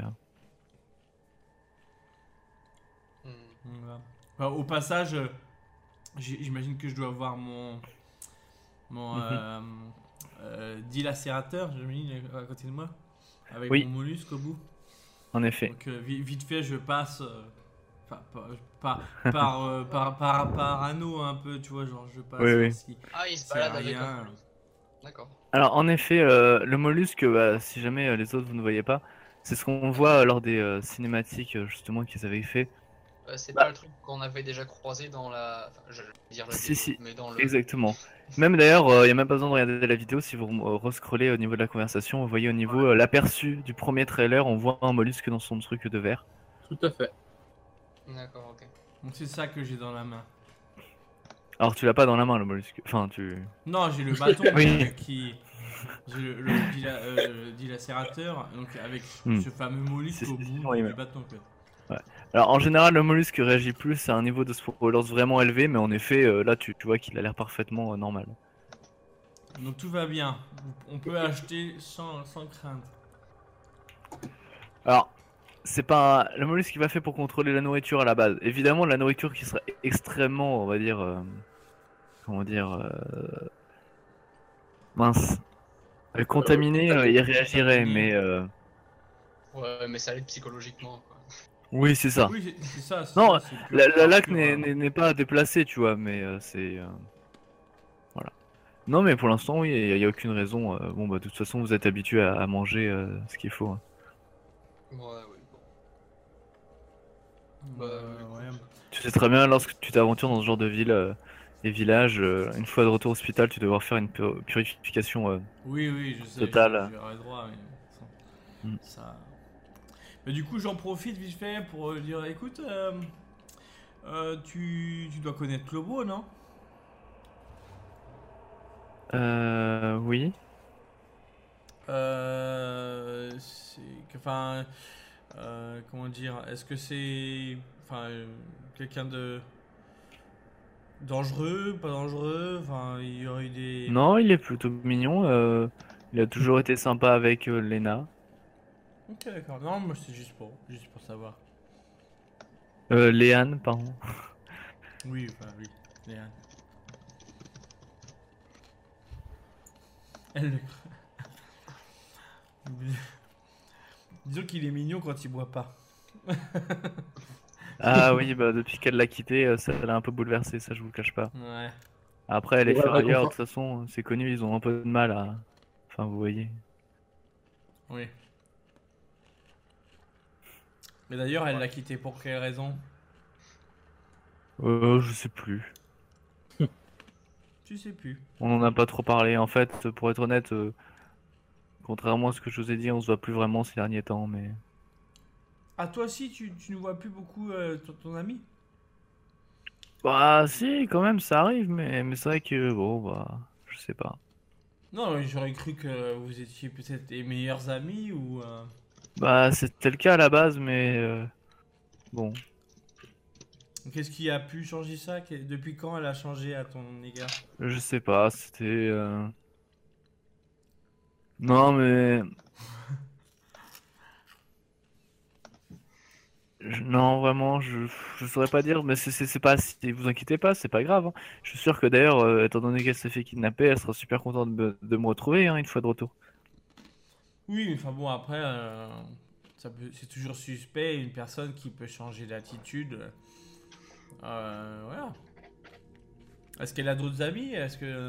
Hmm. Voilà. Bah, au passage, euh, j'ai- j'imagine que je dois avoir mon mon Mhm. euh, euh, dilacérateur, j'imagine, à côté de moi, avec Oui. mon mollusque au bout. En effet. Donc euh, vi- vite fait, je passe euh, enfin, par, par, par, euh, par, par, par anneau un peu, tu vois, genre je passe Oui, oui. voir si Ah, il se c'est balade avec un rien. mollusque. D'accord. Alors, en effet, euh, le mollusque, bah, si jamais euh, les autres vous ne voyez pas, c'est ce qu'on voit euh, lors des euh, cinématiques euh, justement qu'ils avaient fait. Euh, c'est Bah, pas le truc qu'on avait déjà croisé dans la. Enfin, je vais dire la si, vidéo, si, mais dans le. exactement. Même d'ailleurs, il n'y a même pas besoin de regarder la vidéo. Si vous euh, rescrollez au niveau de la conversation, vous voyez au niveau euh, l'aperçu du premier trailer, on voit un mollusque dans son truc de verre. Tout à fait. D'accord, ok. Donc c'est ça que j'ai dans la main. Alors, tu l'as pas dans la main, le mollusque. Enfin, tu. Non, j'ai le bâton Oui. euh, qui. J'ai le, le dila- euh, dilacérateur, donc avec Hmm. ce fameux mollusque C'est- au c'est bout sinon, du, il du meurt. bâton. Quoi. Alors, en général, le mollusque réagit plus à un niveau de spoilers vraiment élevé, mais en effet, euh, là, tu, tu vois qu'il a l'air parfaitement euh, normal. Donc tout va bien. On peut acheter sans, sans crainte. Alors, c'est pas un- le mollusque qui va fait pour contrôler la nourriture à la base. Évidemment, la nourriture qui serait extrêmement, on va dire, euh, comment dire, euh, mince, euh, contaminée, euh, il réagirait, Contaminé. mais euh, Ouais, mais ça l'aide psychologiquement, quoi. oui, c'est ça. Oui, c'est c'est ça, c'est Non, ça, c'est pur la, la par lac pur, n'est euh, n'est- n'est pas déplacée, tu vois, mais euh, c'est euh, voilà. Non, mais pour l'instant, oui, il n'y a, y a aucune raison. euh, bon, bah, de toute façon, vous êtes habitué à, à manger euh, ce qu'il faut, hein. Ouais, oui, bon. Bah, euh, écoute. ouais. Tu sais très bien, lorsque tu t'aventures dans ce genre de ville euh, et village, euh, une fois de retour au hospital, tu dois devoir faire une pu- purification. euh, Oui, oui, je sais, Total. j'y- j'aurais droit, mais ça, Mm. ça- Mais du coup, j'en profite vite fait pour euh, dire, écoute, euh, euh, tu, tu dois connaître Lobo, non? Euh, oui. Euh, c'est, que- enfin, euh, comment dire, est-ce que c'est, enfin, euh, quelqu'un de dangereux, pas dangereux, enfin, il y aurait eu des... Non, il est plutôt mignon. euh, il a toujours été sympa avec euh, Lena. Ok, d'accord. Non, moi c'est juste pour, juste pour savoir. Euh, Léane, pardon. Oui, enfin, oui. Léane. Elle... Disons qu'il est mignon quand il boit pas. Ah oui, bah depuis qu'elle l'a quitté, euh, ça l'a un peu bouleversé, ça je vous le cache pas. Ouais. Après, les Ouais, ferrailleurs, de réconfort. toute façon, c'est connu, ils ont un peu de mal à. Enfin, vous voyez. Oui. Mais d'ailleurs, elle l'a quitté pour quelle raison? Euh, je sais plus. Tu sais plus. On en a pas trop parlé. En fait, pour être honnête, euh, contrairement à ce que je vous ai dit, on se voit plus vraiment ces derniers temps, mais. Ah, toi aussi, tu, tu ne vois plus beaucoup euh, ton, ton ami? Bah si, quand même, ça arrive, mais, mais c'est vrai que bon, bah, je sais pas. Non, j'aurais cru que vous étiez peut-être les meilleurs amis ou... euh, Bah c'était le cas à la base, mais euh, bon. Qu'est-ce qui a pu changer ça? Que- Depuis quand elle a changé à ton égard? Je sais pas, c'était... euh, Non, mais... je- Non, vraiment, je, je saurais pas dire, mais c'est c'est- c'est pas... Si vous inquiétez pas, c'est pas grave, hein. Je suis sûr que d'ailleurs, euh, étant donné qu'elle s'est fait kidnapper, elle sera super contente de, me de me retrouver, hein, une fois de retour. Oui, mais enfin bon, après, euh, ça peut- c'est toujours suspect, une personne qui peut changer d'attitude. Euh, voilà. Est-ce qu'elle a d'autres amis? Est-ce que...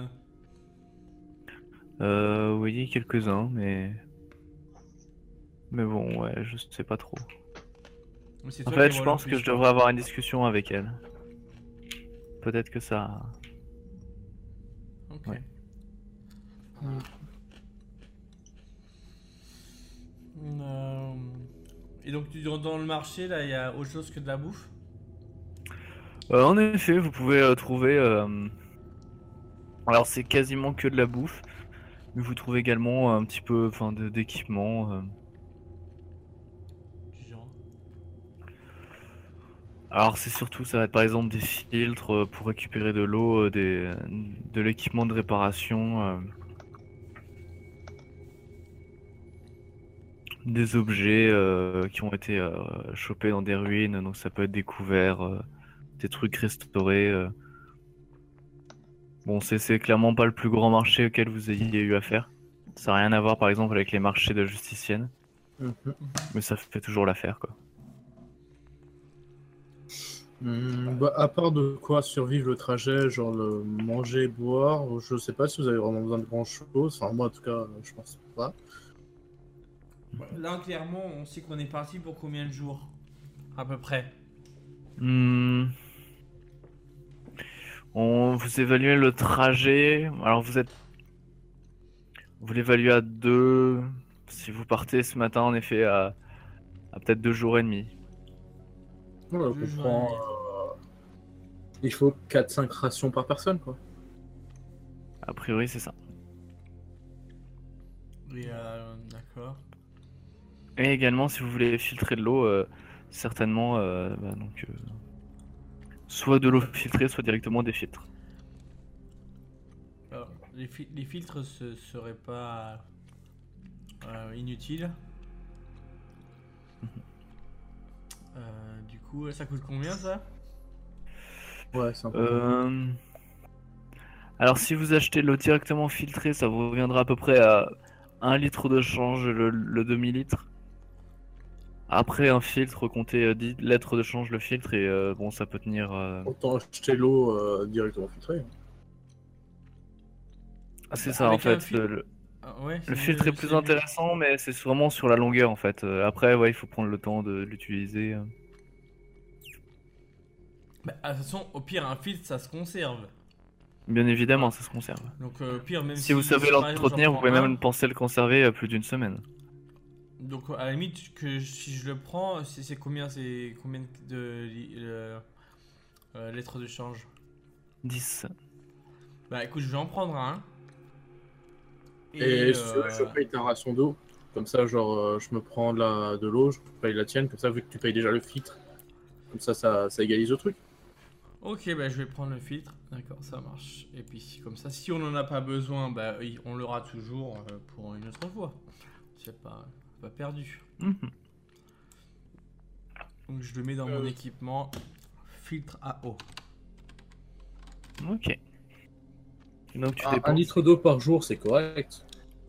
Euh, oui, quelques-uns, mais... Mais bon, ouais, je sais pas trop. Mais c'est En toi qui fait, je vois le pense que plus, je quoi. devrais avoir une discussion avec elle. Peut-être que ça... Ok. Ouais. Euh, Et donc, tu- dans dans le marché, là, il y a autre chose que de la bouffe? Euh, en effet, vous pouvez euh, trouver. euh, Alors, c'est quasiment que de la bouffe, mais vous trouvez également un petit peu, enfin, de- d'équipement. euh. Du genre. Alors, c'est surtout, ça va être par exemple des filtres euh, pour récupérer de l'eau, euh, des, de l'équipement de réparation, euh, des objets euh, qui ont été euh, chopés dans des ruines, donc ça peut être des couverts, euh, des trucs restaurés. euh. Bon, c'est c'est clairement pas le plus grand marché auquel vous ayez eu affaire. Ça n'a rien à voir par exemple avec les marchés de justiciennes, Mhm. mais ça fait toujours l'affaire quoi. Hmm, bah, à part de quoi survivre le trajet, genre le manger, boire, je sais pas si vous avez vraiment besoin de grand chose. Enfin, moi en tout cas, je pense pas. Là, clairement, on sait qu'on est parti pour combien de jours? À peu près. Hmm. On vous évaluez le trajet. Alors vous êtes, vous l'évaluez à deux. Si vous partez ce matin, en effet, à, à peut-être deux jours et demi. Voilà, Deux on jours prend, et demi. euh, il faut quatre cinq rations par personne, quoi. A priori, c'est ça. Et, euh, d'accord. Et également, si vous voulez filtrer de l'eau, euh, certainement, euh, bah, donc, euh, soit de l'eau filtrée, soit directement des filtres. Alors, les, fi- les filtres ce seraient pas euh, inutiles. Euh, du coup, ça coûte combien ça? Ouais, c'est un peu. Euh, Alors, si vous achetez l'eau directement filtrée, ça vous reviendra à peu près à un litre de change le, le demi-litre. Après, un filtre, comptez euh, dix litres de change le filtre et euh, bon, ça peut tenir. euh, Autant acheter l'eau euh, directement filtrée. Ah, c'est Bah, ça en avec un fait. filtre. Le, Ah, ouais, le c'est filtre est mieux, plus c'est mieux. intéressant, mais c'est vraiment sur la longueur en fait. Euh, Après, ouais, il faut prendre le temps de l'utiliser. euh. Bah, de toute façon, au pire, un filtre ça se conserve. Bien évidemment, Ouais. ça se conserve. Donc, euh, au pire, même Si si, vous savez si par exemple j'en l'entretenir, vous prends pouvez un, même penser le conserver euh, plus d'une semaine. donc à la limite, que si je le prends, c'est c'est combien, c'est combien de li- euh, euh, lettres de change? dix. Bah écoute, je vais en prendre un. Et Et si tu veux, je euh, paye ta ration d'eau. Comme ça, genre, euh, je me prends de la, de l'eau, je paye la tienne. Comme ça, vu que tu payes déjà le filtre, comme ça, ça, ça égalise le truc. ok, bah je vais prendre le filtre. D'accord, ça marche. Et puis comme ça, si on n'en a pas besoin, bah oui, on l'aura toujours euh, pour une autre fois. C'est pas, pas perdu. Mhm. Donc je le mets dans mon Euh. équipement. Filtre à eau. Ok. Donc tu Un, un dépenses litre d'eau par jour, c'est correct.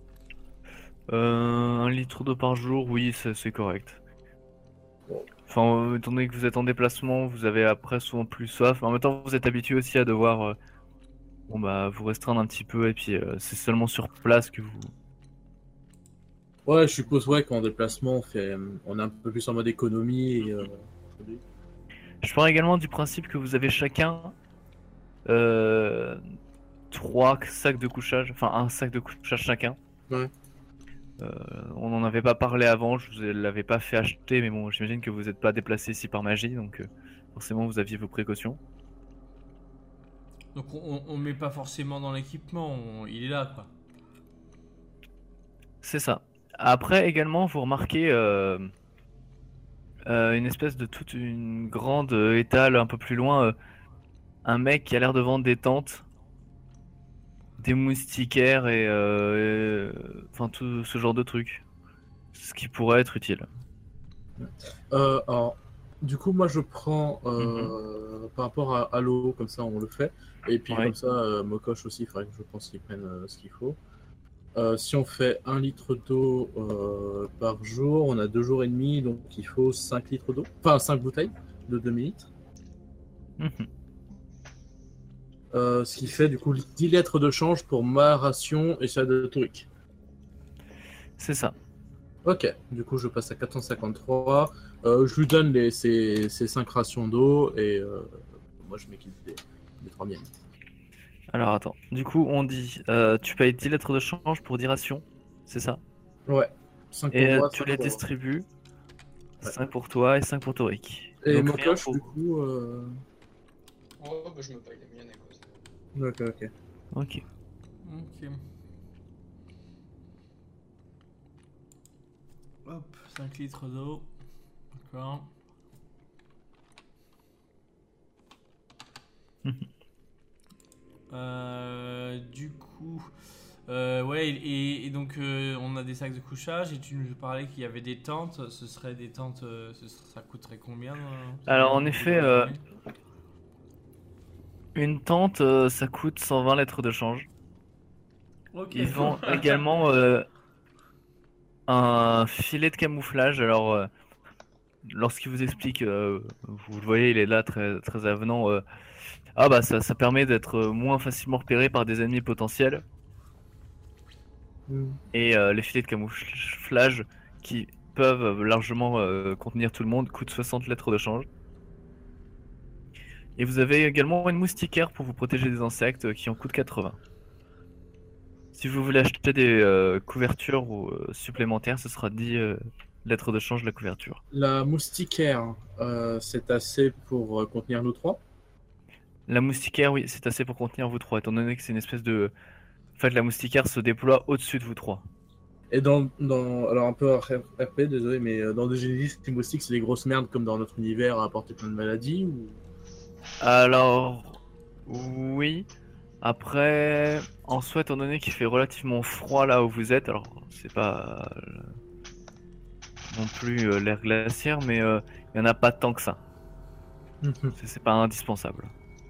euh, un litre d'eau par jour, oui, c'est c'est correct. Bon. Enfin, euh, étant donné que vous êtes en déplacement, vous avez après souvent plus soif. Mais en même temps, vous êtes habitué aussi à devoir euh, bon, bah, vous restreindre un petit peu. Et puis, euh, c'est seulement sur place que vous. Ouais, je suppose ouais, qu'en déplacement, on, fait, on est un peu plus en mode économie. Et, euh, Je pars également du principe que vous avez chacun euh, trois sacs de couchage. Enfin, un sac de couchage chacun. Ouais. Euh, on n'en avait pas parlé avant, je vous l'avais pas fait acheter, mais bon, j'imagine que vous n'êtes pas déplacé ici par magie, donc euh, forcément vous aviez vos précautions. Donc on, on met pas forcément dans l'équipement, on- il est là quoi. C'est ça. Après également, vous remarquez euh, euh, une espèce de toute une grande euh, étale un peu plus loin, euh, un mec qui a l'air de vendre des tentes, des moustiquaires et euh, euh, enfin tout ce genre de trucs. Ce qui pourrait être utile. Euh, alors, du coup, moi, je prends Mhm. euh, par rapport à, à l'eau, comme ça, on le fait. Et puis, Ouais. comme ça, euh, Mokosh aussi, il faudrait que je pense qu'ils prennent euh, ce qu'il faut. Euh, si on fait un litre d'eau euh, par jour, on a deux jours et demi, donc il faut cinq litres d'eau. Enfin, cinq bouteilles de deux litres. Mhm. Euh, ce qui fait, du coup, dix litres de change pour ma ration et celle de Torik. C'est ça. Ok, du coup, je passe à quatre cent cinquante-trois. Euh, je lui donne les, ces, ces cinq rations d'eau et euh, moi, je m'équipe des, des trois miennes. Alors attends, du coup on dit, euh, tu payes dix lettres de change pour dix rations, c'est ça? Ouais, cinq Et pour euh, moi, tu cinq les pour moi. distribues cinq pour toi et cinq pour Torik. Et Donc, mon rien coche, pour- du coup. Euh... Ouais, bah je me paye les miennes, écoute. Ok, ok. Ok. Ok. Hop, cinq litres d'eau. D'accord. Euh, du coup, euh, ouais, et, et donc euh, on a des sacs de couchage et tu nous parlais qu'il y avait des tentes. Ce serait des tentes, euh, ce serait- ça coûterait combien euh, Alors, en au bout effet, de la euh, journée Une tente, euh, ça coûte cent vingt lettres de change. Ok. Ils vendent également euh, un filet de camouflage. Alors, euh, lorsqu'il vous explique, euh, vous le voyez, il est là très, très avenant. euh, ah bah ça, ça permet d'être euh, moins facilement repéré par des ennemis potentiels. Hmm. Et euh, les filets de camouflage qui peuvent largement euh, contenir tout le monde coûtent soixante lettres de change. Et vous avez également une moustiquaire pour vous protéger des insectes euh, qui en coûte quatre-vingts. Si vous voulez acheter des euh, couvertures ou, euh, supplémentaires, ce sera dix euh, lettres de change la couverture. La moustiquaire, euh, c'est assez pour euh, contenir nous trois. La moustiquaire, oui, c'est assez pour contenir vous trois, étant donné que c'est une espèce de... En fait, la moustiquaire se déploie au-dessus de vous trois. Et dans, dans. Alors, un peu R P, désolé, mais euh, dans des Genesis, les moustiques, c'est des grosses merdes comme dans notre univers à apporter plein de maladies ou... Alors, oui. Après, en soi, étant donné qu'il fait relativement froid là où vous êtes, alors c'est pas euh, non plus euh, l'air glaciaire, mais euh, il y en a pas tant que ça. C'est c'est pas indispensable.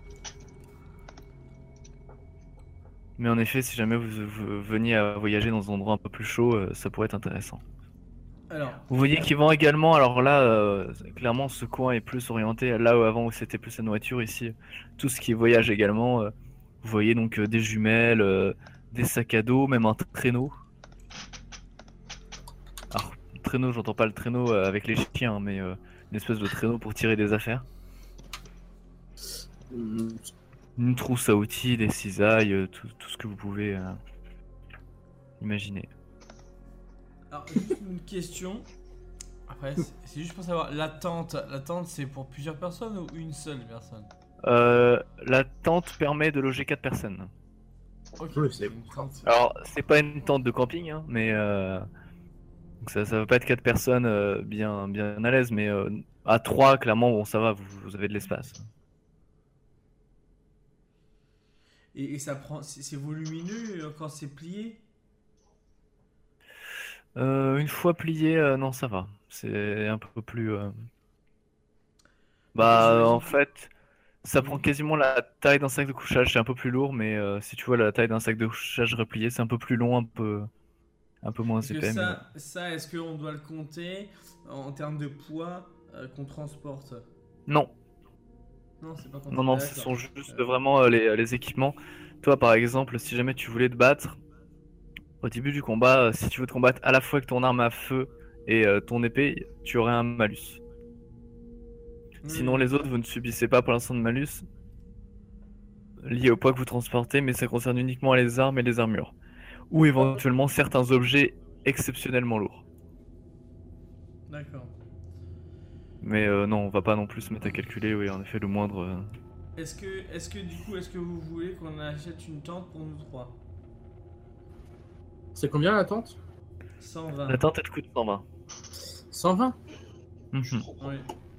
Mais en effet, si jamais vous, vous veniez à voyager dans un endroit un peu plus chaud, euh, ça pourrait être intéressant. Alors, Vous voyez qu'ils vendent également, alors là, euh, clairement, ce coin est plus orienté là où avant où c'était plus la nourriture, ici, tout ce qui est voyage également. euh, vous voyez donc euh, des jumelles, euh, des sacs à dos, même un traîneau. Alors, traîneau, j'entends pas le traîneau euh, avec les chiens, hein, mais euh, une espèce de traîneau pour tirer des affaires. Hmm. Une trousse à outils, des cisailles, euh, tout, tout ce que vous pouvez euh, imaginer. alors, juste une question. Après, c'est c'est juste pour savoir, la tente, la tente, c'est pour plusieurs personnes ou une seule personne? Euh, la tente permet de loger quatre personnes. Ok, Oui, c'est une tente. Alors, c'est pas une tente de camping, hein, mais euh, donc ça, ça va pas être quatre personnes euh, bien, bien à l'aise, mais euh, à trois, clairement, bon, ça va, vous, vous avez de l'espace. Et, et ça prend, c'est c'est volumineux euh, quand c'est plié? Euh, une fois plié, euh, non, ça va. C'est un peu plus. euh, Parce que Bah, en j'imagine. fait, ça prend Oui. quasiment la taille d'un sac de couchage. C'est un peu plus lourd, mais euh, si tu vois la taille d'un sac de couchage replié, c'est un peu plus long, un peu, un peu moins Parce que épais, mais ça, ça est-ce qu'on doit le compter en termes de poids euh, qu'on transporte? non, Non, c'est pas compté. non, non, ce D'accord. sont juste Euh, vraiment euh, les, les équipements. Toi, par exemple, si jamais tu voulais te battre, au début du combat, euh, si tu veux te combattre à la fois avec ton arme à feu et euh, ton épée, tu aurais un malus. Sinon, oui. les autres, vous ne subissez pas pour l'instant de malus lié au poids que vous transportez, mais ça concerne uniquement les armes et les armures. Ou éventuellement certains objets exceptionnellement lourds. D'accord. Mais euh, non, on va pas non plus se mettre à calculer, oui, en effet, le moindre. euh, Est-ce que, est-ce que du coup, est-ce que vous voulez qu'on achète une tente pour nous trois? C'est combien la tente? cent vingt. La tente, elle coûte cent vingt. cent vingt. Mhm. Oui.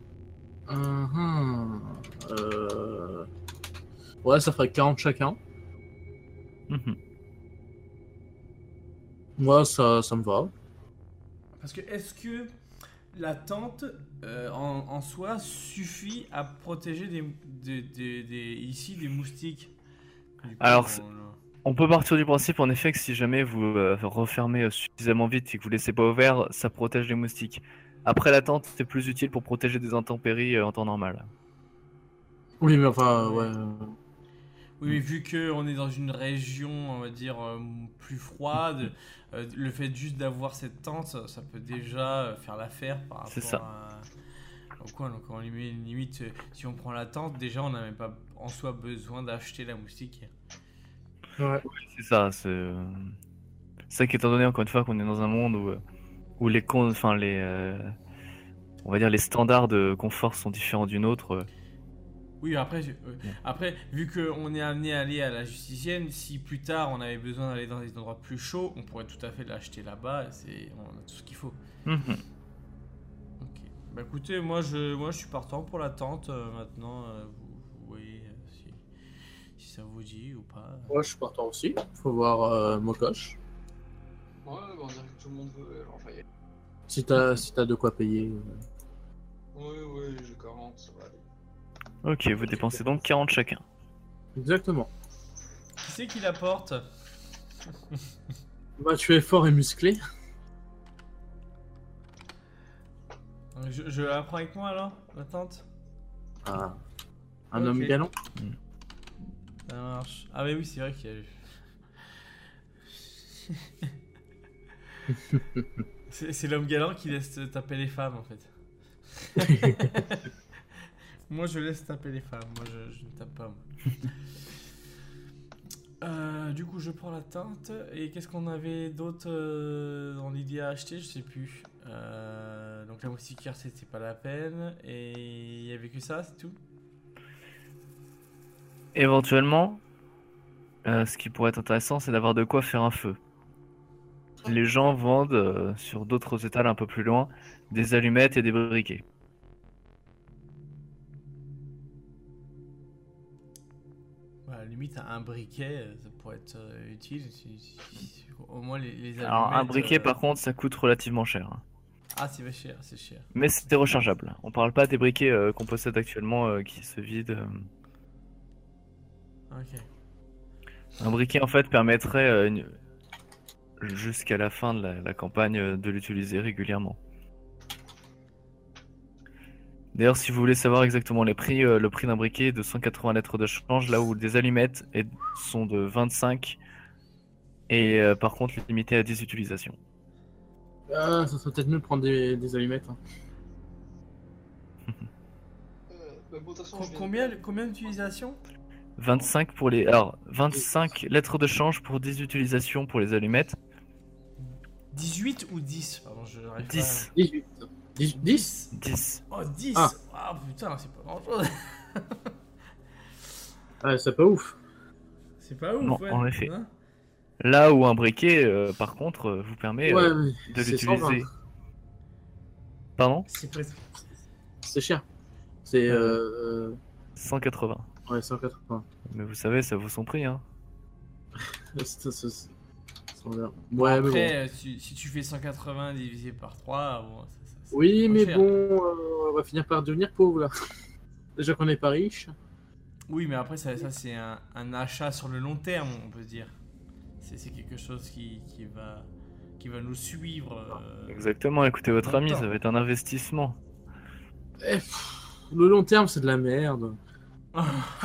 Mhm. Euh... Ouais, ça ferait quarante chacun. Mhm. Moi, ça, ça me va. Parce que est-ce que la tente euh, en, en soi suffit à protéger des, des, des- des- ici des moustiques? Du coup, Alors, on- c'est- on- On peut partir du principe en effet que si jamais vous euh, refermez euh, suffisamment vite et que vous laissez pas ouvert, ça protège les moustiques. Après la tente, c'est plus utile pour protéger des intempéries euh, en temps normal. Oui, mais enfin, Ouais. ouais. Oui, mais vu qu'on est dans une région, on va dire, euh, plus froide, euh, le fait juste d'avoir cette tente, ça, ça peut déjà euh, faire l'affaire par C'est rapport ça. à... Donc, quoi, donc on limite, limite, euh, si on prend la tente, déjà on n'a même pas en soi besoin d'acheter la moustiquaire. Ouais. C'est ça, c'est euh, c'est ça qu'étant donné encore une fois qu'on est dans un monde où, euh, où les con... enfin les euh, on va dire les standards de confort sont différents d'une autre. euh, Oui, après, je- euh, après vu qu'on est amené à aller à la Justicienne, si plus tard on avait besoin d'aller dans des endroits plus chauds, on pourrait tout à fait l'acheter là-bas. et c'est- On a tout ce qu'il faut. mhm. Ok. Bah écoutez, moi je, moi, je suis partant pour la tente. euh, maintenant, euh, vous, vous voyez euh, si, si ça vous dit ou pas. Moi, je suis partant aussi. Faut voir euh, Mokosh. Ouais, bah, on dirait que tout le monde veut, alors on va y aller. Si t'as si t'as de quoi payer. euh. Oui, oui, j'ai quarante, ça va aller. Ok, vous dépensez donc quarante chacun. Exactement. Qui c'est qui la porte? Bah, tu es fort et musclé. je, je la prends avec moi alors, la tente? Ah. Un Ok. homme galant. Ça marche. Ah, mais oui, c'est vrai qu'il y a eu. c'est c'est l'homme galant qui laisse taper les femmes en fait. Moi je laisse taper les femmes, moi je, je ne tape pas. Moi. Euh, du coup je prends la tente et qu'est-ce qu'on avait d'autre euh, dans l'idée à acheter, je sais plus. Euh, donc la moustiquaire c'était pas la peine et il y avait que ça, c'est tout. Éventuellement, euh, ce qui pourrait être intéressant, c'est d'avoir de quoi faire un feu. Les gens vendent euh, sur d'autres étals un peu plus loin des allumettes et des briquets. Ouais, à la limite un briquet euh, ça pourrait être euh, utile. si- si- si- au moins les, les Alors un allumettes, briquet euh, par contre ça coûte relativement cher, hein. Ah c'est pas cher, c'est cher. Mais c'est rechargeable. On parle pas des briquets euh, qu'on possède actuellement euh, qui se vident. euh. Ok. Un briquet en fait permettrait euh, une- jusqu'à la fin de la, la campagne euh, de l'utiliser régulièrement. D'ailleurs, si vous voulez savoir exactement les prix, euh, le prix d'un briquet est de cent quatre-vingts lettres de change, là où des allumettes est- sont de vingt-cinq et euh, par contre limité à dix utilisations. Ah, ça serait peut-être mieux de prendre des, des allumettes. hein. Euh, bah, bon, de toute façon, Co- je vais- combien combien d'utilisations? vingt-cinq pour les. Alors, vingt-cinq lettres de change pour dix utilisations pour les allumettes. dix-huit ou dix? Pardon, je n'arrive pas. dix. dix-huit. dix, dix dix. Oh, dix. Ah. Ah putain, c'est pas grand chose. Ah, c'est pas ouf. C'est pas ouf, Non, ouais. en effet. Hein. Là où un briquet, euh, par contre, euh, vous permet Ouais, euh, ouais, de c'est cent vingt. l'utiliser. Pardon? C'est presque. C'est cher. C'est Euh. euh, cent quatre-vingts. euh, ouais, cent quatre-vingts. Mais vous savez, ça vaut son prix, hein. C'est- c'est- c'est- c'est bien. Ouais, mais Après, bon. euh, si, si tu fais cent quatre-vingts divisé par trois, bon, ça, ça- ça Oui, coûte mais cher. bon, euh, on va finir par devenir pauvre là. Déjà qu'on n'est pas riche. Oui, mais après, ça, ça c'est un, un achat sur le long terme, on peut se dire. C'est c'est quelque chose qui, qui, va, qui va nous suivre. euh, Exactement, écoutez votre ami, Longtemps. ça va être un investissement. Eh, pff, le long terme, c'est de la merde. Euh,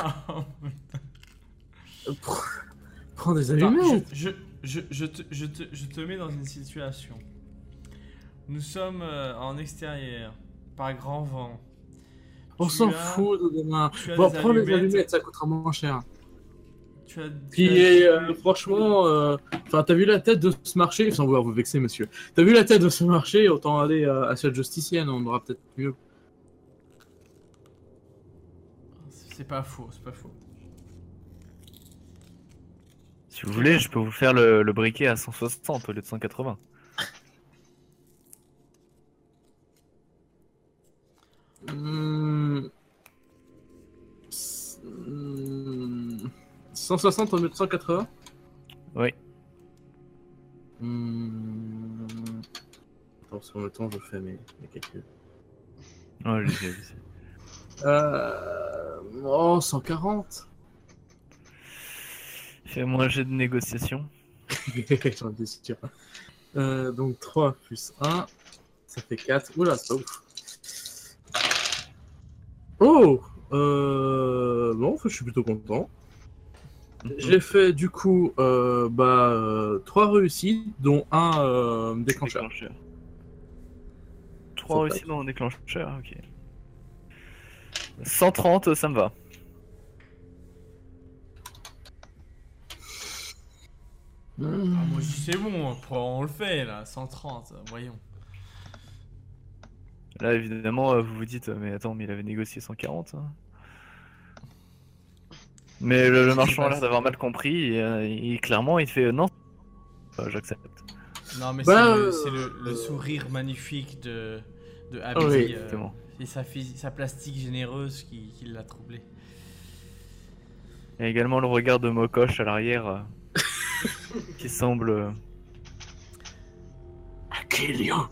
pr- Prends des Attends, allumettes. je, je, je, je, te, je, te, je te mets dans une situation. Nous sommes euh, en extérieur, par grand vent. On Tu s'en as- fout de demain. tu as Bon, des prends les allumettes. allumettes, ça coûtera moins cher. Tu as, tu Puis, as- euh, franchement, euh, enfin, t'as vu la tête de ce marché, sans vouloir vous vexer, monsieur. T'as vu la tête de ce marché, autant aller euh, à cette justicienne, on aura peut-être mieux. C'est pas faux, c'est pas faux. Si vous voulez, je peux vous faire le, le briquet à cent soixante au lieu de cent quatre-vingts. Hmm. S- hmm. cent soixante au lieu de cent quatre-vingts. Oui. Hmm. Attends, sur le temps, je fais mes, mes calculs. Oh, allez-y, allez-y. Euh... Oh, cent quarante. Fais-moi un jet de négociation. J'en étais sûr. Euh, donc trois plus un, ça fait quatre. Oula, c'est pas ouf. Oh euh... Bon, je suis plutôt content. J'ai fait du coup euh, bah, euh, trois réussites, dont un euh, déclencheur. Déclencheur. trois Ça réussites dans le déclencheur, ok. cent trente, ça me va. Hmm. Ah, moi je dis c'est bon, après, on le fait là, cent trente, voyons. Là, évidemment, euh, vous vous dites, euh, mais attends, mais il avait négocié cent quarante. Hein. Mais le, le Je sais marchand a pas l'air si- d'avoir mal compris et, euh, il- clairement, il fait euh, non, euh, j'accepte. Non, mais Bah, c'est le, euh, c'est le, le euh, sourire magnifique de, de oui. Abdi. euh, Exactement. et sa, physi- sa plastique généreuse qui, qui l'a troublé. Il y a également le regard de Mokosh à l'arrière euh, qui semble. euh, Akelion.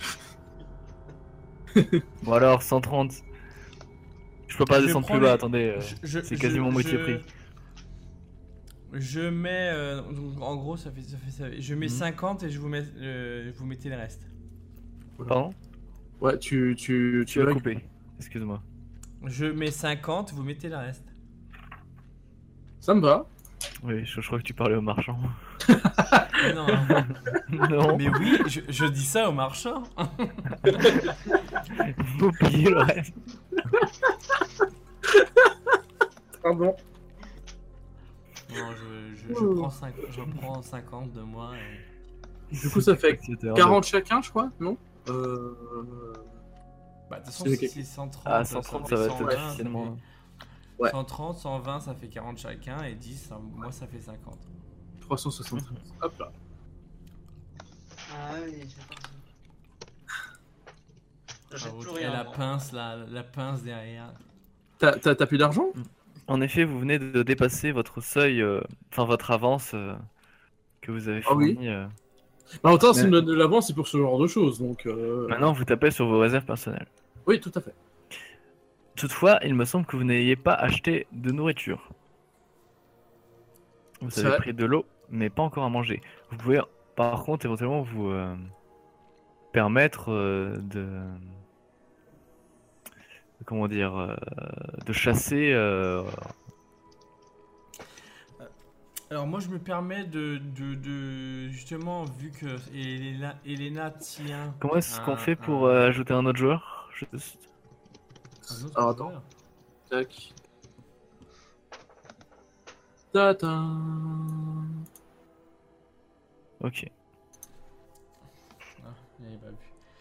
Bon, alors, cent trente. Je peux pas Je descendre prends plus bas, les- attendez, euh, je- je- c'est je- quasiment moitié je- prix. Je mets. euh, donc, en gros, ça fait, ça fait, ça fait- je mets Mhm. cinquante et je vous, mets, euh, vous mettez le reste. Pardon? Ouais, tu, tu, Tu tu as coupé. Excuse-moi. Je mets cinquante, vous mettez le reste. Ça me va. Oui, je, je crois que tu parlais au marchand. Mais non, hein. Non, Mais oui, je, je dis ça au marchand. vous payez le reste. Pardon. Non, je, je, je prends cinq- je prends cinquante de moi. Et... Du coup, ça fait C'était quarante chacun, je crois, non euh... Bah, de toute façon, C'est si ok. c'est cent trente, Ah, cent trente, ça va être cent vingt, difficilement. ça fait- Ouais. cent trente, cent vingt, ça fait quarante chacun. Et dix, ça- moi, ça fait cinquante. trois cent soixante-treize. Hop là. Ah oui, je sais pas. Ah, J'ai ok, plus rien. la moi. pince, la, la pince derrière. T'as t'as- t'as plus d'argent? En effet, vous venez de dépasser votre seuil, euh, enfin votre avance euh, que vous avez Ah oui. fournie. euh. Bah, en temps, Mais- c'est de de l'avance, c'est pour ce genre de choses, donc... Euh... Maintenant, vous tapez sur vos réserves personnelles. Oui, tout à fait. Toutefois, il me semble que vous n'ayez pas acheté de nourriture. Vous C'est avez vrai. pris de l'eau, mais pas encore à manger. Vous pouvez, par contre, éventuellement vous euh, permettre euh, de, comment dire, euh, de chasser. euh, Alors moi je me permets de, de, de- justement vu que Elena, Elena tient Comment est-ce qu'on un- fait pour un- euh, ajouter un autre joueur? Juste- un autre Alors, attends. joueur. Tac. Tata. Ok. Ah, j'avais pas vu.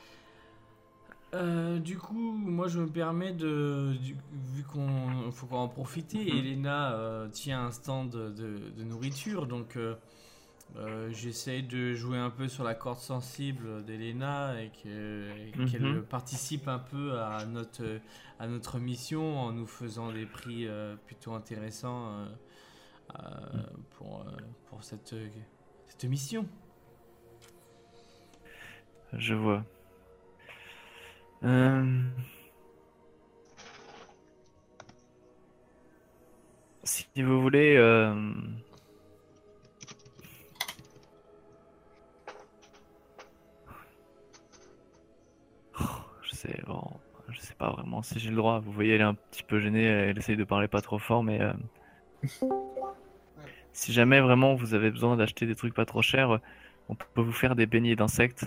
Euh, du coup, moi je me permets de, du- vu qu'on faut qu'on en profiter, Mhm. Elena euh, tient un stand de, de nourriture, donc euh, euh, j'essaye de jouer un peu sur la corde sensible d'Elena et que- et qu'elle Mhm. participe un peu à notre, à notre mission en nous faisant des prix euh, plutôt intéressants euh, euh, pour, euh, pour cette, cette mission. Je vois. Euh, Si vous voulez, euh, oh, je sais, bon, je sais pas vraiment si j'ai le droit. Vous voyez, elle est un petit peu gênée, elle essaye de parler pas trop fort, mais euh, si jamais vraiment vous avez besoin d'acheter des trucs pas trop chers, on peut vous faire des beignets d'insectes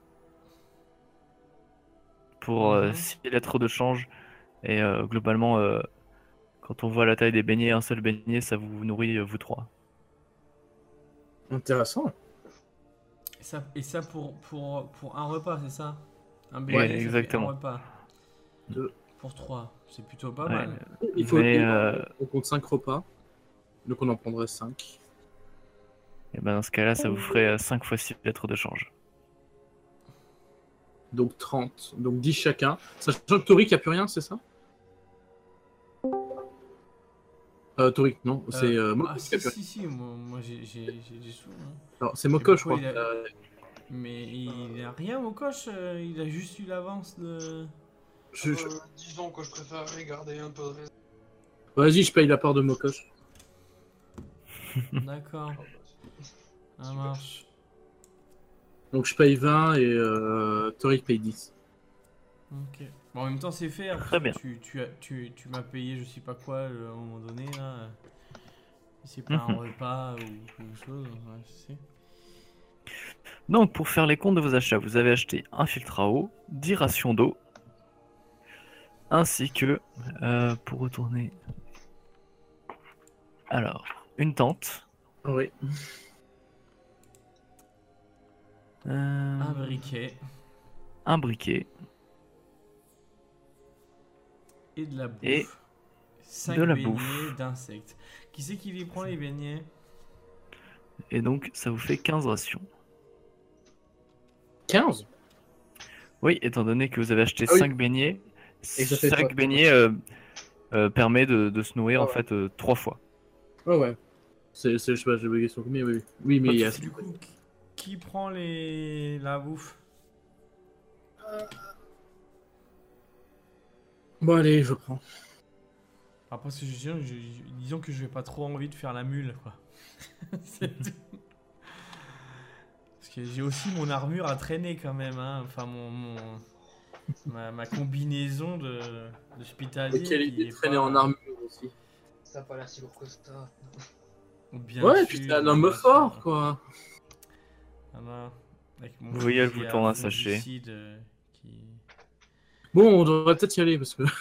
pour euh, Mhm. six lettres de change. Et euh, globalement, euh, quand on voit la taille des beignets, un seul beignet, ça vous nourrit euh, vous trois. Intéressant. Et ça, et ça pour, pour, pour un repas, c'est ça? Un Ouais, beignet, ça fait exactement. un repas. Deux. Pour trois, c'est plutôt pas Ouais, mal. Il faut, Mais, il- euh, On compte cinq repas. Donc on en prendrait cinq. Et ben dans ce cas-là, ça vous ferait cinq fois six lettres de change. Donc trente. Donc dix chacun. Sachant que Torik a plus rien, c'est ça? Euh, Torik, non. C'est euh, ah, Mokosh qui a si, plus rien. si, si, moi, moi j'ai j'ai- j'ai des sous. hein. Alors, c'est Mokosh, je pourquoi crois. il a- Euh, Mais il a rien au coche, euh, il a juste eu l'avance de. je- je- Euh, disons que je préférerais garder un peu de réserve. Vas-y, je paye la part de Mokosh. D'accord, ça marche. Donc je paye vingt et euh, Torik paye dix. Ok. Bon, en même temps, c'est fait. Très bien. Tu, tu, as- tu, tu m'as payé, je sais pas quoi, euh, à un moment donné, là. C'est pas un Mhm. repas ou quelque chose. Ouais, je sais. Donc pour faire les comptes de vos achats, vous avez acheté un filtre à eau, dix rations d'eau, ainsi que, euh, pour retourner, alors, une tente, Oui. euh, Un briquet. un briquet, Et de la bouffe. Et cinq de la beignets bouffe. d'insectes. Qui c'est qui les prend les beignets? Et donc, ça vous fait quinze rations. quinze. Oui, étant donné que vous avez acheté Ah oui. cinq beignets, Et ça fait chaque quoi beignet euh, euh, permet de, de se nourrir Ah en ouais. fait euh, trois fois. Ouais, ouais. C'est, c'est- je sais pas, j'ai bugué sur combien, oui. Oui, oui mais Pas de il y a. Du coup, qui- qui prend les... la bouffe? Bon, allez, je prends. Après, c'est juste, je- je- disons que je vais pas trop envie de faire la mule, quoi. C'est tout. Parce que j'ai aussi mon armure à traîner quand même, hein. Enfin, mon, mon- ma, ma combinaison de d'hospitalier. Et quelle qui idée est de traîner pas- en armure aussi. Ça a pas l'air si lourd que ça. Bien Ouais, sûr, puis t'es un homme bien fort, sûr. quoi. Voilà. Avec mon Vous voyez le fusil bouton à à sachet. fongicide, euh, qui... Bon, on devrait peut-être y aller parce que.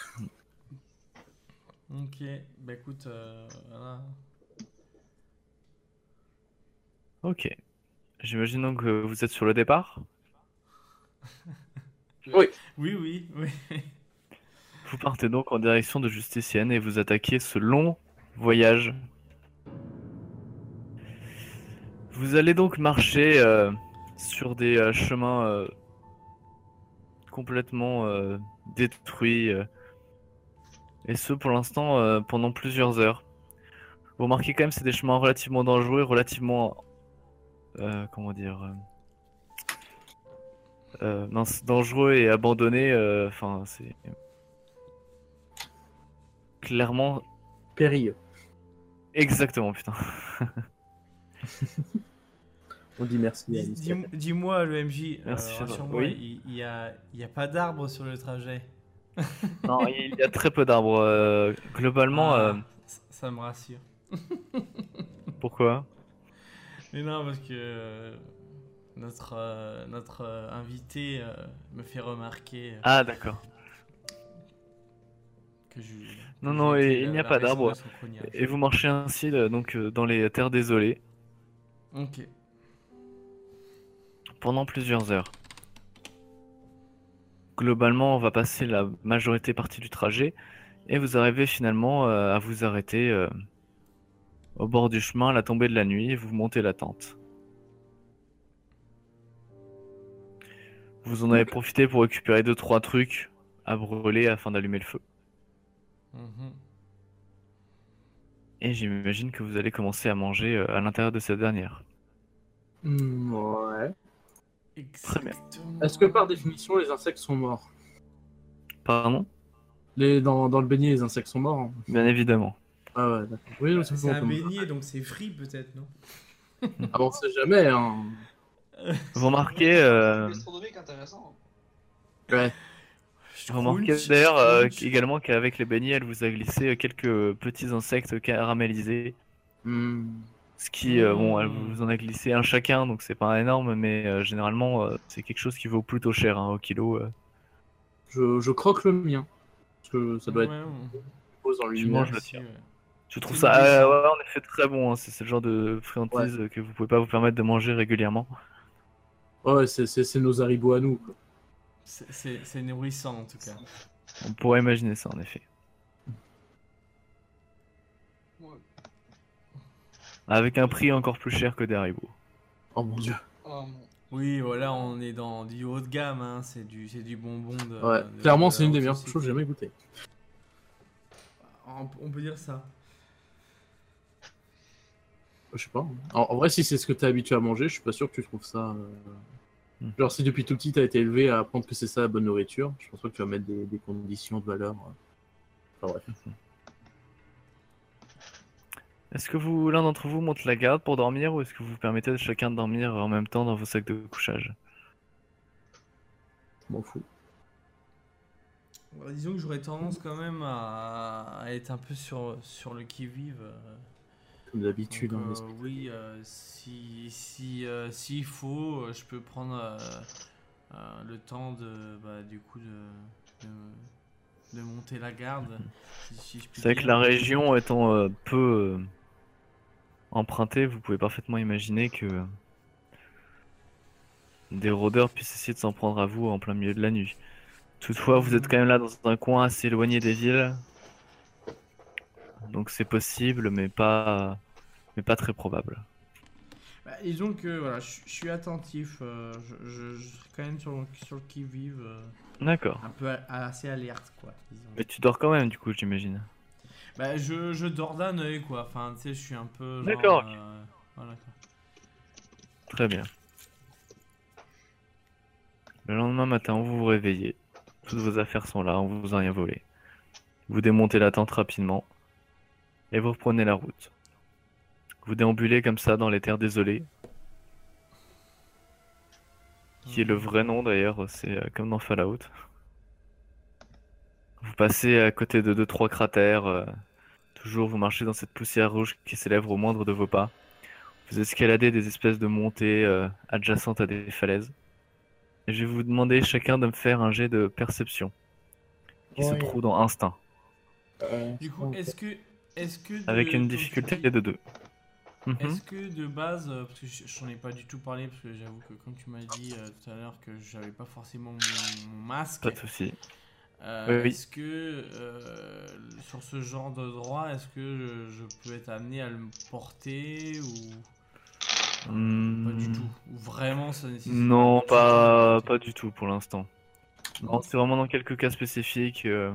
Ok, bah écoute, euh, voilà. Ok. J'imagine donc que vous êtes sur le départ. Oui. Oui, oui, oui. Vous partez donc en direction de Justicienne et vous attaquez ce long voyage. Vous allez donc marcher euh, sur des euh, chemins euh, complètement euh, détruits. euh, et ce pour l'instant euh, pendant plusieurs heures. Vous remarquez quand même c'est des chemins relativement dangereux, relativement euh, comment dire euh, euh, mince, dangereux et abandonnés. euh, Enfin c'est clairement Pérille. exactement putain. On dit merci à Dis- Alice. dis- Dis-moi, le M J, Merci, euh, Shadow. rassure-moi, Oui. il, il y a, il y a pas d'arbre sur le trajet. Non, il y a très peu d'arbres. euh, globalement, euh, Ah, ça, ça me rassure. pourquoi? Mais non, parce que euh, notre, euh, notre euh, invité euh, me fait remarquer euh, Ah d'accord. que je. Non, que non, j'ai et été il la- n'y a la pas raison d'arbres. de son cognage. Et vous marchez ainsi euh, donc euh, dans les terres désolées Ok. pendant plusieurs heures. Globalement, on va passer la majorité partie du trajet et vous arrivez finalement euh, à vous arrêter euh, au bord du chemin à la tombée de la nuit et vous montez la tente. Vous en avez profité pour récupérer deux trois trucs à brûler afin d'allumer le feu. Mhm. Et j'imagine que vous allez commencer à manger euh, à l'intérieur de cette dernière. Hmm, ouais. Très bien. Exactement. Est-ce que par définition, les insectes sont morts? Pardon? Les, dans, dans le beignet, les insectes sont morts, hein. Bien évidemment. Ah ouais, d'accord. Oui, c'est C'est bon, un comme- beignet, donc c'est frit peut-être, non? Ah bon, on sait jamais, hein. Vous remarquez, euh, Gastronomique intéressant. Ouais. vous remarquez Crunch, d'ailleurs euh, crunch. également qu'avec les beignets, elle vous a glissé quelques petits insectes caramélisés. Hmm. Ce qui, euh, bon, elle Mmh. vous en a glissé un chacun, donc c'est pas énorme, mais euh, généralement euh, c'est quelque chose qui vaut plutôt cher hein, au kilo. euh. Je, je croque le mien. Parce que ça doit être Ouais, ouais. pose en Tu lumière. manges le Merci, tien. ouais. Je trouve C'est ça euh, nourrissant. ouais, en effet très bon. hein. C'est c'est le genre de friandise euh, que vous pouvez pas vous permettre de manger régulièrement. Ouais, c'est, c'est, c'est nos haribots à nous, quoi. C'est- C'est c'est nourrissant en tout cas. On pourrait imaginer ça en effet. Ouais. Avec un prix encore plus cher que des haribots. Oh mon dieu. Oh, mon- Oui, voilà, on est dans du haut de gamme, hein. C'est du, c'est du bonbon de. Ouais, de- clairement, de c'est une la des haute meilleures société. choses que j'ai jamais goûtées. On, on peut dire ça. Je sais pas. En, en vrai, si c'est ce que t'es habitué à manger, je suis pas sûr que tu trouves ça. euh, Hmm. Genre, si depuis tout petit t'as été élevé à apprendre que c'est ça la bonne nourriture, je pense pas que tu vas mettre des, des conditions de valeur. euh. Enfin, bref. Est-ce que vous, l'un d'entre vous monte la garde pour dormir ou est-ce que vous permettez de chacun de dormir en même temps dans vos sacs de couchage? Je m'en fous. Bon, disons que j'aurais tendance quand même à, à être un peu sur, sur le qui-vive. euh. Comme d'habitude. Donc, hein, euh, l'esprit. oui, euh, si si euh, s'il faut, euh, je peux prendre euh, euh, le temps de bah, du coup de, de, de monter la garde. Si, si je puis C'est vrai que dire. la région étant euh, peu euh, empruntée, vous pouvez parfaitement imaginer que des rôdeurs puissent essayer de s'en prendre à vous en plein milieu de la nuit. Toutefois, vous êtes quand même là dans un coin assez éloigné des villes. Donc c'est possible, mais pas, mais pas très probable. Bah, disons que voilà, je je suis attentif, euh, je, je, je serai quand même sur le, sur le qui-vive, euh, D'accord. un peu a- assez alerte, quoi, disons. Mais tu dors quand même, du coup, j'imagine. Bah, je, je dors d'un œil, quoi, enfin, tu sais, je suis un peu genre... D'accord. euh, voilà, quoi. Très bien. Le lendemain matin, vous vous réveillez. Toutes vos affaires sont là, on vous a rien volé. Vous démontez la tente rapidement et vous reprenez la route. Vous déambulez comme ça dans les terres désolées, qui est le vrai nom d'ailleurs, c'est euh, comme dans Fallout. Vous passez à côté de deux trois cratères, euh, toujours vous marchez dans cette poussière rouge qui s'élève au moindre de vos pas. Vous escaladez des espèces de montées euh, adjacentes à des falaises. Et je vais vous demander chacun de me faire un jet de perception, qui se Ouais. trouve dans Instinct, Euh, Du coup, est-ce que... Est-ce que de, avec une comme tu difficulté dis, de deux. Mhm. Est-ce que de base, euh, parce que je- j'en ai pas du tout parlé, parce que j'avoue que comme tu m'as dit euh, tout à l'heure que j'avais pas forcément mon, mon masque, Pas de souci. euh, Oui, oui. est-ce que euh, sur ce genre de droit, est-ce que je, je peux être amené à le porter ou Hmm, pas du tout? Ou vraiment ça nécessite Non, un tuto pas, pour pas porter du tout pour l'instant. Non, c'est vraiment dans quelques cas spécifiques. euh,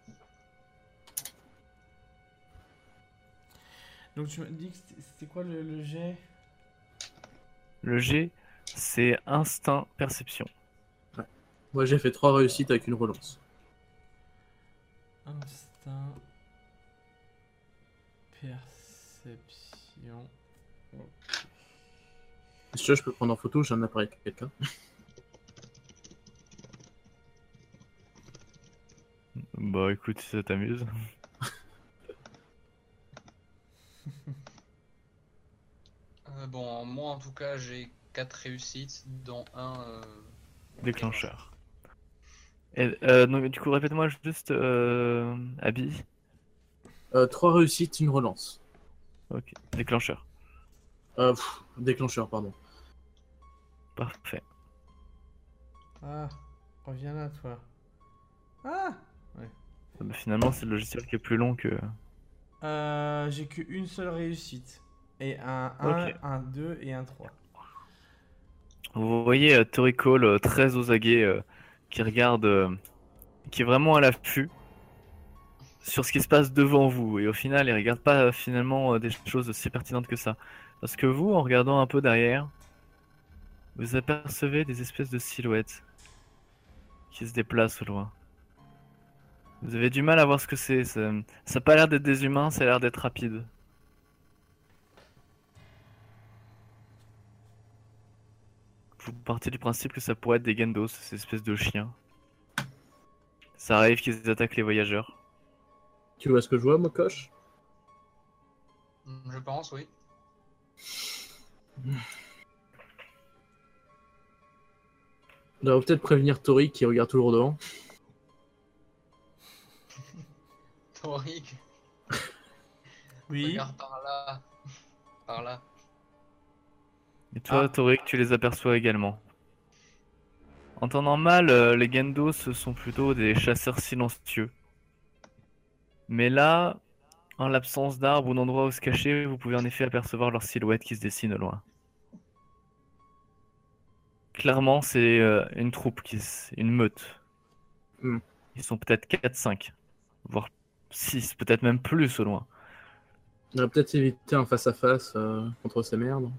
Donc tu m'as dit que c'était c'était quoi le, le jet? Le G, c'est Instinct Perception. Moi j'ai fait trois réussites avec une relance. Instinct. Perception. Si tu veux, je peux prendre en photo, j'ai un appareil avec quelqu'un. Bah écoute, si ça t'amuse. Euh, bon, moi en tout cas, j'ai quatre réussites, dont un euh, Déclencheur. Et, euh, donc, du coup, répète-moi juste, euh, Abby. Euh, trois réussites, une relance. Ok, déclencheur. Euh, pff, déclencheur, pardon. Parfait. Ah, reviens là toi. Ah, Bah, finalement, c'est le logiciel qui est plus long que. Euh, j'ai qu'une seule réussite. Et un un, Ok. un deux et un trois. Vous voyez euh, Tori Cole euh, très aux aguets, euh, qui regarde, euh, qui est vraiment à l'affût sur ce qui se passe devant vous. Et au final, il regarde pas euh, finalement euh, des choses aussi pertinentes que ça. Parce que vous, en regardant un peu derrière, vous apercevez des espèces de silhouettes qui se déplacent au loin. Vous avez du mal à voir ce que c'est. Ça n'a pas l'air d'être des humains, ça a l'air d'être rapide. Vous partez du principe que ça pourrait être des Gendos, ces espèces de chiens. Ça arrive qu'ils attaquent les voyageurs. Tu vois ce que je vois, Mokosh? Je pense, oui. On devrait peut-être prévenir Tori qui regarde toujours devant. Toric, Oui. regarde par là. Par là. Et toi, Ah. Torik, tu les aperçois également. En temps normal, euh, les Gendos ce sont plutôt des chasseurs silencieux. Mais là, en l'absence d'arbres ou d'endroits où se cacher, vous pouvez en effet apercevoir leur silhouette qui se dessine au loin. Clairement, c'est euh, une troupe, qui s- une meute. Hmm. Ils sont peut-être quatre cinq, voire six, peut-être même plus au loin. On devrait peut-être éviter un face-à-face euh, contre ces merdes.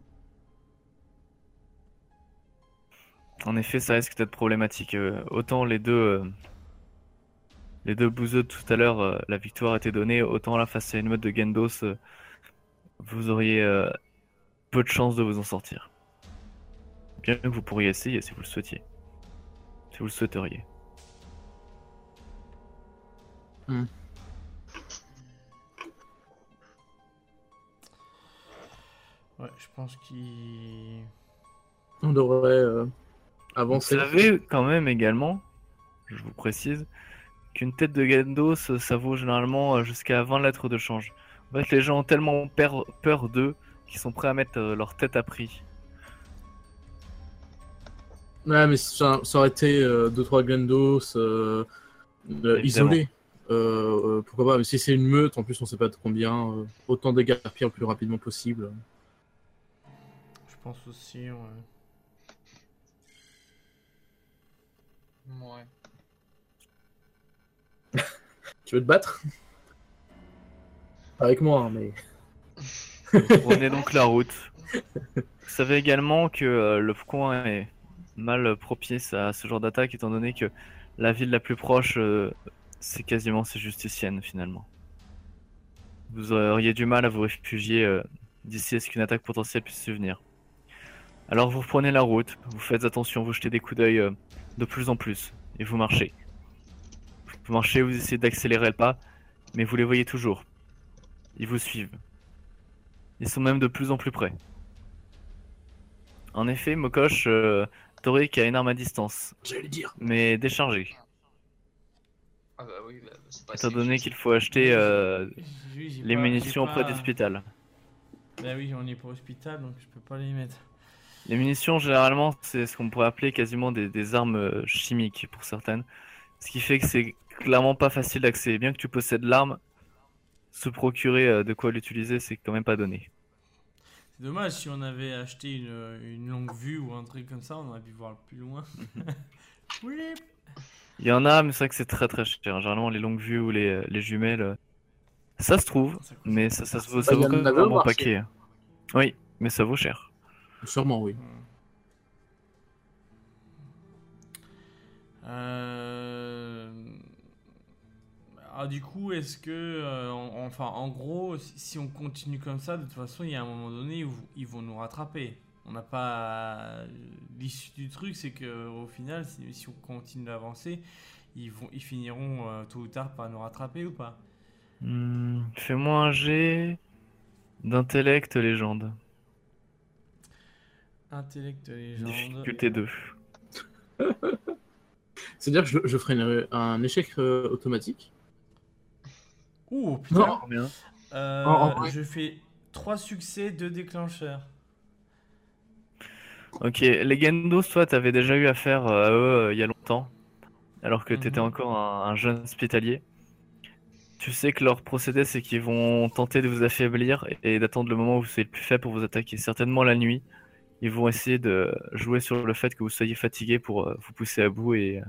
En effet, ça risque d'être problématique. Euh, autant les deux, euh, les deux bouseux de tout à l'heure, euh, la victoire était donnée, autant là, face à une meute de Gendos, euh, vous auriez euh, peu de chances de vous en sortir. Bien que vous pourriez essayer si vous le souhaitiez. Si vous le souhaiteriez. Ouais, je pense qu'il. On devrait euh, Vous avancer. savez quand même également, je vous précise, qu'une tête de Gendos, ça vaut généralement euh, jusqu'à vingt lettres de change. En fait, les gens ont tellement peur, peur d'eux qu'ils sont prêts à mettre euh, leur tête à prix. Ouais, mais ça, ça aurait été deux trois Glendos euh, euh, isolés. Euh, euh, pourquoi pas, mais si c'est une meute, en plus on sait pas de combien, euh, autant dégarpir le plus rapidement possible. Je pense aussi, ouais. Ouais. Tu veux te battre? Pas avec moi, hein, mais. Prenez donc la route. Vous savez également que euh, le coin est mal propice à ce genre d'attaque, étant donné que la ville la plus proche, euh, c'est quasiment ces justiciennes finalement. Vous auriez du mal à vous réfugier euh, d'ici à ce qu'une attaque potentielle puisse se venir. Alors vous reprenez la route, vous faites attention, vous jetez des coups d'œil euh, de plus en plus, et vous marchez. Vous marchez, vous essayez d'accélérer le pas, mais vous les voyez toujours. Ils vous suivent. Ils sont même de plus en plus près. En effet, Mokosh, euh, Toric a une arme à distance, J'allais le dire. mais déchargée. Ah bah oui, bah, c'est pas Étant assez donné utile. qu'il faut acheter euh, Oui, j'ai les pas- munitions j'ai auprès pas- d'hospital. Bah oui, on est pas hospital, donc je peux pas les mettre. Les munitions, généralement, c'est ce qu'on pourrait appeler quasiment des, des armes euh, chimiques pour certaines. Ce qui fait que c'est clairement pas facile d'accès. Bien que tu possèdes l'arme, se procurer euh, de quoi l'utiliser, c'est quand même pas donné. C'est dommage, si on avait acheté une, une longue vue ou un truc comme ça, on aurait pu voir plus loin. Oui. Il y en a, mais c'est vrai que c'est très très cher. Généralement, les longues vues ou les, les jumelles, euh, ça se trouve, Ça coûte mais cher. ça, ça se vaut, Bah, ça il y vaut en quand même avait un au bon marché. paquet. Oui, mais ça vaut cher. Sûrement, oui. Hmm. Euh... Ah, du coup, est-ce que, euh, en- enfin, en gros, si si on continue comme ça, de toute façon, il y a un moment donné où ils vont nous rattraper. On n'a pas l'issue du truc, c'est que au final, si, si on continue d'avancer, ils vont, ils finiront euh, tôt ou tard par nous rattraper ou pas? Hmm, fais-moi un jet d'intellect légende. Intellect légende. Difficulté deux. C'est-à-dire que je, je ferai une- un échec euh, automatique. Ouh, putain. Non. Combien? Euh, En- en vrai. je fais trois succès, deux déclencheurs. Ok, les Gendos, toi, t'avais déjà eu affaire euh, à eux euh, il y a longtemps, alors que t'étais Mhm. encore un, un jeune hospitalier. Tu sais que leur procédé, c'est qu'ils vont tenter de vous affaiblir et, et d'attendre le moment où c'est le plus faible pour vous attaquer. Certainement la nuit, ils vont essayer de jouer sur le fait que vous soyez fatigué pour euh, vous pousser à bout et, euh,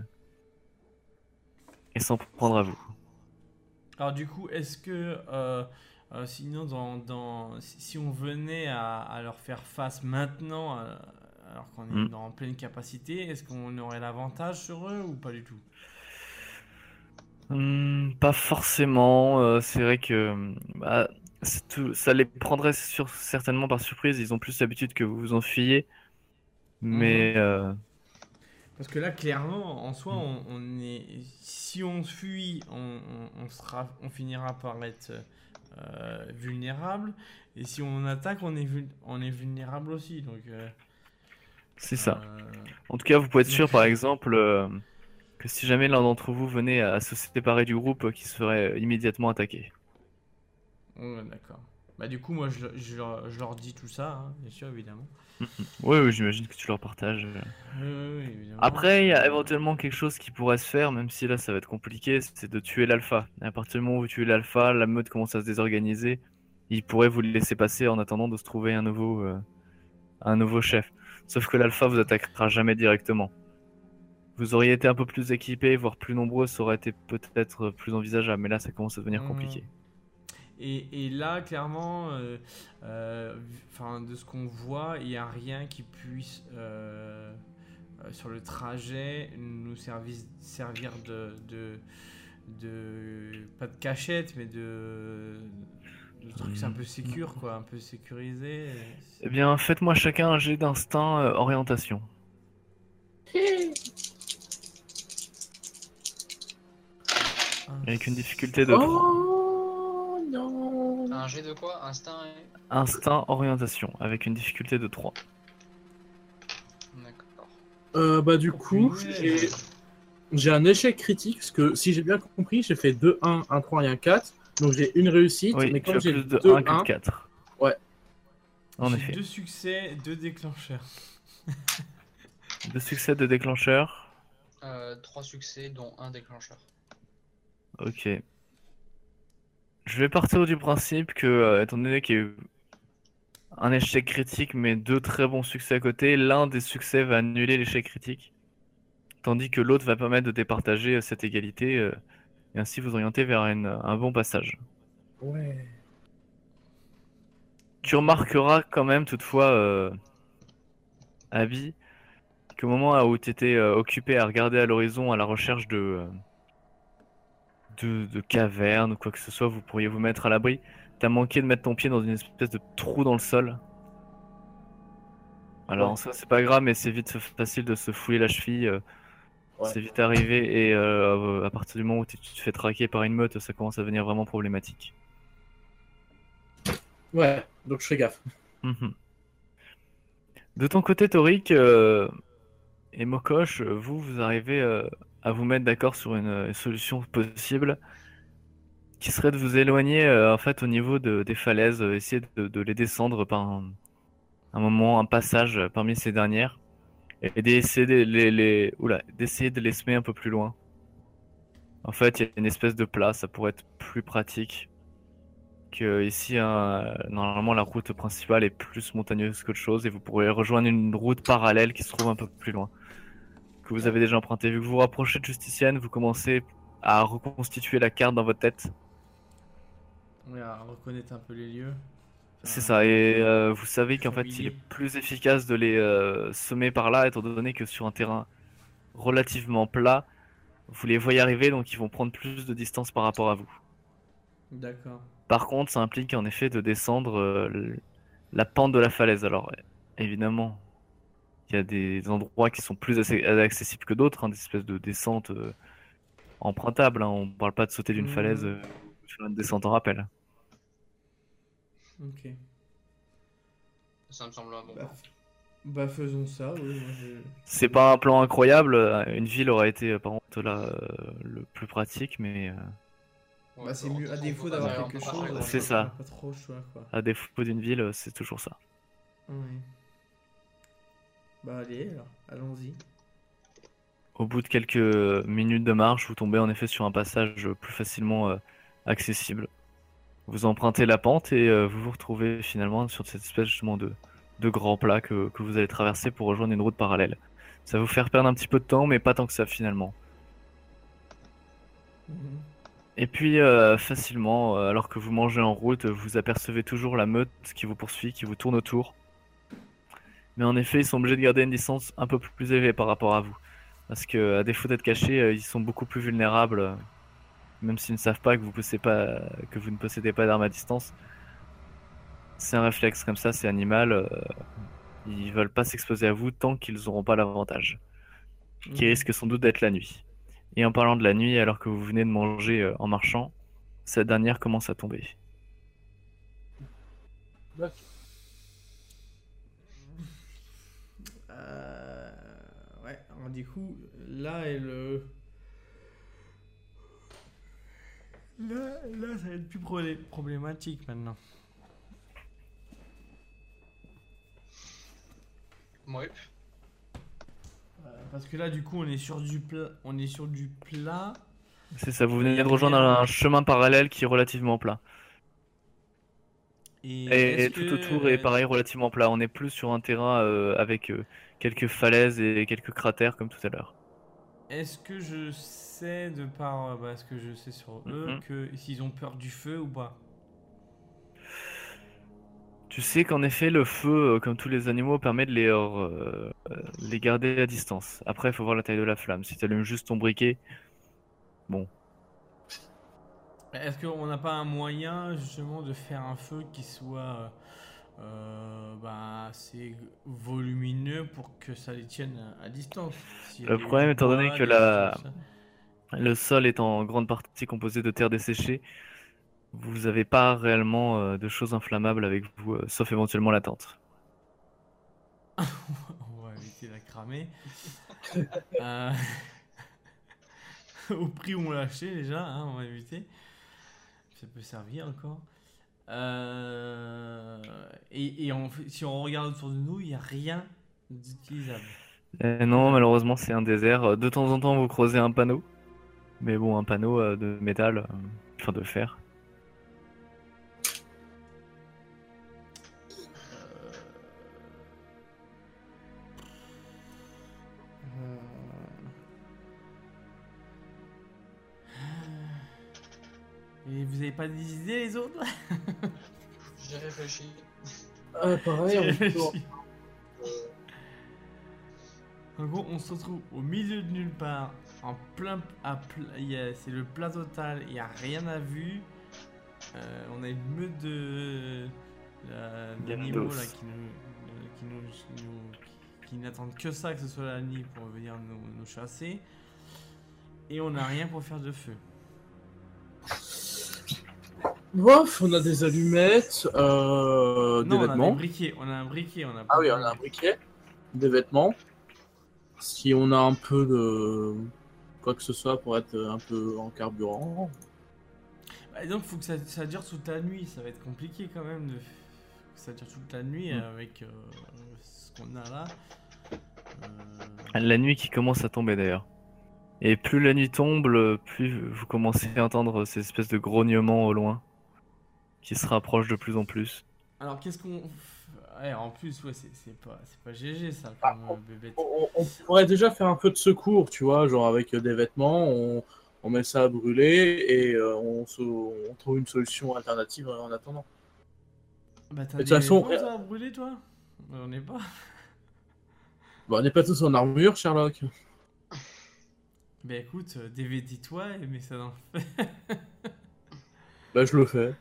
et s'en prendre à vous. Alors du coup, est-ce que euh, euh, sinon, dans, dans- si si on venait à, à leur faire face maintenant, euh, alors qu'on est Mm. dans en pleine capacité, est-ce qu'on aurait l'avantage sur eux ou pas du tout? Hmm, pas forcément. euh, c'est vrai que bah, c'est tout- ça les prendrait sur, certainement par surprise. Ils ont plus l'habitude que vous vous enfuyiez. Mais euh, Parce que là, clairement, en soi, on, on est, si on fuit, on, on- on sera, on finira par être euh, vulnérable, et si on attaque, on est, vul- on est vulnérable aussi. Donc, euh, c'est ça. euh, En tout cas, vous pouvez être sûr, par exemple, euh, que si jamais l'un d'entre vous venait à se séparer du groupe, euh, qu'il serait immédiatement attaqué. ouais, d'accord. Bah du coup, moi, je, je leur je leur dis tout ça, hein, bien sûr, évidemment. Oui, oui, j'imagine que tu leur partages. Oui, oui, oui, évidemment. Après, il y a éventuellement quelque chose qui pourrait se faire, même si là ça va être compliqué, c'est de tuer l'alpha. Et à partir du moment où vous tuez l'alpha, la meute commence à se désorganiser. Il pourrait vous le laisser passer en attendant de se trouver un nouveau, euh, un nouveau chef. Sauf que l'alpha vous attaquera jamais directement. Vous auriez été un peu plus équipé, voire plus nombreux, ça aurait été peut-être plus envisageable, mais là ça commence à devenir Mhm. compliqué. Et, et là, clairement, euh, euh, vu- enfin, de ce qu'on voit, il n'y a rien qui puisse, euh, euh, sur le trajet, nous servi- servir de, de, de- pas de cachette, mais de, de trucs un peu sécure, quoi, un peu sécurisé. Eh bien, faites-moi chacun un jet d'instinct euh, orientation. Avec une difficulté de trois. Oh non. Un jet de quoi? Instinct et... Instinct orientation, avec une difficulté de trois. D'accord. Euh, bah du coup, Punaise. j'ai j'ai un échec critique, parce que si j'ai bien compris, j'ai fait deux un, un trois et un quatre. Donc j'ai une réussite, Oui, mais tu quand as j'ai plus de deux un que de un, quatre. Ouais. En J'ai effet. deux succès, deux déclencheurs. Deux succès de déclencheur. Euh, trois succès, dont un déclencheur. Ok. Je vais partir du principe que, euh, étant donné qu'il y a eu un échec critique, mais deux très bons succès à côté, l'un des succès va annuler l'échec critique, tandis que l'autre va permettre de départager euh, cette égalité euh, et ainsi vous orienter vers une- un bon passage. Ouais. Tu remarqueras quand même toutefois, euh, Abby, qu'au moment où tu étais occupé à regarder à l'horizon à la recherche de, euh, de, de cavernes ou quoi que ce soit, vous pourriez vous mettre à l'abri. T'as manqué de mettre ton pied dans une espèce de trou dans le sol. Alors Ouais. ça c'est pas grave, mais c'est vite facile de se fouiller la cheville. euh, Ouais. C'est vite arrivé et euh, à partir du moment où tu tu te fais traquer par une meute, ça commence à devenir vraiment problématique. Ouais, donc je fais gaffe. Mhm. De ton côté, Torik euh, et Mokosh, vous, vous arrivez euh, à vous mettre d'accord sur une, une solution possible qui serait de vous éloigner euh, en fait au niveau de, des falaises, euh, essayer de, de les descendre par un, un moment, un passage euh, parmi ces dernières et d'essayer de les, les, oula, d'essayer de les semer un peu plus loin. En fait, il y a une espèce de plat, ça pourrait être plus pratique que ici. Hein, normalement, la route principale est plus montagneuse qu'autre chose et vous pourrez rejoindre une route parallèle qui se trouve un peu plus loin, que vous avez déjà emprunté. Vu que vous vous rapprochez de Justicienne, vous commencez à reconstituer la carte dans votre tête. Ouais, à reconnaître un peu les lieux. Enfin, C'est ça, et euh, vous savez plus qu'en fait il est familier. plus efficace de les euh, semer par là, étant donné que sur un terrain relativement plat, vous les voyez arriver, donc ils vont prendre plus de distance par rapport à vous. D'accord. Par contre, ça implique en effet de descendre euh, l- la pente de la falaise. Alors, évidemment, il y a des endroits qui sont plus assez- accessibles que d'autres, hein, des espèces de descentes euh, empruntables. Hein. On parle pas de sauter d'une falaise Mhm. euh, ou faire une descente en rappel. Ok. Ça me semble un bon Bah, plan. f- bah faisons ça, oui. Moi, je... C'est pas un plan incroyable, euh, une ville aurait été euh, par contre là euh, le plus pratique, mais euh, Ouais, Bah c'est bon, de mieux, toute à façon, on défaut peut pas d'avoir faire- on quelque peut pas chose, faire on c'est n'a grand-chose. ça. pas trop le choix, quoi. À défaut d'une ville, euh, c'est toujours ça. Ouais. Bah allez, alors, allons-y. Au bout de quelques minutes de marche, vous tombez en effet sur un passage plus facilement euh, accessible. Vous empruntez la pente et euh, vous vous retrouvez finalement sur cette espèce justement de, de grand plat que, que vous allez traverser pour rejoindre une route parallèle. Ça va vous faire perdre un petit peu de temps, mais pas tant que ça finalement. Mhm. Et puis euh, facilement, euh, alors que vous mangez en route, vous apercevez toujours la meute qui vous poursuit, qui vous tourne autour. Mais en effet, ils sont obligés de garder une distance un peu plus élevée par rapport à vous. Parce que, à défaut d'être cachés, euh, ils sont beaucoup plus vulnérables, euh, même s'ils ne savent pas que vous possédez pas, que vous ne possédez pas d'armes à distance. C'est un réflexe comme ça, c'est animal. euh, Ils veulent pas s'exposer à vous tant qu'ils n'auront pas l'avantage, qui Mhm. risque sans doute d'être la nuit. Et en parlant de la nuit, alors que vous venez de manger euh, en marchant, cette dernière commence à tomber. Euh, Ouais, alors du coup, là est le... Là, là, ça va être plus problé- problématique maintenant. Ouais. Euh, parce que là, du coup, on est sur du plat. On est sur du plat. C'est ça, vous Il y venez a de rejoindre rien. un chemin parallèle qui est relativement plat. Et Et, est-ce et que... tout autour est pareil, est-ce- relativement plat. On n'est plus sur un terrain euh, avec euh, quelques falaises et quelques cratères comme tout à l'heure. Est-ce que je sais, de par euh, bah, ce que je sais sur eux, Mhm. que s'ils ont peur du feu ou pas? Tu sais qu'en effet, le feu, euh, comme tous les animaux, permet de les, euh, euh, les garder à distance. Après, il faut voir la taille de la flamme. Si tu allumes juste ton briquet, bon. Est-ce qu'on n'a pas un moyen justement de faire un feu qui soit euh, euh, bah, assez volumineux pour que ça les tienne à à distance? S'il y a Le des- problème, du étant donné bois, que des choses comme la... ça. le sol est en grande partie composé de terre desséchée, vous n'avez pas réellement euh, de choses inflammables avec vous, euh, sauf éventuellement la tente. On va éviter de la cramer. Euh, Au prix où on l'a acheté déjà, hein, on va éviter. Ça peut servir encore. Euh, Et, et en fait, si on regarde autour de nous, il n'y a rien d'utilisable. Euh, non, malheureusement, c'est un désert. Euh, De temps en temps, vous creusez un panneau. Mais bon, un panneau euh, de métal, euh, enfin de fer. Et vous avez pas des idées les autres? J'ai réfléchi. Ah, pareil, J'ai on est réfléchi. toujours- En gros, on se retrouve au milieu de nulle part, en plein, à pla- il y a- c'est le plat total, il n'y a rien à vue. Euh, on a une meute de la- d'animaux Gandos. là qui nous, euh, qui nous, qui nous- qui- qui n'attendent que ça, que ce soit la nuit pour venir nous, nous chasser. Et on n'a rien pour faire de feu. Bof, on a des allumettes, euh, des non, on a vêtements. des briquets, on a un briquet, on a pas Ah oui, de on a un brûlé. briquet, des vêtements. Si on a un peu de quoi que ce soit pour être un peu en carburant. Bah, donc faut que ça, ça dure toute la nuit, ça va être compliqué quand même de que ça dure toute la nuit Mm. avec euh, ce qu'on a là. Euh, La nuit qui commence à tomber d'ailleurs. Et plus la nuit tombe, le- plus vous commencez à entendre ces espèces de grognements au loin. Qui se rapprochent de plus en plus. Alors qu'est-ce qu'on... Ouais, en plus, ouais, c'est c'est pas, c'est pas G G ça Ah, comme euh, bébête. On, on pourrait déjà faire un peu de secours, tu vois, genre avec des vêtements, on, on met ça à brûler et euh, on, se- on trouve une solution alternative en attendant. Bah t'as de des toute façon, vêtements, toi, à brûler toi? On est pas. Bon, on n'est pas tous en armure, Sherlock. Bah écoute, euh, dévêtis-toi et mets ça dans le feu. Bah, je le fais.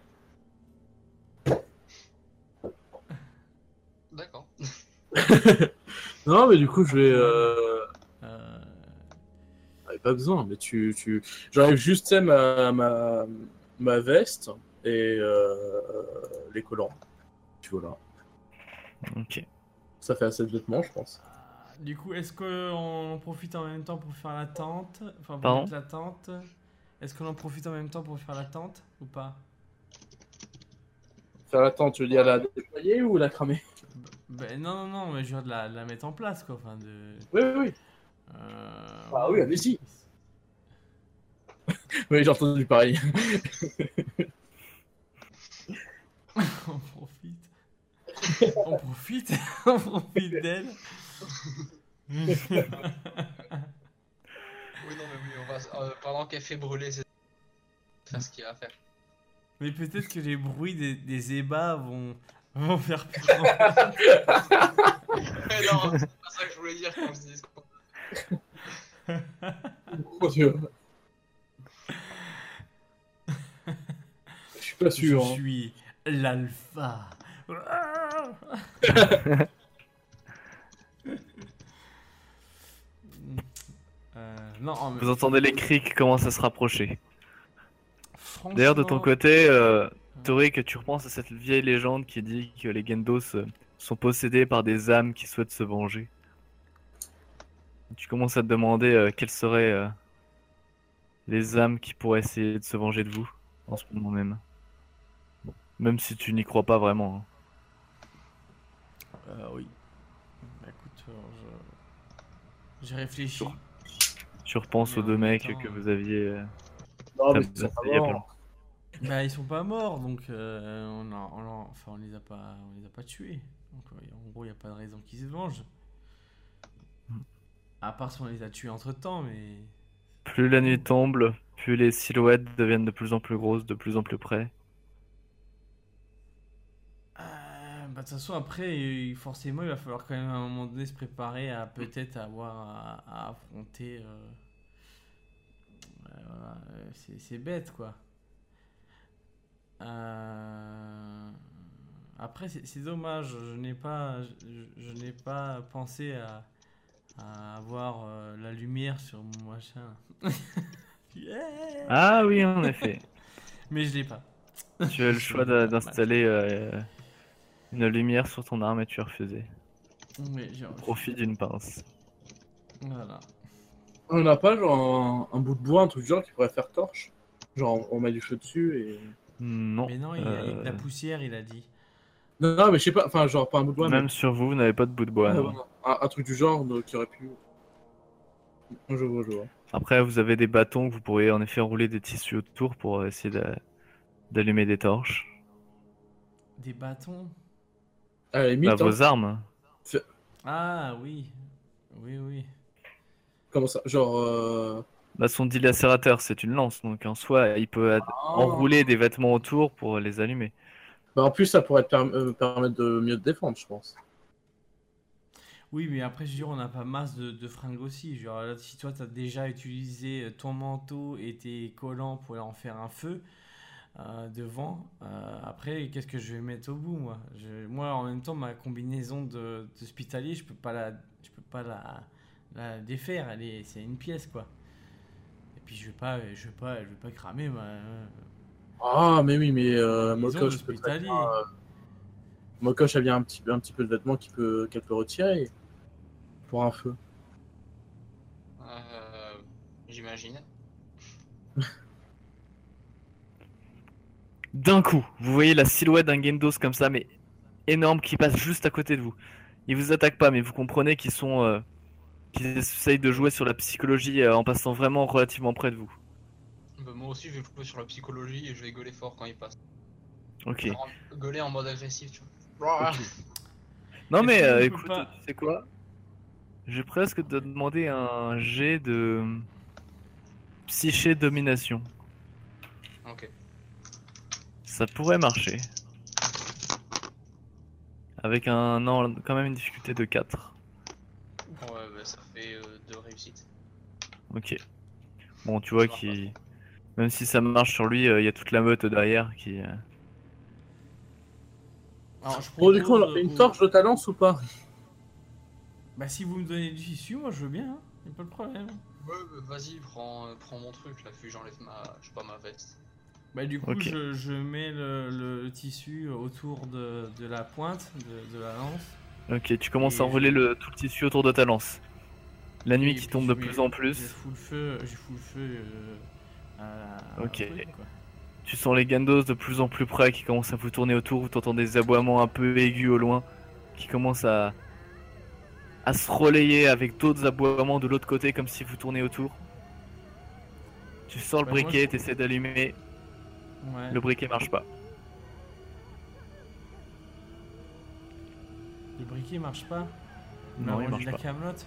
D'accord. Non, mais du coup, je vais. Euh... Euh, ah, pas besoin, mais tu. tu... J'enlève juste tu sais, ma, ma, ma veste et euh, les collants. Tu vois là. Ok. Ça fait assez de vêtements, je pense. Du coup, est-ce qu'on en profite en même temps pour faire la tente? Enfin, pour Pardon mettre la tente. Est-ce qu'on en profite en même temps pour faire la tente ou pas? Faire la tente, tu veux dire la déployer ou la cramer? Ben non, non, non, mais je veux dire de la, de la mettre en place quoi. Enfin, de. Oui, oui, oui. Euh, Ah ouais. oui, allez-y. Oui, j'ai entendu pareil. On profite. On profite. On profite d'elle. Oui, non, mais oui, on va. euh, pendant qu'elle fait brûler, c'est. Faire ce qu'il y a à faire. Mais peut-être que les bruits des, des ébats vont, vont faire peur. Mais non, c'est pas ça que je voulais dire quand je dis ça. Mon Dieu. Je suis pas Je sûr. hein. suis l'alpha. Euh, non, mais Vous entendez les cris qui commencent à se rapprocher. franchement, D'ailleurs, de ton côté, euh, Tori, que tu repenses à cette vieille légende qui dit que les Gendos euh, sont possédés par des âmes qui souhaitent se venger. Tu commences à te demander euh, quelles seraient euh, les âmes qui pourraient essayer de se venger de vous en ce moment même. Même si tu n'y crois pas vraiment. hein. Euh, oui. Bah, écoute, euh, je... j'ai réfléchi. Tu repenses Mais aux en deux même mecs temps, que euh, vous aviez. euh, Non, mais t'as- c'est pas il y a pas mort. longtemps. Bah ils sont pas morts donc euh, on, a, on, a- enfin, on les a pas on les a pas tués. Donc ouais, en gros il y a pas de raison qu'ils se vengent. À part si on les a tués entre temps mais Plus la nuit tombe, plus les silhouettes deviennent de plus en plus grosses, de plus en plus près. Euh, bah de toute façon après il- forcément il va falloir quand même à un moment donné se préparer à peut-être avoir à, à affronter. Euh, euh, voilà, euh, c'est c'est bête quoi. Euh, Après, c'est c'est dommage, je n'ai pas, je, je n'ai pas pensé à, à avoir euh, la lumière sur mon machin. Yeah. Ah oui, en effet. Mais je l'ai pas. Tu as le choix d'a- d'installer euh, une lumière sur ton arme et tu as refusé. Mais j'ai- Au profit d'une pince. Voilà. On n'a pas genre un, un bout de bois, un truc du genre qui pourrait faire torche. Genre on met du feu dessus et. Non. Mais non, il y a, il y a de la euh, poussière, il a dit. Non, non, mais je sais pas, enfin, genre, pas un bout de bois, Même mais. sur vous, vous n'avez pas de bout de bois. Ouais, non. voilà. un, un truc du genre donc, qui aurait pu. Je vois, je vois. Après, vous avez des bâtons que vous pourriez en effet enrouler des tissus autour pour essayer de- d'allumer des torches. Des bâtons? À la Bah, limite, hein, vos armes. Ah oui. Oui, oui. comment ça? Genre. Euh... Bah, son dilacérateur, c'est une lance, donc en soi, il peut ad- enrouler des vêtements autour pour les allumer. Bah, en plus, ça pourrait te perm- euh, permettre de mieux te défendre, je pense. Oui, mais après, je veux dire, on n'a pas masse de, de fringues aussi. Genre, là, si toi, tu as déjà utilisé euh, ton manteau et tes collants pour en faire un feu euh, devant, euh, après, qu'est-ce que je vais mettre au bout, moi? Je- Moi, en même temps, ma combinaison de d'hospitalier, je peux pas la, je peux pas la, la défaire. Elle est, c'est une pièce, quoi. Et puis, je vais pas, je vais pas, je vais pas cramer ma Ah, mais oui, mais euh, combinaison Mokosh peut très d'hospitalier. bien, euh, Mokosh a bien un petit, un petit peu de vêtements qu'il peut, qu'elle peut retirer pour un feu. Euh, J'imagine. D'un coup, vous voyez la silhouette d'un Gendos comme ça, mais énorme, qui passe juste à côté de vous. Ils vous attaquent pas, mais vous comprenez qu'ils sont, euh, qu'ils essayent de jouer sur la psychologie euh, en passant vraiment relativement près de vous. Bah, moi aussi, je vais jouer sur la psychologie et je vais gueuler fort quand il passe. Ok. Genre, gueuler en mode agressif, tu vois. Ok. Non Est-ce mais qu'on euh, peut écoute, pas- tu sais quoi? Je vais presque te demander un jet de psyché domination. Ok. Ça pourrait marcher. Avec un non, quand même une difficulté de quatre. Ouais, bah, ça fait euh, deux réussites. Ok. Bon, tu vois Ça marche qu'il même si ça marche sur lui, euh, il y a toute la meute derrière qui. euh, Alors, je Bon, du coup, on propose a fait une au- torche de ta lance ou pas? Bah, si vous me donnez du tissu, moi, je veux bien, hein. Y a pas de problème. Ouais, bah, vas-y, prends, euh, prends mon truc là, puis j'enlève ma, je sais pas, ma veste. Bah, du coup, Ok. je, je mets le, le- le tissu autour de, de la pointe de, de la lance. Ok, tu commences Et à enrouler je- le tout le tissu autour de ta lance. La nuit Et qui puis tombe je de mets- plus en Je plus. fous le feu, je fous le feu euh, à, à Ok. un truc, quoi. Tu sens les Gandos de plus en plus près qui commencent à vous tourner autour. Vous entendez des aboiements un peu aigus au loin qui commencent à à se relayer avec d'autres aboiements de l'autre côté comme si vous tournez autour. Tu sors le Bah, moi, briquet, je- t'essaies d'allumer, Ouais. le briquet marche pas. Le briquet marche pas. Non, On a il vendu marche de la pas. camelote.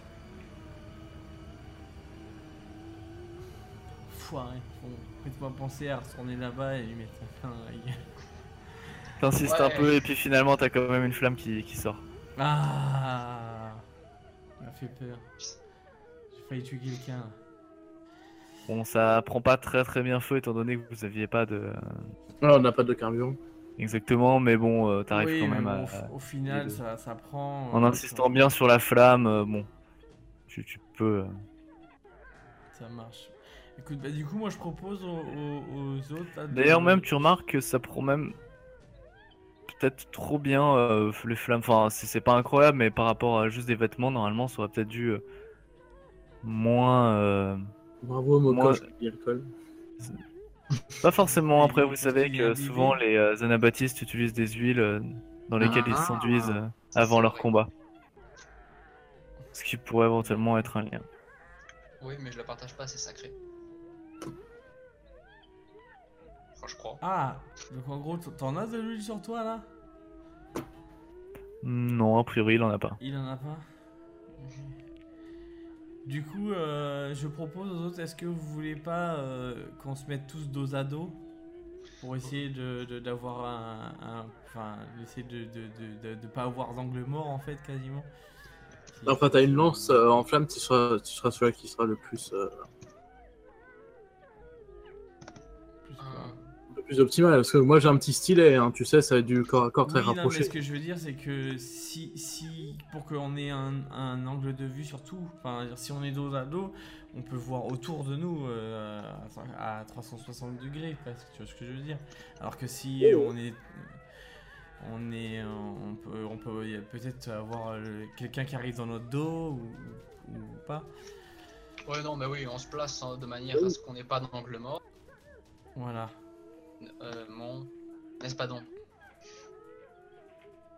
Foiré. Bon, faites-moi penser à retourner là-bas et lui mettre un œil. T'insistes Ouais. un peu et puis finalement t'as quand même une flamme qui, qui sort. Ah, ça m'a fait peur. J'ai failli tuer quelqu'un. là. Bon, ça prend pas très très bien feu étant donné que vous aviez pas de... Ah, on n'a pas de carburant. Exactement, mais bon, euh, t'arrives Oui, quand mais même bon, à... au, au final, de- ça, ça prend. En euh, insistant bien sur la flamme, euh, bon, tu, tu peux... euh, Ça marche. Écoute, bah du coup, moi je propose aux, aux- aux autres. là, de- D'ailleurs, même tu remarques que ça prend même peut-être trop bien euh, les flammes. Enfin, c'est c'est pas incroyable, mais par rapport à juste des vêtements, normalement, ça aurait peut-être dû euh, moins. euh, Bravo, Moi- Mokosh, qui alcool. Pas forcément. Oui, Après, mais vous parce savez qu'il est que imbibé. souvent les euh, anabaptistes utilisent des huiles euh, dans lesquelles ils Ah. s'enduisent euh, avant C'est leur vrai. combat. Ce qui pourrait éventuellement être un lien. Oui, mais je la partage pas, c'est sacré. Enfin, je crois. Ah, donc en gros, t'en as de l'huile sur toi là? Non, a priori, il en a pas. Il en a pas. Ok. Du coup, euh, je propose aux autres, est-ce que vous voulez pas euh, qu'on se mette tous dos à dos pour essayer de de- d'avoir un, un- enfin, essayer de de, de, de, de pas avoir d'angle mort en fait quasiment. Si- Enfin, t'as une lance euh, en flamme, tu seras, tu seras celui qui sera le plus, euh, plus quoi. Euh, le plus optimal. Parce que moi, j'ai un petit stylet, hein, tu sais, ça va être du corps à corps très Oui, non, mais rapproché. ce que je veux dire, c'est que si, si pour qu'on ait un, un angle de vue surtout, enfin, si on est dos à dos, on peut voir autour de nous euh, à, à trois cent soixante degrés, presque, tu vois ce que je veux dire. Alors que si on est, on est, on peut, on peut y a peut-être avoir euh, quelqu'un qui arrive dans notre dos ou, ou pas. Ouais, non, mais oui, on se place hein, de manière à ce qu'on n'ait pas d'angle mort. Voilà. Euh, mon. N'est-ce pas donc?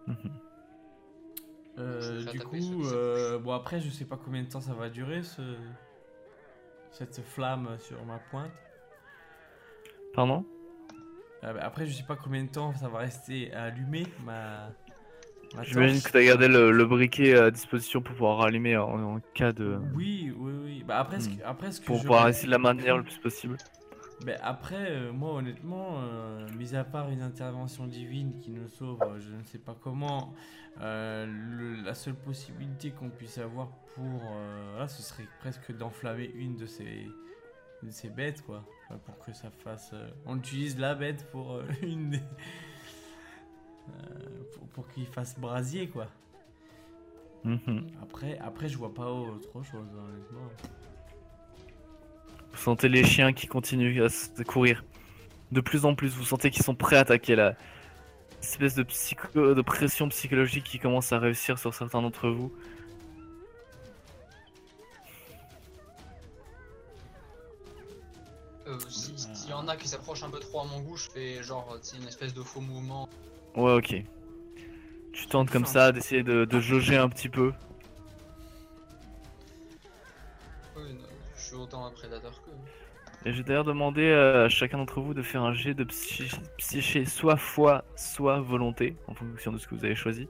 Mhm. Euh, Je me fais du taper, coup, ça- ça- euh, bon après je sais pas combien de temps ça va durer ce... cette flamme sur ma pointe. Pardon? Euh, bah, après je sais pas combien de temps ça va rester allumé ma, ma J'imagine torche. que tu as gardé le, le briquet à disposition pour pouvoir rallumer en, en cas de. Oui, oui, oui. Bah après, ce Hmm. que, après, ce que Pour j'aurais pouvoir essayer de la maintenir pu- le plus possible. Ben après, euh, moi honnêtement, euh, mis à part une intervention divine qui nous sauve, euh, je ne sais pas comment, euh, le- la seule possibilité qu'on puisse avoir pour, euh, là, ce serait presque d'enflammer une de ces, une de ces bêtes, quoi. Enfin, pour que ça fasse, euh, on utilise la bête pour euh, une, des- euh, pour, pour qu'il fasse brasier, quoi. Mhm. Après, après, je vois pas autre chose, honnêtement. Vous sentez les chiens qui continuent à se courir. De plus en plus, vous sentez qu'ils sont prêts à attaquer la espèce de, psycho... de pression psychologique qui commence à réussir sur certains d'entre vous. Euh, si- S'il y en a qui s'approchent un peu trop à mon goût, je fais genre c'est une espèce de faux mouvement. Ouais, ok. Tu tentes comme ça d'essayer de, de jauger un petit peu. Oui, non, je suis autant un prédateur que. Et j'ai d'ailleurs demandé à chacun d'entre vous de faire un jet de psy- psyché, soit foi, soit volonté, en fonction de ce que vous avez choisi.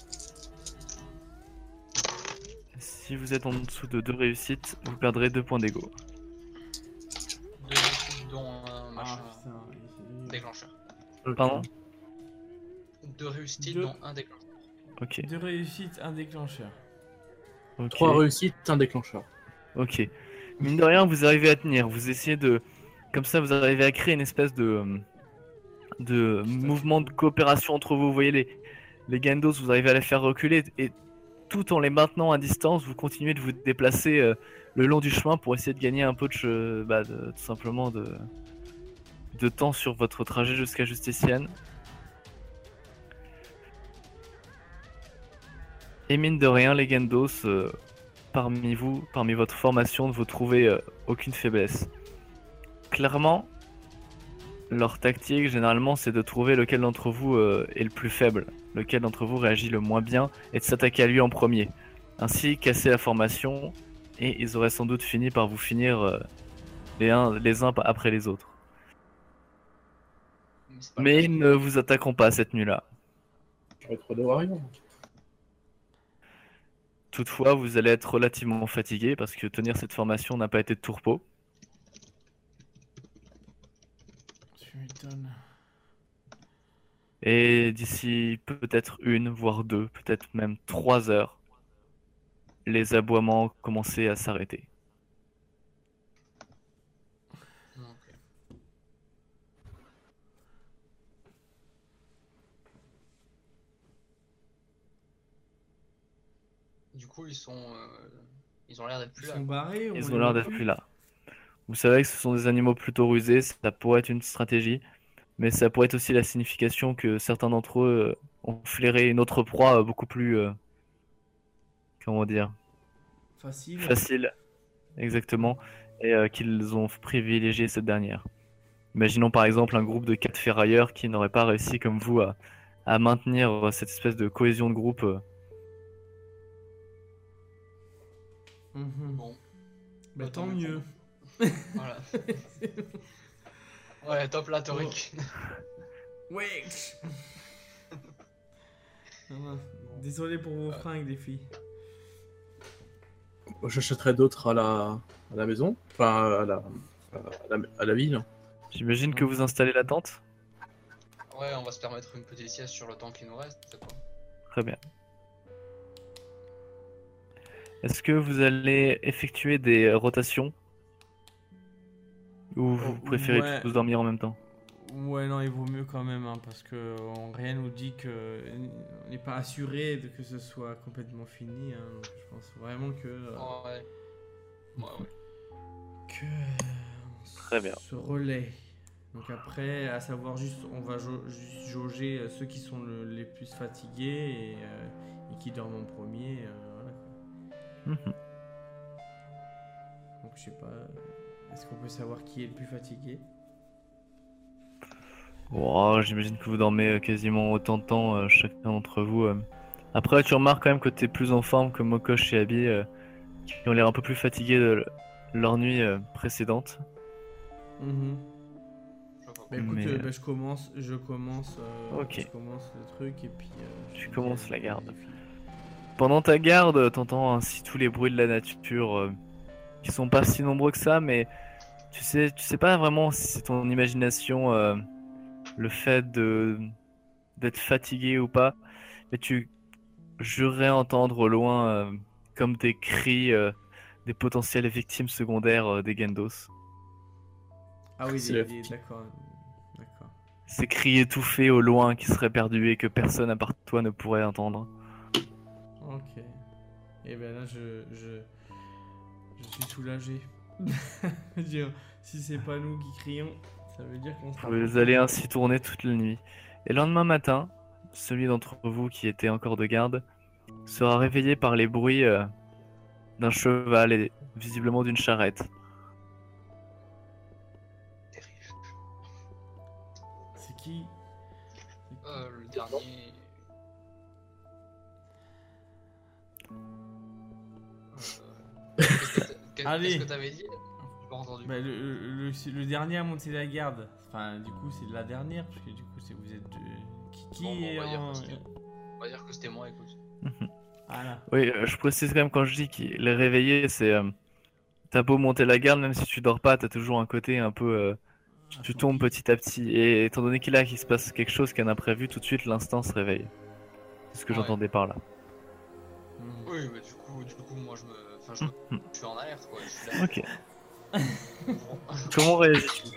Si vous êtes en dessous de deux réussites, vous perdrez deux points d'ego. Deux réussites, dont un machin Ah, putain, oui, c'est nul. déclencheur. Ok. Pardon? Deux réussites, Deux. dont un déclencheur. Ok. Deux réussites, un déclencheur. Ok. Trois réussites, un déclencheur. Ok. Mine de rien, vous arrivez à tenir. Vous essayez de. Comme ça, vous arrivez à créer une espèce de. de mouvement de coopération entre vous. Vous voyez, les, les Gandos, vous arrivez à les faire reculer. Et tout en les maintenant à distance, vous continuez de vous déplacer euh, le long du chemin pour essayer de gagner un peu de. che- Bah, de- tout simplement de. de temps sur votre trajet jusqu'à Justicienne. Et mine de rien, les Gandos. euh, Parmi vous, parmi votre formation, ne vous trouvez euh, aucune faiblesse. Clairement, leur tactique, généralement, c'est de trouver lequel d'entre vous euh, est le plus faible, lequel d'entre vous réagit le moins bien, et de s'attaquer à lui en premier. Ainsi, casser la formation, et ils auraient sans doute fini par vous finir euh, les, uns, les uns après les autres. Mais, c'est pas le Mais cas. ils ne vous attaqueront pas cette nuit-là. Je vais être des warriors. Toutefois, vous allez être relativement fatigué, parce que tenir cette formation n'a pas été de tout repos. Tu m'étonnes. Et d'ici peut-être une, voire deux, peut-être même trois heures, les aboiements commençaient à s'arrêter. Ok. Du coup, ils sont. euh, Ils ont l'air d'être Ils plus là. sont barrés, on Ils les ont l'air voit d'être plus là. Vous savez que ce sont des animaux plutôt rusés, ça pourrait être une stratégie, mais ça pourrait être aussi la signification que certains d'entre eux euh, ont flairé une autre proie euh, beaucoup plus, euh, comment dire, Facile. facile, exactement, et euh, qu'ils ont privilégié cette dernière. Imaginons par exemple un groupe de quatre ferrailleurs qui n'auraient pas réussi comme vous à, à maintenir cette espèce de cohésion de groupe. euh. Mhm. Bon, Bah, Bah, tant tant mieux mieux. voilà. Ouais, top là, Toric. Wesh. Ah, désolé pour vos fringues, les filles. J'achèterai d'autres à la... à la maison. Enfin, à la... à la... à la ville. J'imagine que vous installez la tente. Ouais, on va se permettre une petite sieste sur le temps qui nous reste, c'est quoi. Très bien. Est-ce que vous allez effectuer des rotations ou vous Oh, préférez ouais. tous dormir en même temps? Ouais, non, il vaut mieux quand même, hein, parce que on- rien nous dit que on n'est pas assuré de que ce soit complètement fini. Hein, donc je pense vraiment que euh, Ouais. Ouais, ouais. que on Très bien. se relaie. Donc après, à savoir juste, on va jau- juste jauger euh, ceux qui sont le- les plus fatigués et, euh, et qui dorment en premier. euh, voilà, quoi. Mhm. Donc je sais pas, euh, est-ce qu'on peut savoir qui est le plus fatigué? Oh, j'imagine que vous dormez euh, quasiment autant de temps euh, chacun d'entre vous. euh. Après, tu remarques quand même que t'es plus en forme que Mokosh et Abby, euh, qui ont l'air un peu plus fatigués de leur nuit euh, précédente. Mhm. Je vois. Bah écoute, Mais, euh, euh, bah, je commence, je commence, euh, Ok. je commence le truc et puis euh, je Tu vous dis commences à- la à garde. les filles. Pendant ta garde, t'entends ainsi tous les bruits de la nature, euh, qui sont pas si nombreux que ça, mais tu sais, tu sais pas vraiment si c'est ton imagination, euh, le fait de d'être fatigué ou pas, mais tu jurerais entendre au loin, euh, comme des cris, euh, des potentielles victimes secondaires euh, des Gendos. Ah oui, C'est des- la des- fille. d'accord, d'accord. Ces cris étouffés au loin qui seraient perdus et que personne à part toi ne pourrait entendre. Ok. Et ben là, je, je, je suis soulagé. Je veux dire, si c'est pas nous qui crions, ça veut dire qu'on sera. Vous allez ainsi tourner toute la nuit. Et le lendemain matin, celui d'entre vous qui était encore de garde sera réveillé par les bruits euh, d'un cheval et visiblement d'une charrette. Terrible. C'est qui? Euh, le dernier. Euh, Qu'est-ce que t'a- qu'est- Allez. qu'est-ce que t'avais dit? J'ai pas entendu. Bah, le, le, le- le dernier à monter la garde. Enfin, du coup, c'est la dernière, parce que du coup, c'est vous êtes deux. Qui, qui Bon, bon, est on va dire en. que c'était- On va dire que c'était moi, écoute. Voilà. Oui, euh, je précise quand même quand je dis qu'il est réveillé, c'est euh, t'as beau monter la garde, même si tu dors pas, t'as toujours un côté un peu euh, Ah, tu son tombes kiff. petit à petit. Et étant donné qu'il a qu'il se passe quelque chose qu'un imprévu, tout de suite l'instant se réveille. C'est ce que Ouais. j'entendais par là. Mhm. Oui, mais du coup, du coup, moi, je me, enfin, je, me- Mhm. je suis en alerte, quoi. Je suis là. Ok. Bon. Comment réagis-tu?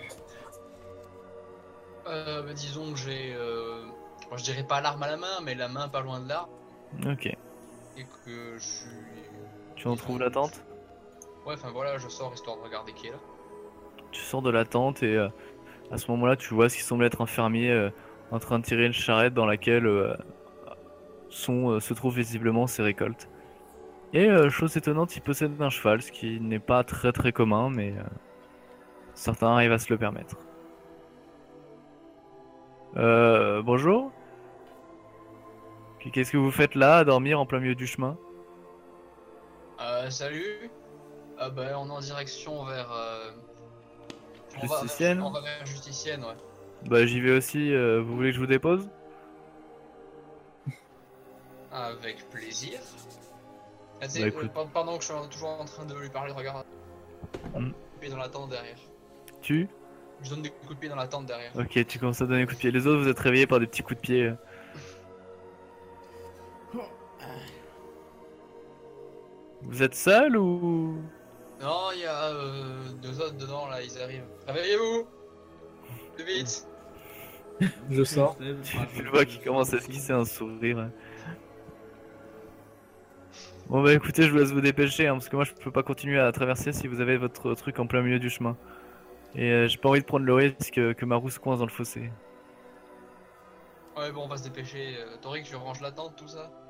Euh, bah, disons que j'ai, euh, bon, je dirais pas l'arme à la main, mais la main pas loin de l'arme, Ok. et que je suis. Tu en disons, trouves la tente? Ouais, enfin voilà, je sors histoire de regarder qui est là. Tu sors de la tente et euh, à ce moment-là, tu vois ce qui semble être un fermier euh, en train de tirer une charrette dans laquelle euh, sont, euh, se trouvent visiblement ses récoltes. Et euh, chose étonnante, il possède un cheval, ce qui n'est pas très très commun, mais euh, certains arrivent à se le permettre. Euh, bonjour. Qu'est-ce que vous faites là, à dormir en plein milieu du chemin? Euh, salut. Ah bah, on est en direction vers. euh, on va vers- Justicienne? On va vers Justicienne, ouais. Bah j'y vais aussi, euh, vous voulez que je vous dépose? Avec plaisir. Ah, tu sais, Bah, euh, écoute. pe- pendant que je suis toujours en train de lui parler, regarde. Hmm. Coup de pied dans la tente derrière. Tu? Je donne des coups de pied dans la tente derrière. Ok, tu commences à donner des coups de pied. Les autres, vous êtes réveillés par des petits coups de pied. euh. Vous êtes seul ou... Non, il y a euh, deux autres dedans là, ils arrivent. Réveillez-vous! Plus vite! Je sors. Tu, tu le vois qui commence à esquisser un sourire. Bon bah écoutez, je vous laisse vous dépêcher, hein, parce que moi je peux pas continuer à traverser si vous avez votre truc en plein milieu du chemin. Et euh, j'ai pas envie de prendre le risque que, que ma roue se coince dans le fossé. Ouais, bon, on va se dépêcher. Euh, Toric, tu ranges la tente, tout ça?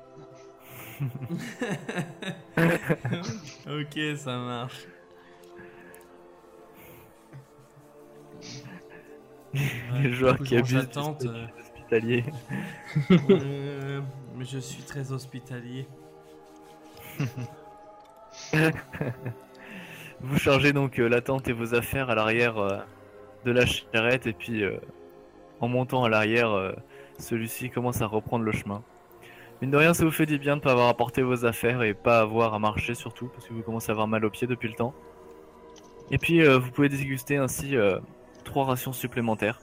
Ok, ça marche. Les joueurs du coup, qui je range la abusent du tente, statut euh. hospitalier. Euh, mais je suis très hospitalier. Vous chargez donc euh, la tente et vos affaires à l'arrière euh, de la charrette et puis euh, en montant à l'arrière, euh, celui-ci commence à reprendre le chemin. Mine de rien, ça vous fait du bien de pas avoir apporté vos affaires et pas avoir à marcher surtout parce que vous commencez à avoir mal aux pieds depuis le temps. Et puis euh, vous pouvez déguster ainsi euh, trois rations supplémentaires.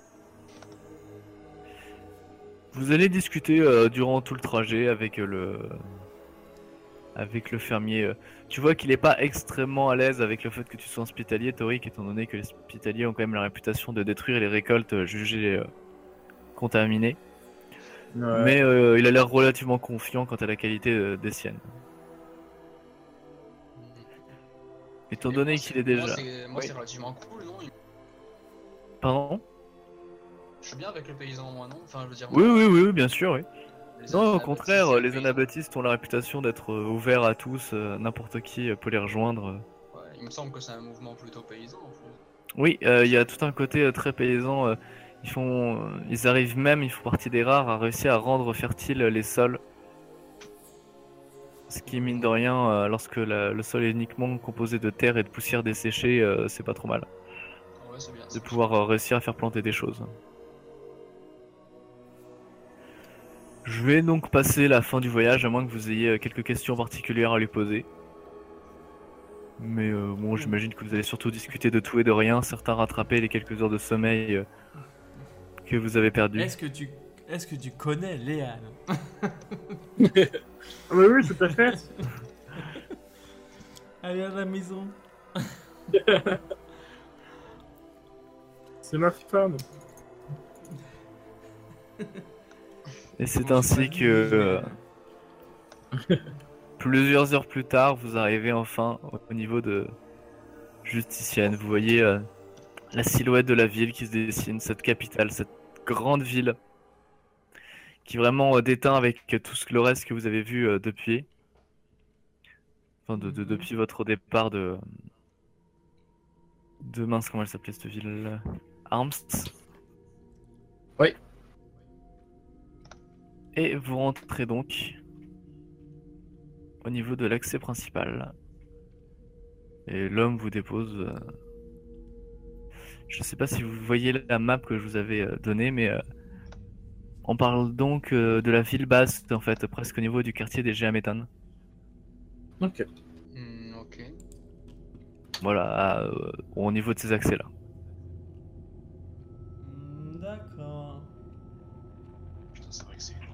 Vous allez discuter euh, durant tout le trajet avec euh, le avec le fermier. euh. Tu vois qu'il est pas extrêmement à l'aise avec le fait que tu sois hospitalier, Toric, étant donné que les hospitaliers ont quand même la réputation de détruire les récoltes euh, jugées euh, contaminées. Ouais. Mais euh, il a l'air relativement confiant quant à la qualité euh, des siennes. Étant Et donné moi, qu'il c'est- est déjà... Moi, c'est moi, Oui. c'est relativement cool, non? Pardon? Je suis bien avec le paysan, moi, non? Enfin, je veux dire. Oui, moi, oui, oui, oui, bien sûr, oui. les Non, au Anabaptistes contraire, et le les paysan. anabaptistes ont la réputation d'être euh, ouverts à tous, euh, n'importe qui euh, peut les rejoindre. Ouais, il me semble que c'est un mouvement plutôt paysan, en fait. Oui, euh, il y a tout un côté euh, très paysan. euh, Ils font, ils arrivent même, ils font partie des rares à réussir à rendre fertiles les sols. Ce qui, mine de rien, euh, lorsque la- le sol est uniquement composé de terre et de poussière desséchée, euh, c'est pas trop mal. Ouais, c'est bien. De ça. pouvoir euh, réussir à faire planter des choses. Je vais donc passer la fin du voyage, à moins que vous ayez euh, quelques questions particulières à lui poser. Mais euh, bon, j'imagine que vous allez surtout discuter de tout et de rien, certains rattraper les quelques heures de sommeil euh, que vous avez perdues. Est-ce que tu, est-ce que tu connais Léane? Oui, oui, tout à fait. Elle est à la maison. C'est ma femme. Et c'est Bon, c'est ainsi pas que lui, euh, plusieurs heures plus tard, vous arrivez enfin au niveau de Justicienne. Vous voyez euh, la silhouette de la ville qui se dessine, cette capitale, cette grande ville qui vraiment euh, déteint avec tout ce que le reste que vous avez vu euh, depuis. Enfin, de, de- Mhm. depuis votre départ de. De mince, comment elle s'appelait cette ville? Armst. Oui. Et vous rentrez donc au niveau de l'accès principal. Et l'homme vous dépose. euh, Je sais pas si vous voyez la map que je vous avais euh, donnée, mais euh, on parle donc euh, de la ville basse, en fait, presque au niveau du quartier des Géamétanes. Ok. Hmm, ok. Voilà, à, euh, au niveau de ces accès-là. Hmm, D'accord. Putain, c'est vrai que c'est énorme.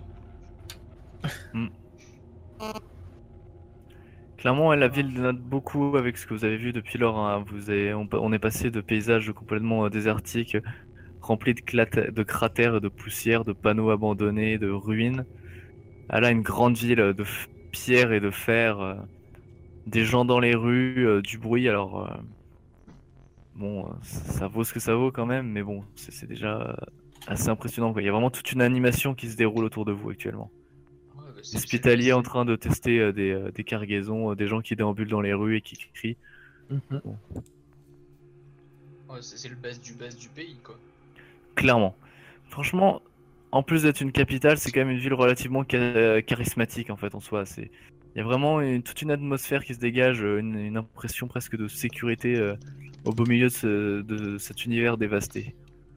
Clairement, la ville dénote beaucoup avec ce que vous avez vu depuis lors. Hein. Vous avez, on, on est passé de paysages complètement euh, désertiques, remplis de, clate- de cratères, de poussière, de panneaux abandonnés, de ruines, à là une grande ville euh, de f- pierre et de fer, euh, des gens dans les rues, euh, du bruit. Alors, euh, bon, euh, ça vaut ce que ça vaut quand même, mais bon, c'est c'est déjà euh, assez impressionnant, quoi. Il y a vraiment toute une animation qui se déroule autour de vous actuellement. Ouais, bah, Des c'est- c'est le hospitaliers best- en train de tester euh, des, euh, des cargaisons, euh, des gens qui déambulent dans les rues et qui crient. Mhm. ouais, c'est c'est le best du best du pays, quoi. Clairement. Franchement, en plus d'être une capitale, c'est quand même une ville relativement cha- charismatique en fait en soi. C'est, il y a vraiment une- toute une atmosphère qui se dégage, euh, une, une impression presque de sécurité euh, au beau milieu de, ce- de cet univers dévasté.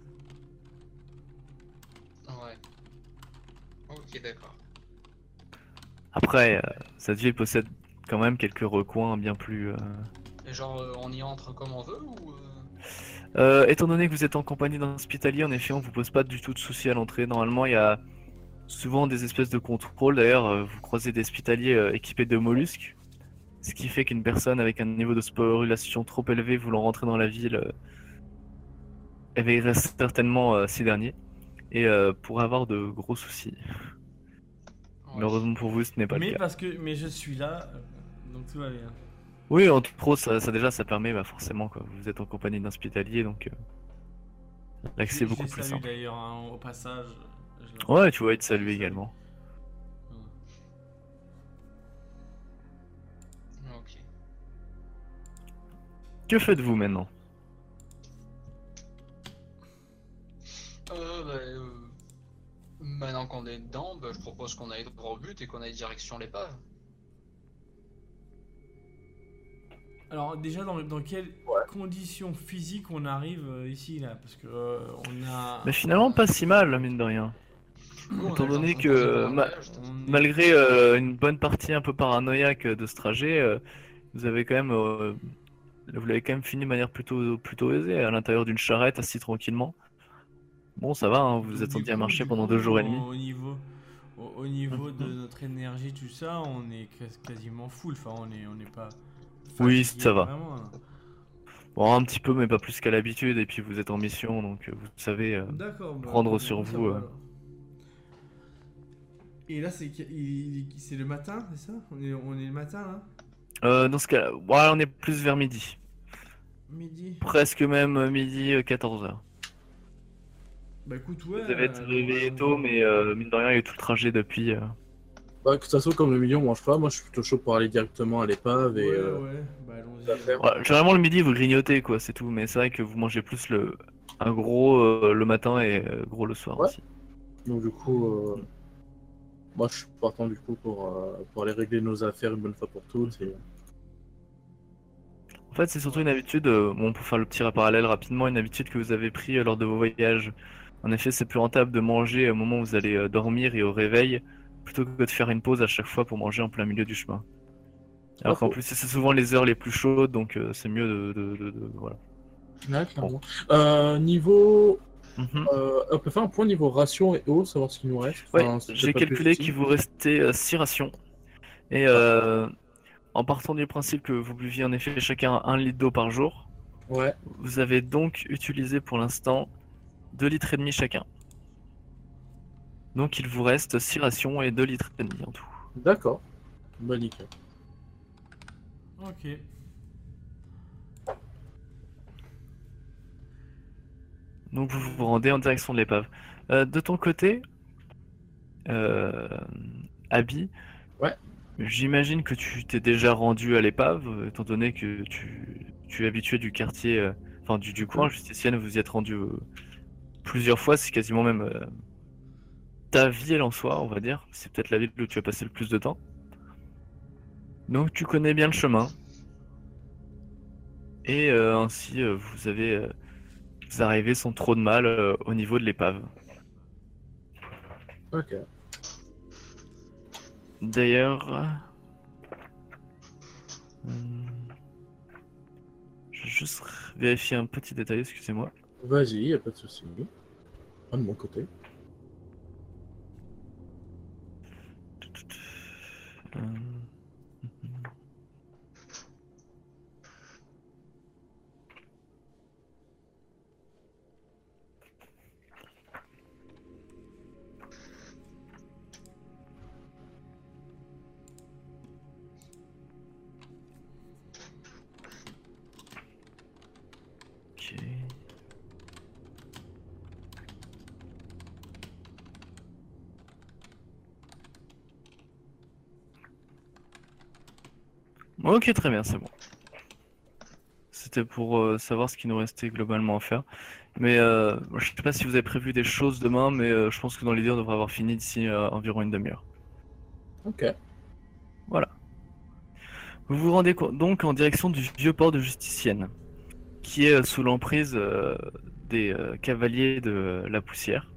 Ouais. Ok, d'accord. Après, euh, cette ville possède quand même quelques recoins bien plus. euh, Et genre, euh, on y entre comme on veut ou. euh, Euh, étant donné que vous êtes en compagnie d'un hospitalier, en effet, on vous pose pas du tout de soucis à l'entrée. Normalement, il y a souvent des espèces de contrôles. D'ailleurs, euh, vous croisez des hospitaliers euh, équipés de mollusques, ce qui fait qu'une personne avec un niveau de sporulation trop élevé voulant rentrer dans la ville euh, éveillerait certainement euh, ces derniers et euh, pourrait avoir de gros soucis. ouais. Malheureusement pour vous, ce n'est pas Mais le cas. parce que, mais je suis là, euh, donc tout va bien. Oui, en trop, ça, ça déjà, ça permet bah, forcément quoi. Vous êtes en compagnie d'un hospitalier, donc euh, l'accès est Je- beaucoup je les plus salue simple. d'ailleurs hein, au passage. Je leur- Ouais, tu vas être je salué les salue. également. Ok. Que faites-vous maintenant? Euh, bah, euh, maintenant qu'on est dedans, bah, je propose qu'on aille droit au but et qu'on aille direction l'épave. Alors déjà dans, dans quelles conditions physiques on arrive euh, ici là? Parce que euh, on a. Mais finalement, pas si mal, mine de rien. Oui, on a Étant le temps de donné se reposer que pendant le ma- voyage, de toute façon. on est- malgré euh, une bonne partie un peu paranoïaque de ce trajet, euh, vous avez quand même, euh, vous l'avez quand même fini de manière plutôt, plutôt aisée, à l'intérieur d'une charrette, assis tranquillement. Bon, ça va, hein, vous vous donc, du attendiez à coup- marcher du pendant coup, deux jours et demi. Au, au niveau, au, au niveau de Mhm. notre énergie, tout ça, on est quas- quasiment full. Enfin, on est, on n'est pas. Oui, fatigué ça va. vraiment, hein. Bon, un petit peu, mais pas plus qu'à l'habitude, et puis vous êtes en mission, donc euh, vous savez euh, D'accord. bah, prendre bon, sur ça vous. va, euh. alors. Et là, c'est qu'il- il- c'est le matin, c'est ça? On est, on est le matin là? Euh, dans ce cas-là, ouais, on est plus vers midi. Midi. Presque même euh, midi, quatorze heures. Bah écoute, ouais. Vous devez être allons- réveillé allons- tôt, mais euh, mine de rien, il y a eu tout le trajet depuis. euh. Bah, que ça soit comme le milieu, on mange pas. Moi, je suis plutôt chaud pour aller directement à l'épave et. Ouais, euh, ouais. Bah allons-y. tout à fait. alors. Ouais, généralement, le midi, vous grignotez, quoi, c'est tout, mais c'est vrai que vous mangez plus le, un gros euh, le matin et euh, gros le soir Ouais. aussi. Donc du coup, euh, moi je suis partant du coup pour, euh, pour aller régler nos affaires une bonne fois pour toutes. Et... En fait, c'est surtout une habitude, euh, bon, pour faire le petit parallèle rapidement, une habitude que vous avez pris euh, lors de vos voyages. En effet, c'est plus rentable de manger au moment où vous allez euh, dormir et au réveil, plutôt que de faire une pause à chaque fois pour manger en plein milieu du chemin. Alors Pas qu'en faux. plus, c'est souvent les heures les plus chaudes, donc euh, c'est mieux de, de- de- de- voilà. Ouais, clairement. Euh, niveau... Mhm. Euh, on peut faire un point niveau ration et eau, savoir ce qu'il nous reste. Ouais, Enfin, c'est j'ai peut-être pas plus calculé utile. qu'il vous restait six rations. Et Ah, euh, en partant du principe que vous buviez en effet chacun un litre d'eau par jour, ouais, vous avez donc utilisé pour l'instant deux litres et demi chacun. Donc il vous reste six rations et deux litres et demi en tout. d'accord. Bah nickel. Ok. Donc vous vous rendez en direction de l'épave. Euh, de ton côté, euh, Abby, Ouais. j'imagine que tu t'es déjà rendu à l'épave, euh, étant donné que tu, tu es habitué du quartier, euh, enfin du, du coin justicienne, vous y êtes rendu euh, plusieurs fois, c'est quasiment même euh, ta ville en soi, on va dire. C'est peut-être la ville où tu as passé le plus de temps. Donc tu connais bien le chemin. Et euh, ainsi, euh, vous avez, euh, vous arrivez sans trop de mal euh, au niveau de l'épave. Ok. D'ailleurs, euh, je vais juste vérifier un petit détail, excusez-moi. Vas-y, y a pas de souci. Ah, de mon côté. Euh, Ok. Ok, très bien, c'est bon. C'était pour euh, savoir ce qui nous restait globalement à faire. Mais euh, je sais pas si vous avez prévu des choses demain, mais euh, je pense que dans l'idée, on devrait avoir fini d'ici euh, environ une demi-heure. Ok. Voilà. Vous vous rendez co- donc en direction du vieux port de Justicienne, qui est euh, sous l'emprise euh, des euh, cavaliers de la poussière.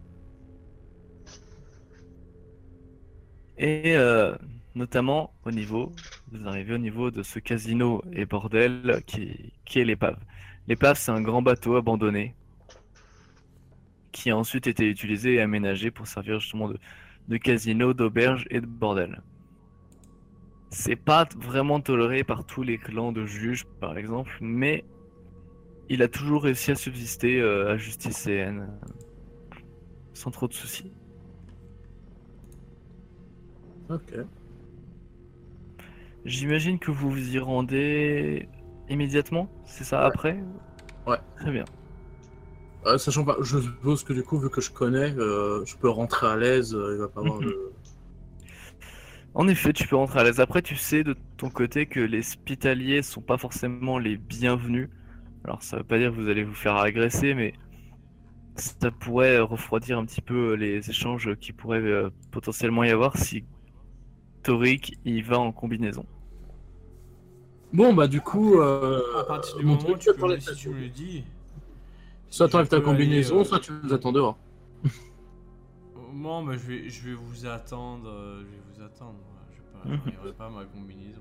Et euh, notamment au niveau, vous arrivez au niveau de ce casino et bordel qui, qui est l'épave. L'épave, c'est un grand bateau abandonné qui a ensuite été utilisé et aménagé pour servir justement de, de casino, d'auberge et de bordel. C'est pas vraiment toléré par tous les clans de juges, par exemple, mais il a toujours réussi à subsister euh, à Justice C N euh, sans trop de soucis. Ok. J'imagine que vous vous y rendez immédiatement, c'est ça, Ouais. après? Ouais. Très bien. Euh, sachant pas, je suppose que du coup, vu que je connais, euh, je peux rentrer à l'aise, euh, il va pas avoir Mhm. de... En effet, tu peux rentrer à l'aise. Après, tu sais de ton côté que les hospitaliers sont pas forcément les bienvenus. Alors, ça veut pas dire que vous allez vous faire agresser, mais ça pourrait refroidir un petit peu les échanges qui pourraient euh, potentiellement y avoir si Torik y va en combinaison. Bon, bah du coup, euh, À partir du mon moment où truc, tu soit peux, t'enlèves si ta- tu me le dis. soit si t'enlèves je ta peux aller, combinaison, euh, soit tu nous attends dehors. Moi, bah, je, vais, je vais vous attendre. euh, je vais vous attendre. voilà, Je vais pas, Mhm. j'enlèverai pas ma combinaison.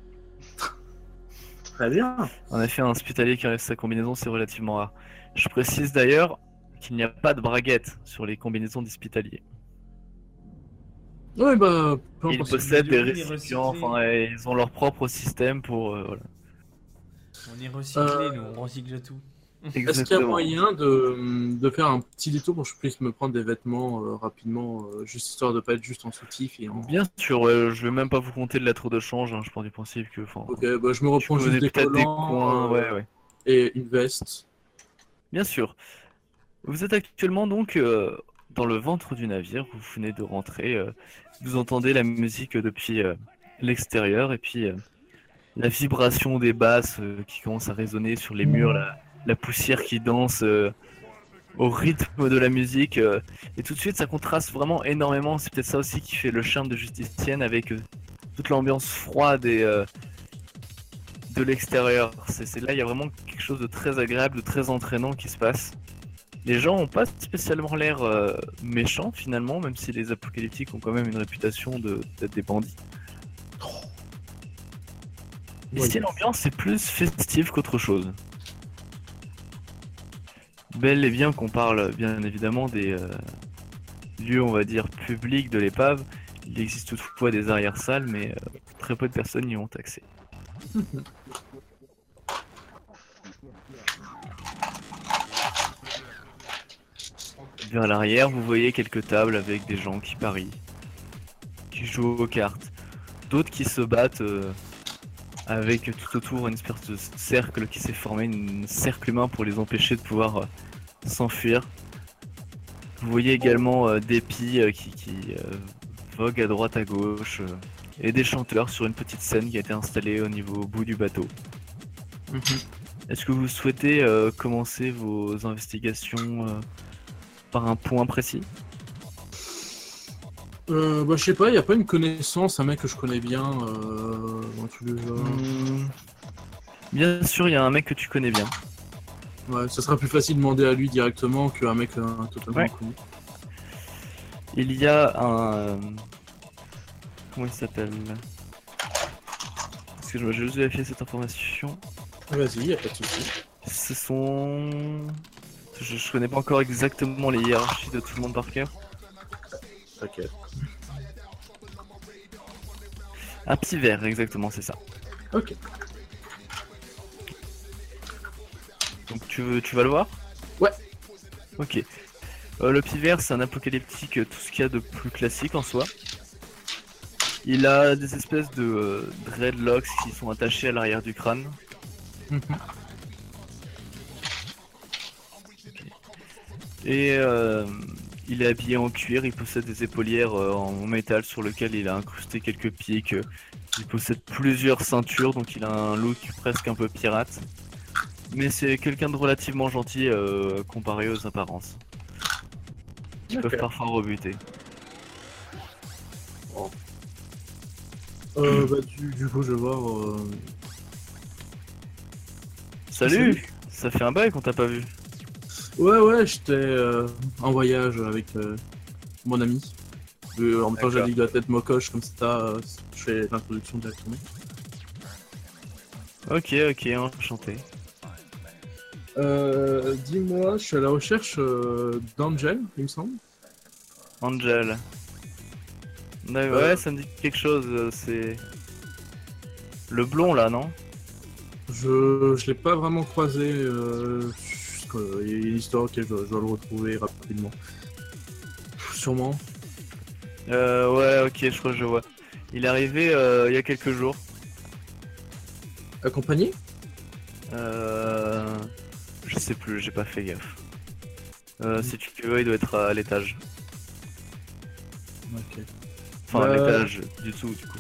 Très bien. En effet, un hospitalier qui enlève sa combinaison, c'est relativement rare. Je précise d'ailleurs qu'il n'y a pas de braguette sur les combinaisons d'hospitaliers. Ouais, bah, peu Ils importe. possèdent des devrait les récipients, recycler. enfin, et ils ont leur propre système pour. euh, voilà. On est recyclé, Euh, nous, on recycle tout. Est-ce qu'il y a Exactement. moyen de, de faire un petit détour pour que je puisse me prendre des vêtements euh, rapidement, euh, juste histoire de pas être juste en soutif et en... Bien sûr, ouais, je vais même pas vous compter de lettres de change, hein, je pars du principe que. Enfin, Ok, bah, je me je reprends peux vous juste donner des peut-être des collants coins, euh, ouais, ouais. et une veste. Bien sûr. Vous êtes actuellement donc euh, dans le ventre du navire, vous venez de rentrer, euh, vous entendez la musique depuis euh, l'extérieur et puis euh, la vibration des basses euh, qui commence à résonner sur les murs, la, la poussière qui danse euh, au rythme de la musique. euh, et tout de suite, ça contraste vraiment énormément. C'est peut-être ça aussi qui fait le charme de Justicienne avec euh, toute l'ambiance froide et euh, de l'extérieur. C'est c'est là, il y a vraiment quelque chose de très agréable, de très entraînant qui se passe. Les gens ont pas spécialement l'air euh, méchants finalement, même si les apocalyptiques ont quand même une réputation de d'être des bandits. Ouais. Ici, l'ambiance est plus festive qu'autre chose. Bel et bien qu'on parle bien évidemment des euh, lieux, on va dire, publics de l'épave. Il existe toutefois des arrière-salles, mais euh, très peu de personnes y ont accès. Vers l'arrière, vous voyez quelques tables avec des gens qui parient, qui jouent aux cartes. D'autres qui se battent euh, avec tout autour une espèce de cercle qui s'est formé, un cercle humain pour les empêcher de pouvoir euh, s'enfuir. Vous voyez également euh, des pies euh, qui, qui euh, voguent à droite à gauche euh, et des chanteurs sur une petite scène qui a été installée au niveau au bout du bateau. Mhm. Est-ce que vous souhaitez euh, commencer vos investigations euh, par un point précis? Euh, bah, je sais pas, y a pas une connaissance, un mec que je connais bien euh, dans tous les genres. Hmm. Bien sûr, il y a un mec que tu connais bien. Ouais, ça sera plus facile de demander à lui directement qu'un mec euh, totalement Ouais. inconnu. Il y a un... euh, Comment il s'appelle? Excuse-moi, je vais juste vérifier cette information. Vas-y, y a pas de souci. Ce sont... Je, je connais pas encore exactement les hiérarchies de tout le monde par cœur. T'inquiète. Un petit vert, exactement, c'est ça. Ok. Donc tu, veux, tu vas le voir? Ouais. Ok. Euh, le pivert, c'est un apocalyptique, euh, tout ce qu'il y a de plus classique en soi. Il a des espèces de euh, dreadlocks qui sont attachés à l'arrière du crâne. Mhm. Et euh, il est habillé en cuir, il possède des épaulières euh, en métal sur lequel il a incrusté quelques pics. Il possède plusieurs ceintures, donc il a un look presque un peu pirate. Mais c'est quelqu'un de relativement gentil euh, comparé aux apparences. Qui peuvent Ok. parfois rebuter. Euh, bah, du, du coup, je vais voir. Euh... Salut, Salut. Ça fait un bail qu'on t'a pas vu. Ouais, ouais, j'étais euh, en voyage avec euh, mon ami. Euh, en même temps, j'ai D'accord. dit de la tête mocoche, comme ça, euh, je fais l'introduction directement. Ok, ok, enchanté. Euh, dis-moi, je suis à la recherche euh, d'Angel, il me semble. Angel. Ouais, Euh. ouais, ça me dit quelque chose, euh, c'est... Le blond là, non? Je, je l'ai pas vraiment croisé. Euh, parce que il y a une histoire que je, dois- je dois le retrouver rapidement. Sûrement. Euh, ouais, ok, je crois que je vois. Il est arrivé euh, il y a quelques jours. Accompagné? Euh... Je sais plus, j'ai pas fait gaffe. Euh, si tu veux, il doit être à l'étage. Ok. Enfin, à Euh. l'étage du dessous, du coup.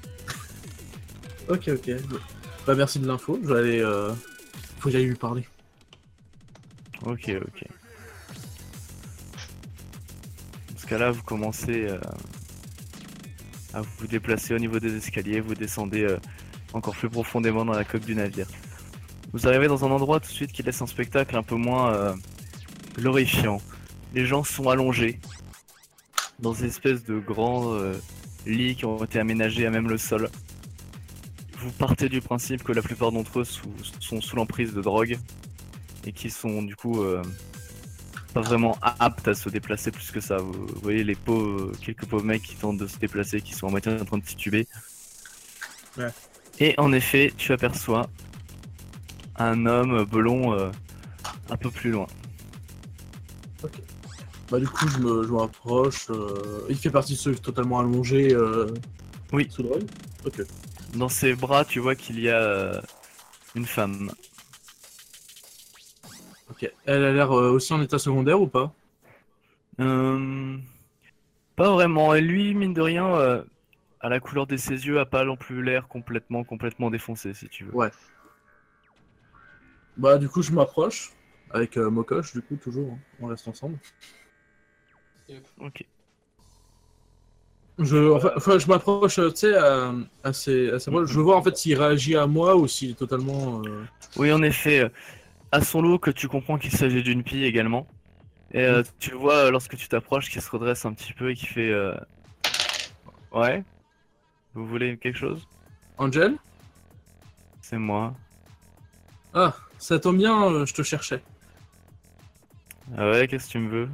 Ok, ok. Bah, merci de l'info. Je vais aller. Euh... Faut que j'aille lui parler. Ok, ok. Dans ce cas-là, vous commencez euh, à vous déplacer au niveau des escaliers, vous descendez euh, encore plus profondément dans la coque du navire. Vous arrivez dans un endroit tout de suite qui laisse un spectacle un peu moins euh, glorifiant. Les gens sont allongés dans des espèces de grands euh, lits qui ont été aménagés à même le sol. Vous partez du principe que la plupart d'entre eux sous- sont sous l'emprise de drogue et qui sont du coup euh, pas vraiment aptes à se déplacer plus que ça. Vous, vous voyez les pauvres, quelques pauvres mecs qui tentent de se déplacer, qui sont en moitié en train de tituber. Ouais. Et en effet, tu aperçois un homme blond euh, un peu plus loin. Bah, du coup, je me, je me rapproche. euh, Il fait partie de ceux totalement allongés. Euh... Oui. Sous drogue. Ok. Dans ses bras, tu vois qu'il y a euh, une femme. Ok. Elle a l'air euh, aussi en état secondaire ou pas? Euh, Pas vraiment. Et lui, mine de rien, euh, à la couleur de ses yeux, a pas non plus l'air complètement, complètement défoncé, si tu veux. Ouais. Bah, du coup, je m'approche. Avec euh, Mokosh, du coup, toujours, hein. On reste ensemble. Ok. Je, enfin, enfin, je m'approche, euh, tu sais, à, à ses, à ses proches. Je veux voir en fait s'il réagit à moi ou s'il est totalement. euh, Oui, en effet, euh, à son lot que tu comprends qu'il s'agit d'une pie également. Et euh, tu le vois euh, lorsque tu t'approches qu'il se redresse un petit peu et qui fait euh... Ouais, vous voulez quelque chose? Angel? C'est moi. Ah, ça tombe bien, euh, je te cherchais. Ah ouais, qu'est-ce que tu me veux?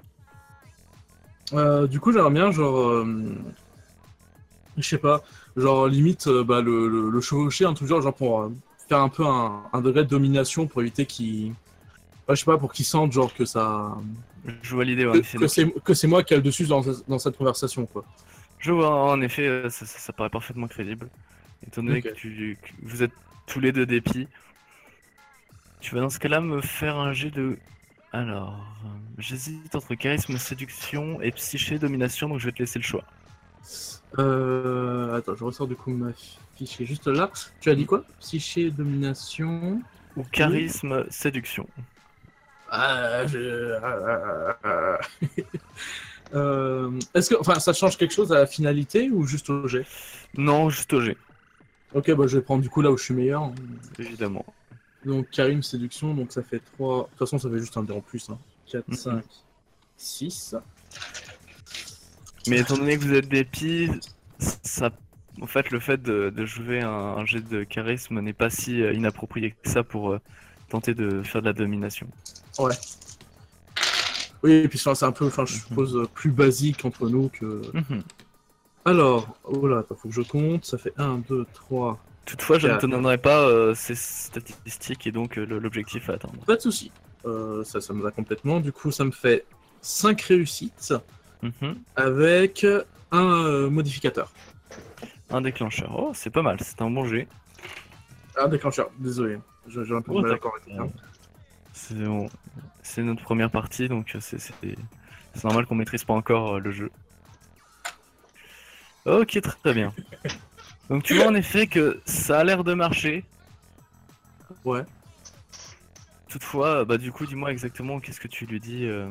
Euh, du coup, j'aimerais bien, genre. euh, Je sais pas, genre limite, euh, bah, le, le, le chevaucher, un truc genre, genre pour euh, faire un peu un, un degré de domination pour éviter qu'il. Bah, je sais pas, pour qu'il sente genre que ça. Je vois l'idée, en Que, effet. que donc- c'est que c'est moi qui ai le dessus dans, dans cette conversation, quoi. Je vois, en effet, euh, ça, ça- ça paraît parfaitement crédible. Étant donné Ok. que, tu, que vous êtes tous les deux des pies. Tu vas dans ce cas-là me faire un jet de... Alors... euh, J'hésite entre charisme, séduction et psyché, domination, donc je vais te laisser le choix. Euh, attends, je ressors du coup ma fiche qui est juste là. Tu as dit quoi? Psyché, domination. Ou charisme, séduction. Ah, je... ah, ah, ah. Euh, Est-ce que, enfin, ça change quelque chose à la finalité ou juste au jet? Non, juste au jet, Ok, bah je vais prendre du coup là où je suis meilleur. évidemment. Donc Karim séduction, donc ça fait trois. De toute façon, ça fait juste un dé en plus. Hein. quatre, Mhm. cinq, six. Mais étant donné que vous êtes des pies, ça... En fait, le fait de, de jouer un, un jet de charisme n'est pas si euh, inapproprié que ça pour euh, tenter de faire de la domination. Ouais. Oui, et puis enfin, c'est un peu, enfin, je suppose, euh, plus basique entre nous que. Mhm. Alors, oh là, attends, faut que je compte. Ça fait un, deux, trois. Toutefois, je ne te Quatre. donnerai pas euh, ces statistiques et donc euh, le- l'objectif à atteindre. Pas de soucis. Euh, ça, ça me va complètement. Du coup, ça me fait cinq réussites Mhm. avec un euh, modificateur. Un déclencheur. Oh, c'est pas mal, c'est un bon jet. Un déclencheur, désolé. J'ai j'ai un peu de Oh, mal à d'accord. correcter, hein. C'est bon. C'est notre première partie, donc euh, c'est c'est- c'est normal qu'on maîtrise pas encore euh, le jeu. Ok, très, très bien. Donc tu vois en effet que ça a l'air de marcher. Ouais. Toutefois, bah du coup, dis-moi exactement qu'est-ce que tu lui dis. euh,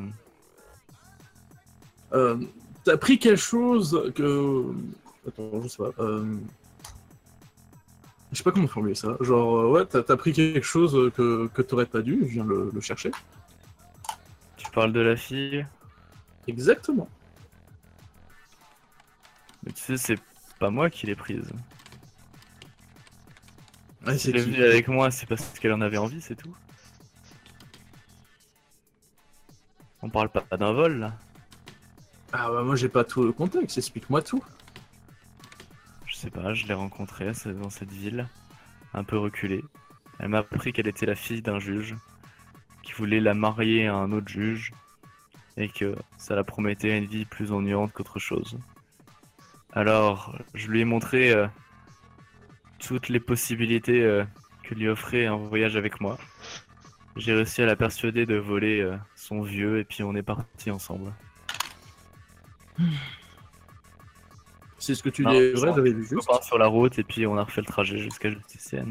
Euh, T'as pris quelque chose que. Attends, je sais pas. Euh... Je sais pas comment formuler ça. Genre, euh, ouais, t'as t'as pris quelque chose que, que t'aurais pas dû, je viens le, le chercher. Tu parles de la fille. Exactement. Mais tu sais, c'est pas moi qui l'ai prise. Ouais, Si c'est elle est qui venue avec moi, c'est parce qu'elle en avait envie, c'est tout. On parle pas d'un vol là. Ah bah moi j'ai pas tout le contexte, explique-moi tout. Je sais pas, je l'ai rencontrée c'est dans cette ville, un peu reculée. Elle m'a appris qu'elle était la fille d'un juge, qui voulait la marier à un autre juge, et que ça la promettait une vie plus ennuyante qu'autre chose. Alors, je lui ai montré euh, toutes les possibilités euh, que lui offrait un voyage avec moi. J'ai réussi à la persuader de voler euh, son vieux, et puis on est partis ensemble. C'est ce que tu Non, dis est vrai, on- j'avais vu On juste. part sur la route, et puis on a refait le trajet jusqu'à Justicienne.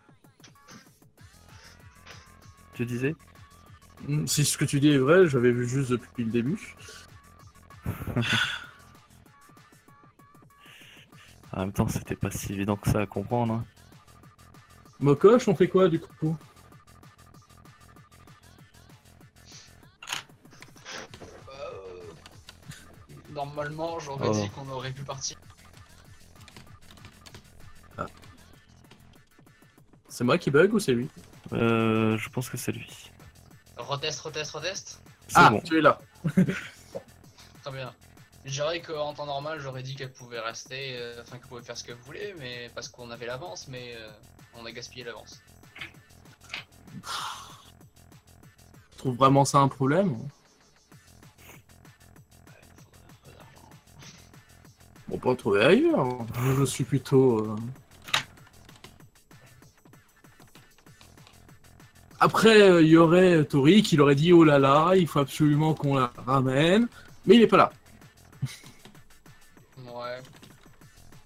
Tu disais? Hmm, Si ce que tu dis est vrai, j'avais vu juste depuis le début. En même temps, c'était pas si évident que ça à comprendre. hein. Mokosh, on fait quoi du coup? Euh, Normalement, j'aurais Oh. dit qu'on aurait pu partir. C'est moi qui bug ou c'est lui? Euh, je pense que c'est lui. Retest, retest, retest. C'est Ah, bon. tu es là. Très bien. Je dirais qu'en temps normal, j'aurais dit qu'elle pouvait rester, euh, enfin qu'elle pouvait faire ce qu'elle voulait, mais parce qu'on avait l'avance, mais euh, on a gaspillé l'avance. Tu trouves vraiment ça un problème? Ouais, il faudrait un peu d'argent. On peut en trouver ailleurs. Je suis plutôt. euh, Après, euh, il y aurait Tori qui l'aurait dit oh là là, il faut absolument qu'on la ramène. Mais il est pas là. Ouais.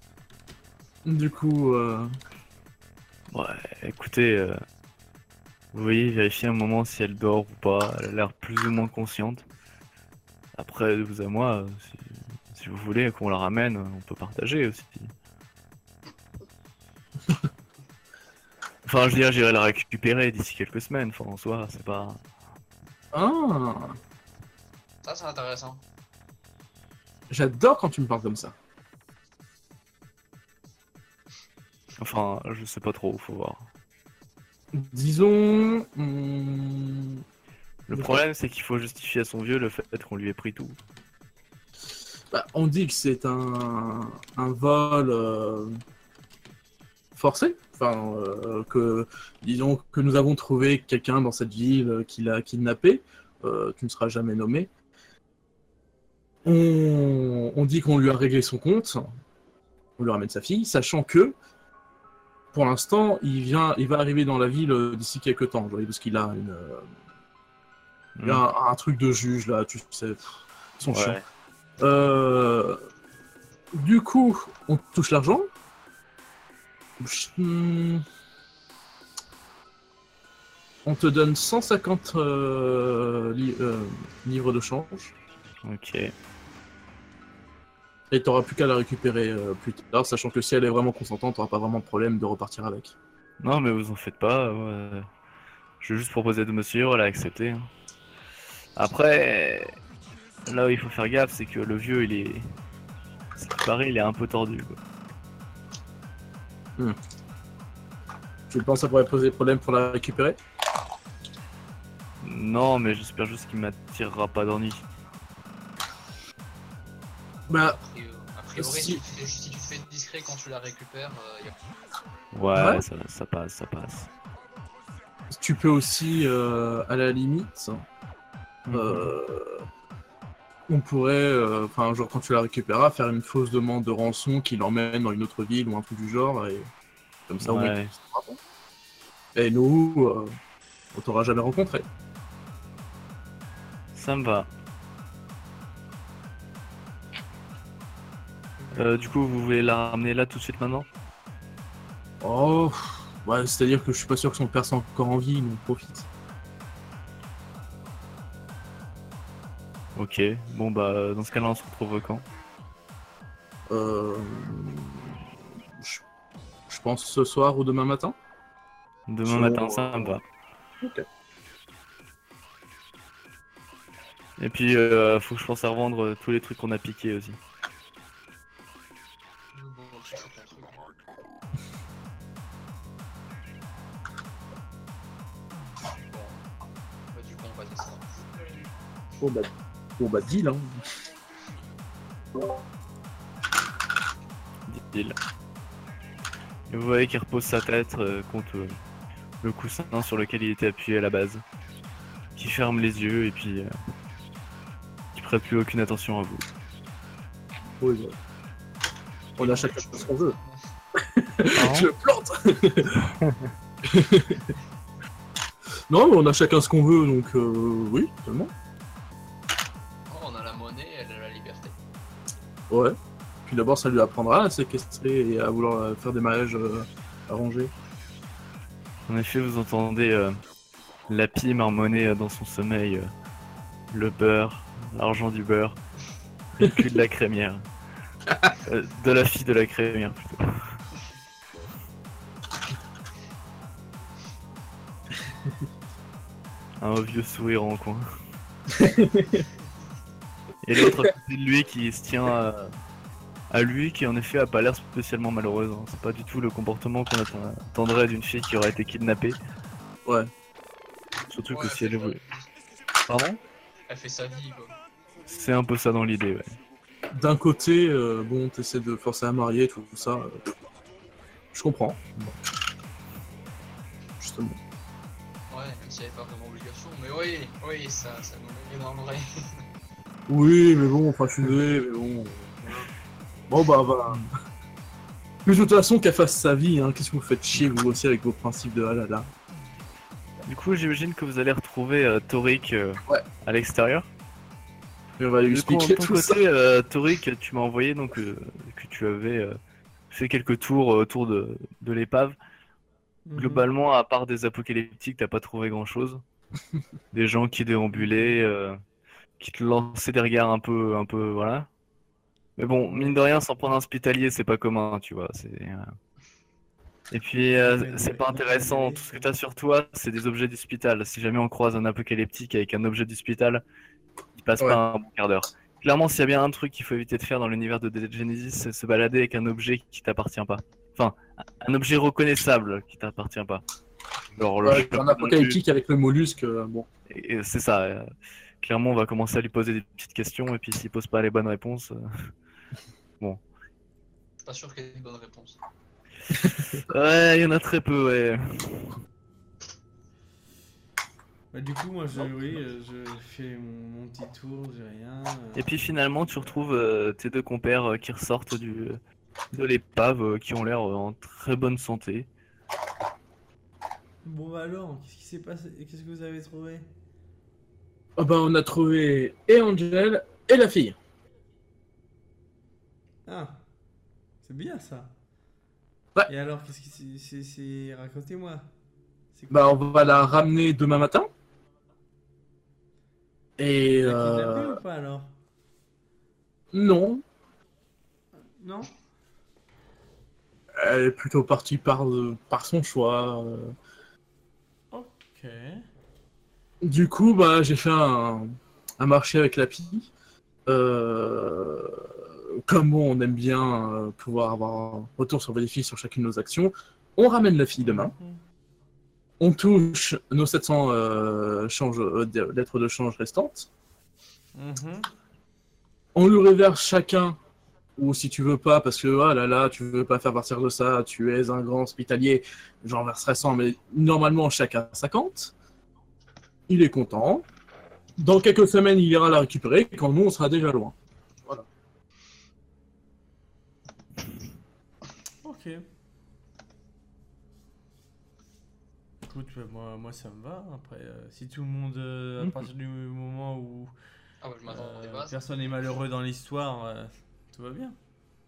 Du coup, euh... Ouais, écoutez, euh, Oui, vérifiez un moment si elle dort ou pas. Elle a l'air plus ou moins consciente. Après, de vous à moi, euh, si, si vous voulez qu'on la ramène, on peut partager aussi. Enfin, je veux dire, j'irai la récupérer d'ici quelques semaines. Enfin, en soi, c'est pas... Ah, Ça, c'est intéressant. j'adore quand tu me parles comme ça. Enfin, je sais pas trop, faut voir. Disons... hum, Le Je problème, c'est qu'il faut justifier à son vieux le fait qu'on lui ait pris tout. bah, on dit que c'est un, un vol euh, forcé. Enfin, euh, que, disons que nous avons trouvé quelqu'un dans cette ville euh, qui l'a kidnappé. Euh, tu ne seras jamais nommé. On, on dit qu'on lui a réglé son compte. On lui ramène sa fille, sachant que, pour l'instant, il vient, il va arriver dans la ville euh, d'ici quelques temps, vous voyez, parce qu'il a une, euh, il a un, un truc de juge là, tu sais, pff, ils sont chiants. Ouais. Euh, du coup, on touche l'argent. Hmm. On te donne cent cinquante euh, li- euh, livres de change Ok. et t'auras plus qu'à la récupérer euh, plus tard, sachant que si elle est vraiment consentante, t'auras pas vraiment de problème de repartir avec. Non, mais vous en faites pas. Ouais. Je vais juste proposer de me suivre, elle a accepté. hein. Après, là où il faut faire gaffe, c'est que le vieux, il est... Ce qui paraît, il est un peu tordu, quoi. Tu penses que ça pourrait poser problème pour la récupérer? Non, mais j'espère juste qu'il m'attirera pas d'ennui. Bah, A priori, a priori, Si- si, tu fais, si tu fais discret quand tu la récupères, euh, y a... Ouais, Ouais. Ça, ça passe, ça passe. tu peux aussi, euh, à la limite, euh, on pourrait, euh, enfin, genre quand tu la récupéreras, faire une fausse demande de rançon qui l'emmène dans une autre ville ou un truc du genre, et comme ça, au moins, Ouais. tu seras bon. Et nous, euh, on t'aura jamais rencontré. Ça me va. Euh, du coup, vous voulez la ramener là tout de suite maintenant? Oh, pff, ouais, c'est-à-dire que je suis pas sûr que son père soit encore en vie, donc profite. Ok, bon bah dans ce cas-là on se retrouve quand? Euh, je, je pense ce soir ou demain matin. Demain Selon- matin, ça me va. Ok. Et puis euh, faut que je pense à revendre euh, tous les trucs qu'on a piqués aussi. Bon, c'est ton truc. Bon, bah, du coup, on va descendre. Bon bah, bon bah deal, hein. Dit-il. Et vous voyez qu'il repose sa tête euh, contre euh, le coussin sur lequel il était appuyé à la base. Qui ferme les yeux et puis euh, qui prête plus aucune attention à vous. Oui, ouais. On a chacun ce qu'on veut. Pardon Je plante. Non, mais on a chacun ce qu'on veut, donc euh, oui, tellement. Oh, on a la monnaie, elle a la liberté. Ouais. Puis d'abord, ça lui apprendra à séquestrer et à vouloir euh, faire des mariages euh, arrangés. En effet, vous entendez euh, la pie marmonner euh, dans son sommeil, euh, le beurre, l'argent du beurre, le cul de la crémière. Euh, de la fille de la crémière plutôt. Un vieux sourire en coin. Et l'autre à côté de lui qui se tient à, à lui, qui en effet a pas l'air spécialement malheureuse. hein. C'est pas du tout le comportement qu'on atta- attendrait d'une fille qui aurait été kidnappée. Ouais. Surtout Ouais, que elle si elle fait est... pas- Pardon? Elle fait sa vie, quoi. C'est un peu ça dans l'idée, ouais. D'un côté, euh, bon, t'essaies de forcer à marier, tout ça. euh, je comprends. Justement. Ouais, même s'il n'y avait pas vraiment obligation. Mais oui, oui, ça, ça nous met dans le vrai. Oui, mais bon, enfin, je suis désolé, mais bon. Bon, bah, voilà. Mais de toute façon, qu'elle fasse sa vie, hein. Qu'est-ce que vous faites chier, vous aussi, avec vos principes de ah là là. Du coup, j'imagine que vous allez retrouver euh, Torik euh, Ouais. à l'extérieur. Et on va lui Du coup, de expliquer ton tout ça. côté, euh, Torik, tu m'as envoyé donc euh, que tu avais euh, fait quelques tours euh, autour de, de l'épave. Mhm. Globalement, à part des apocalyptiques, t'as pas trouvé grand-chose. Des gens qui déambulaient, euh, qui te lançaient des regards un peu, un peu, voilà. Mais bon, mine de Ouais. rien, s'en prendre un hospitalier, c'est pas commun, tu vois. C'est, euh, Et puis, euh, Ouais, c'est ouais, pas ouais, intéressant. ouais, Tout ce que ça. t'as sur toi, c'est des objets d'hospital. Si jamais on croise un apocalyptique avec un objet d'hospital, il passe Ouais. pas un bon quart d'heure. Clairement, s'il y a bien un truc qu'il faut éviter de faire dans l'univers de Dead Genesis, c'est se balader avec un objet qui t'appartient pas. Enfin, un objet reconnaissable qui t'appartient pas. Genre le Ouais, un chapeau d'un mollusque. apocalyptique avec le mollusque, euh, bon. Et et c'est ça. euh, Clairement, on va commencer à lui poser des petites questions et puis s'il pose pas les bonnes réponses, euh, bon. Pas sûr qu'il y ait une bonne réponse. Ouais, il y en a très peu, ouais. Bah, du coup, moi, je, oui, euh, je fais mon, mon petit tour, j'ai rien. euh. Et puis finalement, tu retrouves euh, tes deux compères euh, qui ressortent du, de l'épave, euh, qui ont l'air euh, en très bonne santé. Bon, bah alors, qu'est-ce qui s'est passé? Qu'est-ce que vous avez trouvé? Ah bah, on a trouvé et Angel et la fille. Ah, c'est bien ça. Ouais. Et alors, qu'est-ce qui s'est- c'est, c'est... Racontez-moi. C'est Bah, quoi? on va la ramener demain matin. Et La kidnapper euh, ou pas alors? non, Non? elle est plutôt partie par, par son choix. euh. Ok. Du coup, bah, j'ai fait un, un marché avec la fille. Euh, comme bon, on aime bien euh, pouvoir avoir un retour sur bénéfice sur chacune de nos actions, on ramène la fille demain. Mhm. On touche nos sept cents euh, change, euh, de- lettres de change restantes. Mhm. On lui reverse chacun, ou si tu veux pas, parce que ah là là, tu veux pas faire partir de ça, tu es un grand hospitalier, j'en verserai cent, mais normalement chacun cinquante. Il est content. Dans quelques semaines, il ira la récupérer, quand nous, on sera déjà loin. Voilà. Ok. Écoute, euh, moi, moi ça me va. Après, euh, si tout le monde, euh, à Mhm. partir du moment où Ah bah je m'attendais euh, pas à ça. personne n'est malheureux dans l'histoire, euh, tout va bien.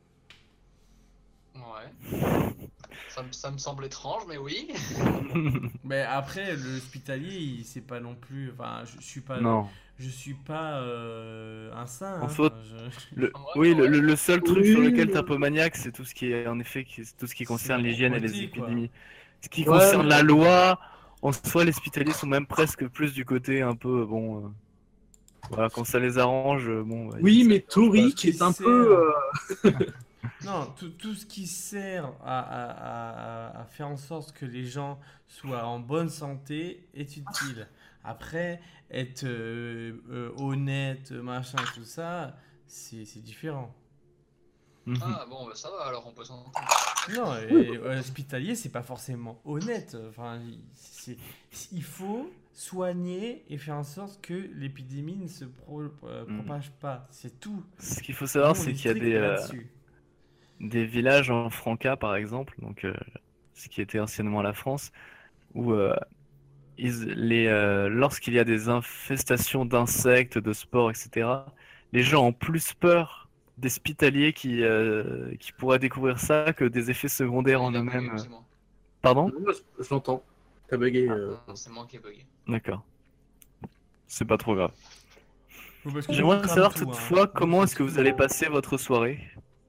Ouais. Ça, me- ça me semble étrange, mais oui. Mais après, le hospitalier, il- c'est pas non plus. Enfin, je, je suis pas, Non. je suis pas euh, un saint. En Hein. soi, Je- le... Ouais, oui, le, ouais. le- le seul truc sur Oui, lequel t'es euh, un peu maniaque, c'est tout ce qui est, en effet, qui- tout ce qui C'est concerne l'hygiène et les propreté, quoi. épidémies. Ce qui ouais, concerne mais- la loi, en soi, les hospitaliers sont même presque plus du côté un peu, bon, euh, voilà, quand ça les arrange, euh, bon, ouais, oui, ça mais les dérange pas. Tori, Ce qui qui est un sert. peu... euh, Non, tout, tout ce qui sert à, à- à- à faire en sorte que les gens soient en bonne santé est utile. Après, être euh, euh, honnête, machin, tout ça, c'est c'est différent. Mhm. Ah bon, bah ça va, alors on peut s'entendre. Non, et, euh, hospitalier, c'est pas forcément honnête. Enfin, il- c'est- il faut soigner et faire en sorte que l'épidémie ne se pro- euh, Mhm. propage pas. C'est tout. Ce qu'il faut Nous, savoir, on c'est est qu'il y a strict des, euh, là-dessus. des villages en Franca, par exemple, donc euh, ce qui était anciennement la France, où euh, ils- les, euh, lorsqu'il y a des infestations d'insectes, de spores, et cetera, les gens ont plus peur des hospitaliers qui, euh, qui pourraient découvrir ça que des effets secondaires en Il a bugué, eux-mêmes. c'est moi. Pardon? Ouais, je je l'entends. T'as bugué. euh. Non, c'est moi qui ai bugué. D'accord. C'est pas trop grave. Faut parce que nous, on J'aimerais crame savoir tout, hein. toutefois Nous, comment c'est est-ce que tout. vous allez passer votre soirée.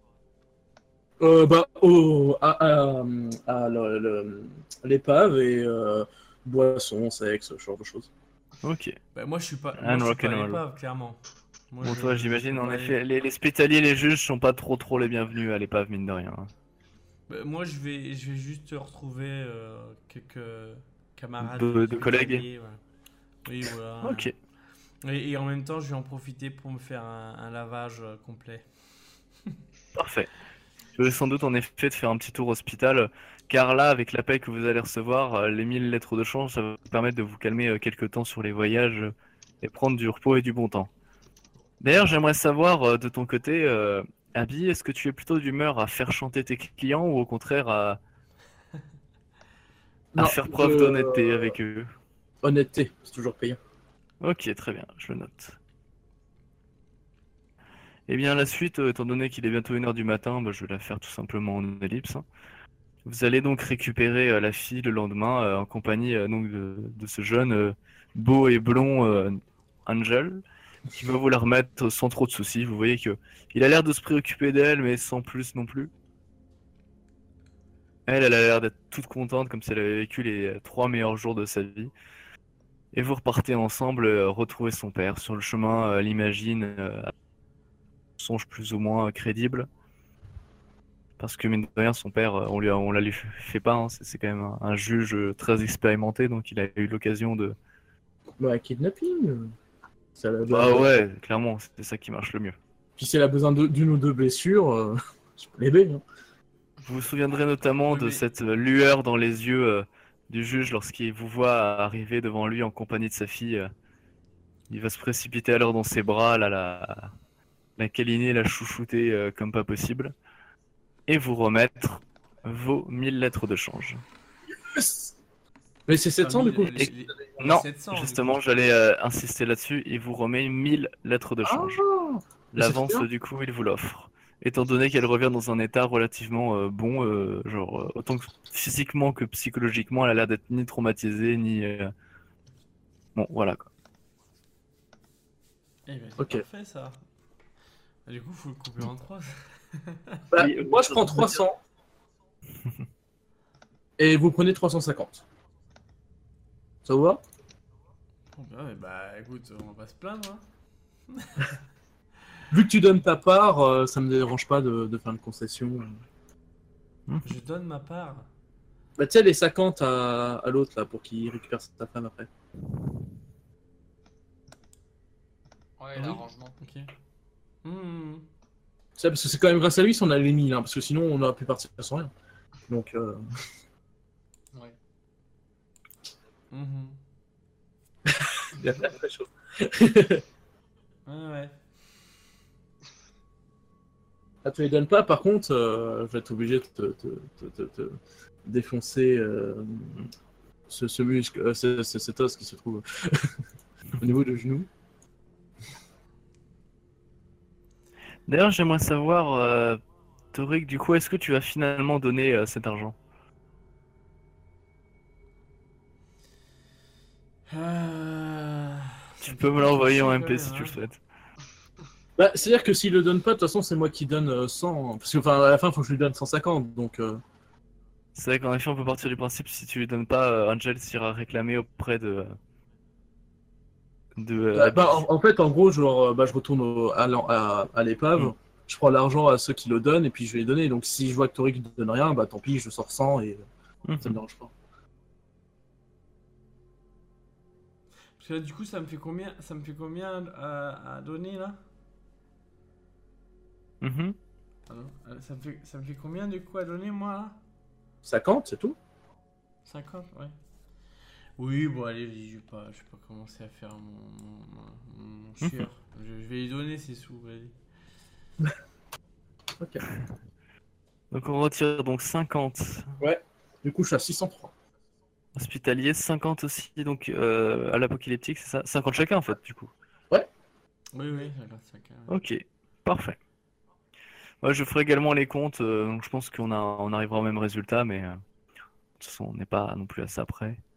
Euh, bah, au, à, à, à le- le- l'épave et euh, boisson, sexe, ce genre de choses. Ok. Bah, moi, je suis pas, moi, And je suis pas à rock'n'roll. l'épave, clairement. Moi, Bon, je, toi, je j'imagine, peux en pas aller. effet, les, les hospitaliers, les juges sont pas trop trop les bienvenus à l'épave, mine de rien. Bah, moi, je vais, je vais juste retrouver euh, quelques camarades De- de collègues. hospitaliers, ouais. Oui, voilà. Ok. Et, et en même temps, je vais en profiter pour me faire un, un lavage euh, complet. Parfait. Je vais sans doute en effet te faire un petit tour hospital, car là, avec la paie que vous allez recevoir, euh, les mille lettres de change, ça va vous permettre de vous calmer euh, quelques temps sur les voyages euh, et prendre du repos et du bon temps. D'ailleurs, j'aimerais savoir euh, de ton côté, euh, Abby, est-ce que tu es plutôt d'humeur à faire chanter tes clients ou au contraire à, à Non, faire preuve je- d'honnêteté avec eux? Honnêteté, c'est toujours payant. Ok, très bien, je le note. Eh bien, la suite, euh, étant donné qu'il est bientôt une heure du matin, bah, je vais la faire tout simplement en ellipse, hein. Vous allez donc récupérer euh, la fille le lendemain euh, en compagnie euh, donc de, de ce jeune euh, beau et blond euh, Angel qui va vous la remettre sans trop de soucis. Vous voyez que il a l'air de se préoccuper d'elle, mais sans plus non plus. Elle, elle a l'air d'être toute contente, comme si elle avait vécu les euh, trois meilleurs jours de sa vie. Et vous repartez ensemble euh, retrouver son père. Sur le chemin, euh, elle imagine euh, un songe plus ou moins euh, crédible. Parce que mine de rien, son père, euh, on lui a, on la lui fait pas. Hein. C'est c'est quand même un, un juge euh, très expérimenté, donc il a eu l'occasion de. Bah, kidnapping. euh, Si elle a Bah besoin- ouais, clairement, c'est ça qui marche le mieux. Puis si elle a besoin de- d'une ou deux blessures, euh, je peux l'aider. Hein. Vous vous souviendrez notamment Oui, de mais- cette euh, lueur dans les yeux euh, du juge lorsqu'il vous voit arriver devant lui en compagnie de sa fille. euh. Il va se précipiter alors dans ses bras, là, la, la câliner, la chouchouter euh, comme pas possible, et vous remettre vos mille lettres de change. Mais c'est sept cents du coup. Les- les- les- Non, sept cents, du justement, coup. j'allais euh, insister là-dessus, il vous remet mille lettres de Ah, change. mais c'est L'avance, bien. du coup, il vous l'offre. Étant donné qu'elle revient dans un état relativement euh, bon, euh, genre euh, autant que physiquement que psychologiquement, elle a l'air d'être ni traumatisée, ni... euh, Bon, voilà quoi. Eh ben, c'est Ok. parfait ça. Ah, du coup, faut le couper en trois. Bah, Oui, moi je prends trois cents. Et vous prenez trois cent cinquante. Ça vous va? Bon, bah, ouais, bah écoute, on va pas se plaindre. Hein. Vu que tu donnes ta part, euh, ça me dérange pas de, de faire une concession. Je donne ma part. Bah tu sais les cinquante à, à l'autre là pour qu'il récupère sa femme après. Ouais, Oui. l'arrangement. Ok. Hmm. Tu sais, parce que c'est quand même grâce à lui si on a les mille, hein, parce que sinon on aurait pu partir sans rien. Donc euh... Ouais. Mhm. il y a très chaud. Ouais, ouais. Ah, tu les donnes pas, par contre, euh, je vais être obligé de te, te, te, te, te défoncer euh, ce, ce muscle, euh, ce- ce- cet os qui se trouve au niveau du genou. D'ailleurs, j'aimerais savoir, euh, Torik, du coup, est-ce que tu vas finalement donner euh, cet argent? Euh, ça Tu me peux fait me pas l'envoyer en chier, M quand P même, si tu le hein. souhaites. Bah, c'est-à-dire que s'il le donne pas, de toute façon, c'est moi qui donne euh, cent. hein, Parce que, enfin, à la fin, il faut que je lui donne cent cinquante. Donc, euh, C'est vrai qu'en effet, on peut partir du principe si tu lui donnes pas, euh, Angel s'ira réclamer auprès de, de euh, bah, la bah, police. en, en fait, en gros, genre, euh, bah, je retourne au- à, l'en- à, à l'épave, Mm. je prends l'argent à ceux qui le donnent et puis je vais les donner. Donc, si je vois que Toric ne donne rien, bah tant pis, je sors cent et euh, ça me Mhm. dérange pas. Parce que là, du coup, ça me fait combien, ça me fait combien à, à donner là? Mhm. Pardon. Euh, Ça me fait, ça me fait combien du coup à donner moi là? cinquante, c'est tout. cinquante, ouais. Oui, bon, allez, je vais pas, je vais pas commencer à faire mon, mon, mon- mon chieur. je, je vais lui donner ses sous, allez. Ok. Donc on retire donc cinquante Du coup, je suis à six cent trois. hospitaliers, cinquante aussi donc euh, à l'apocalyptique, c'est ça? cinquante chacun en fait, du coup. Oui, oui, cinquante, cinquante. Ok, parfait. Ouais, je ferai également les comptes, euh, donc je pense qu'on a, on arrivera au même résultat, mais euh, de toute façon, on n'est pas non plus à ça près.